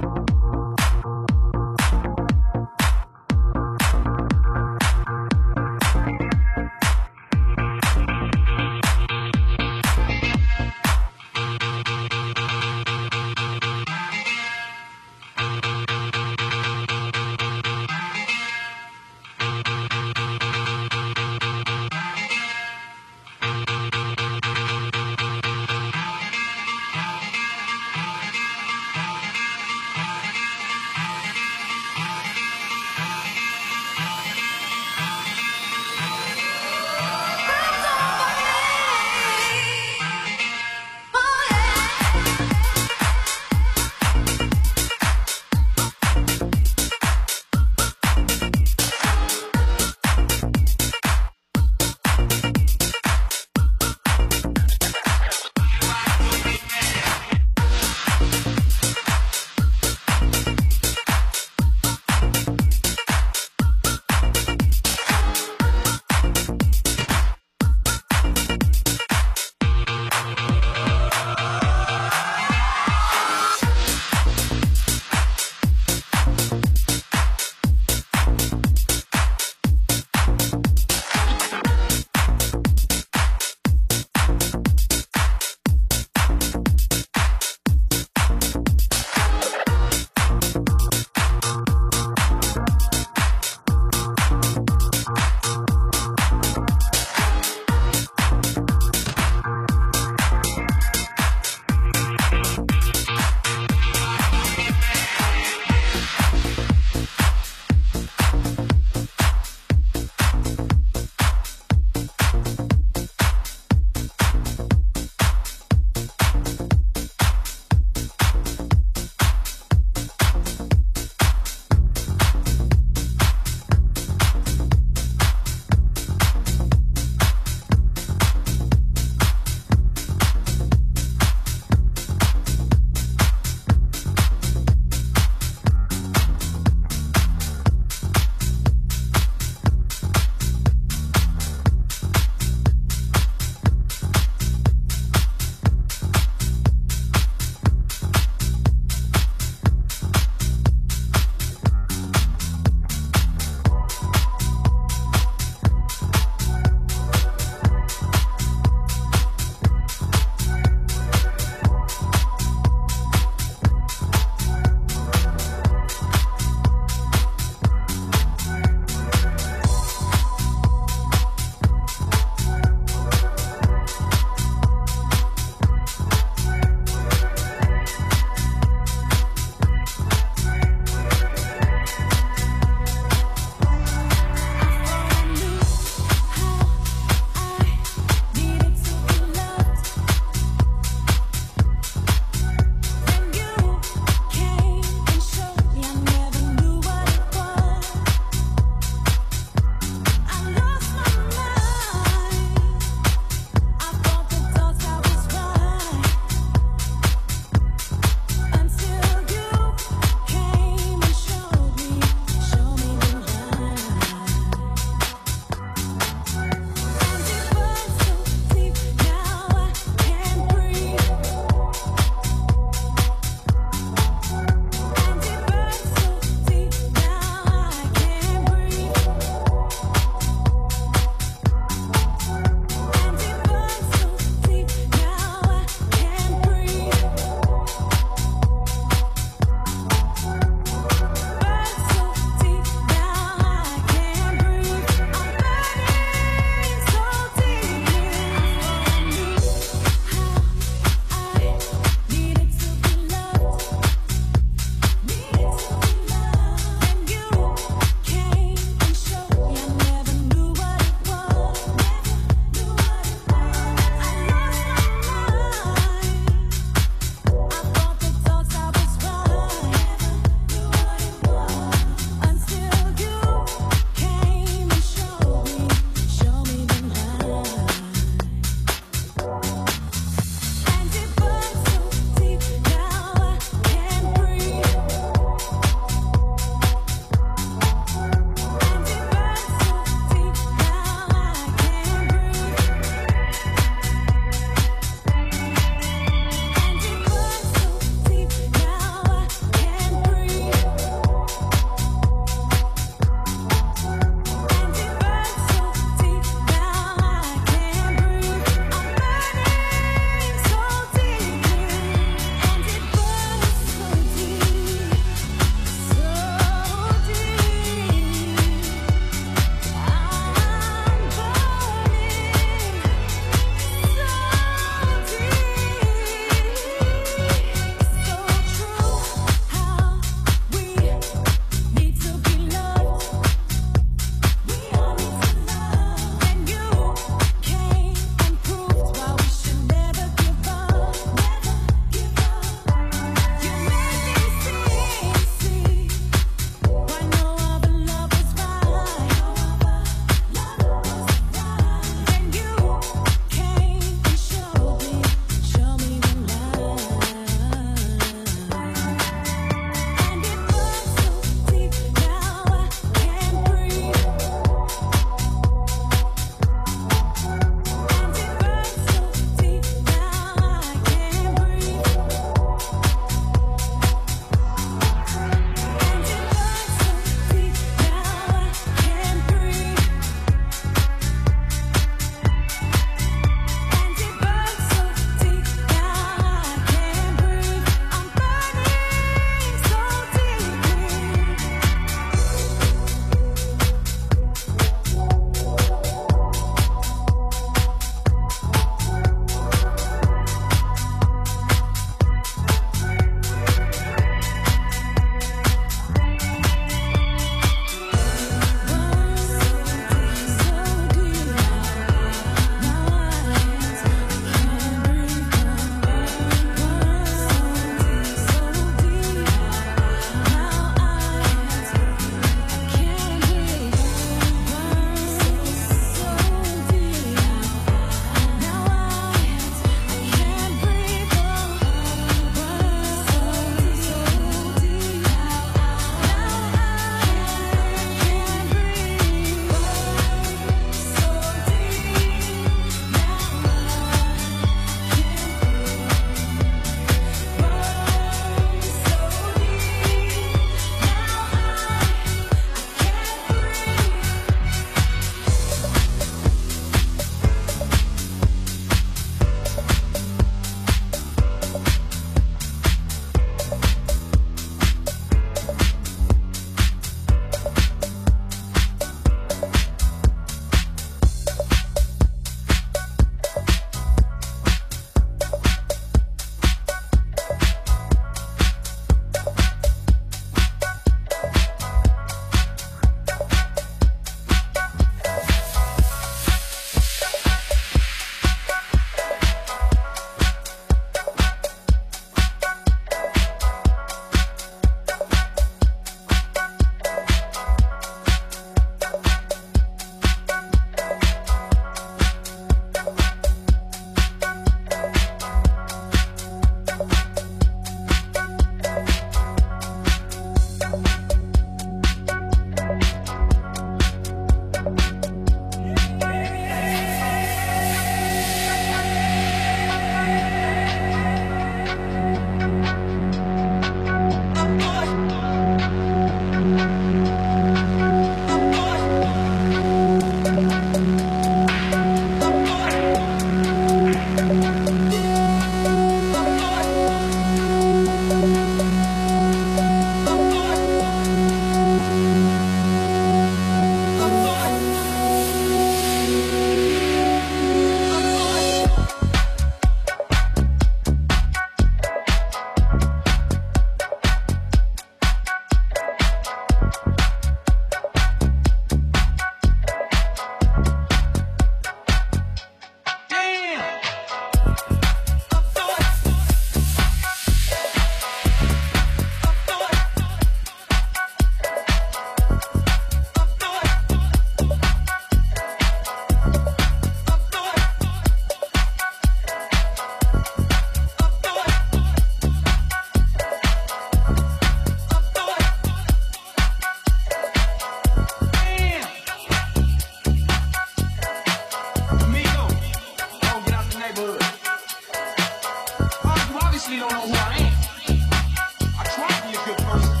obviously don't know who I am. I try to be a good person.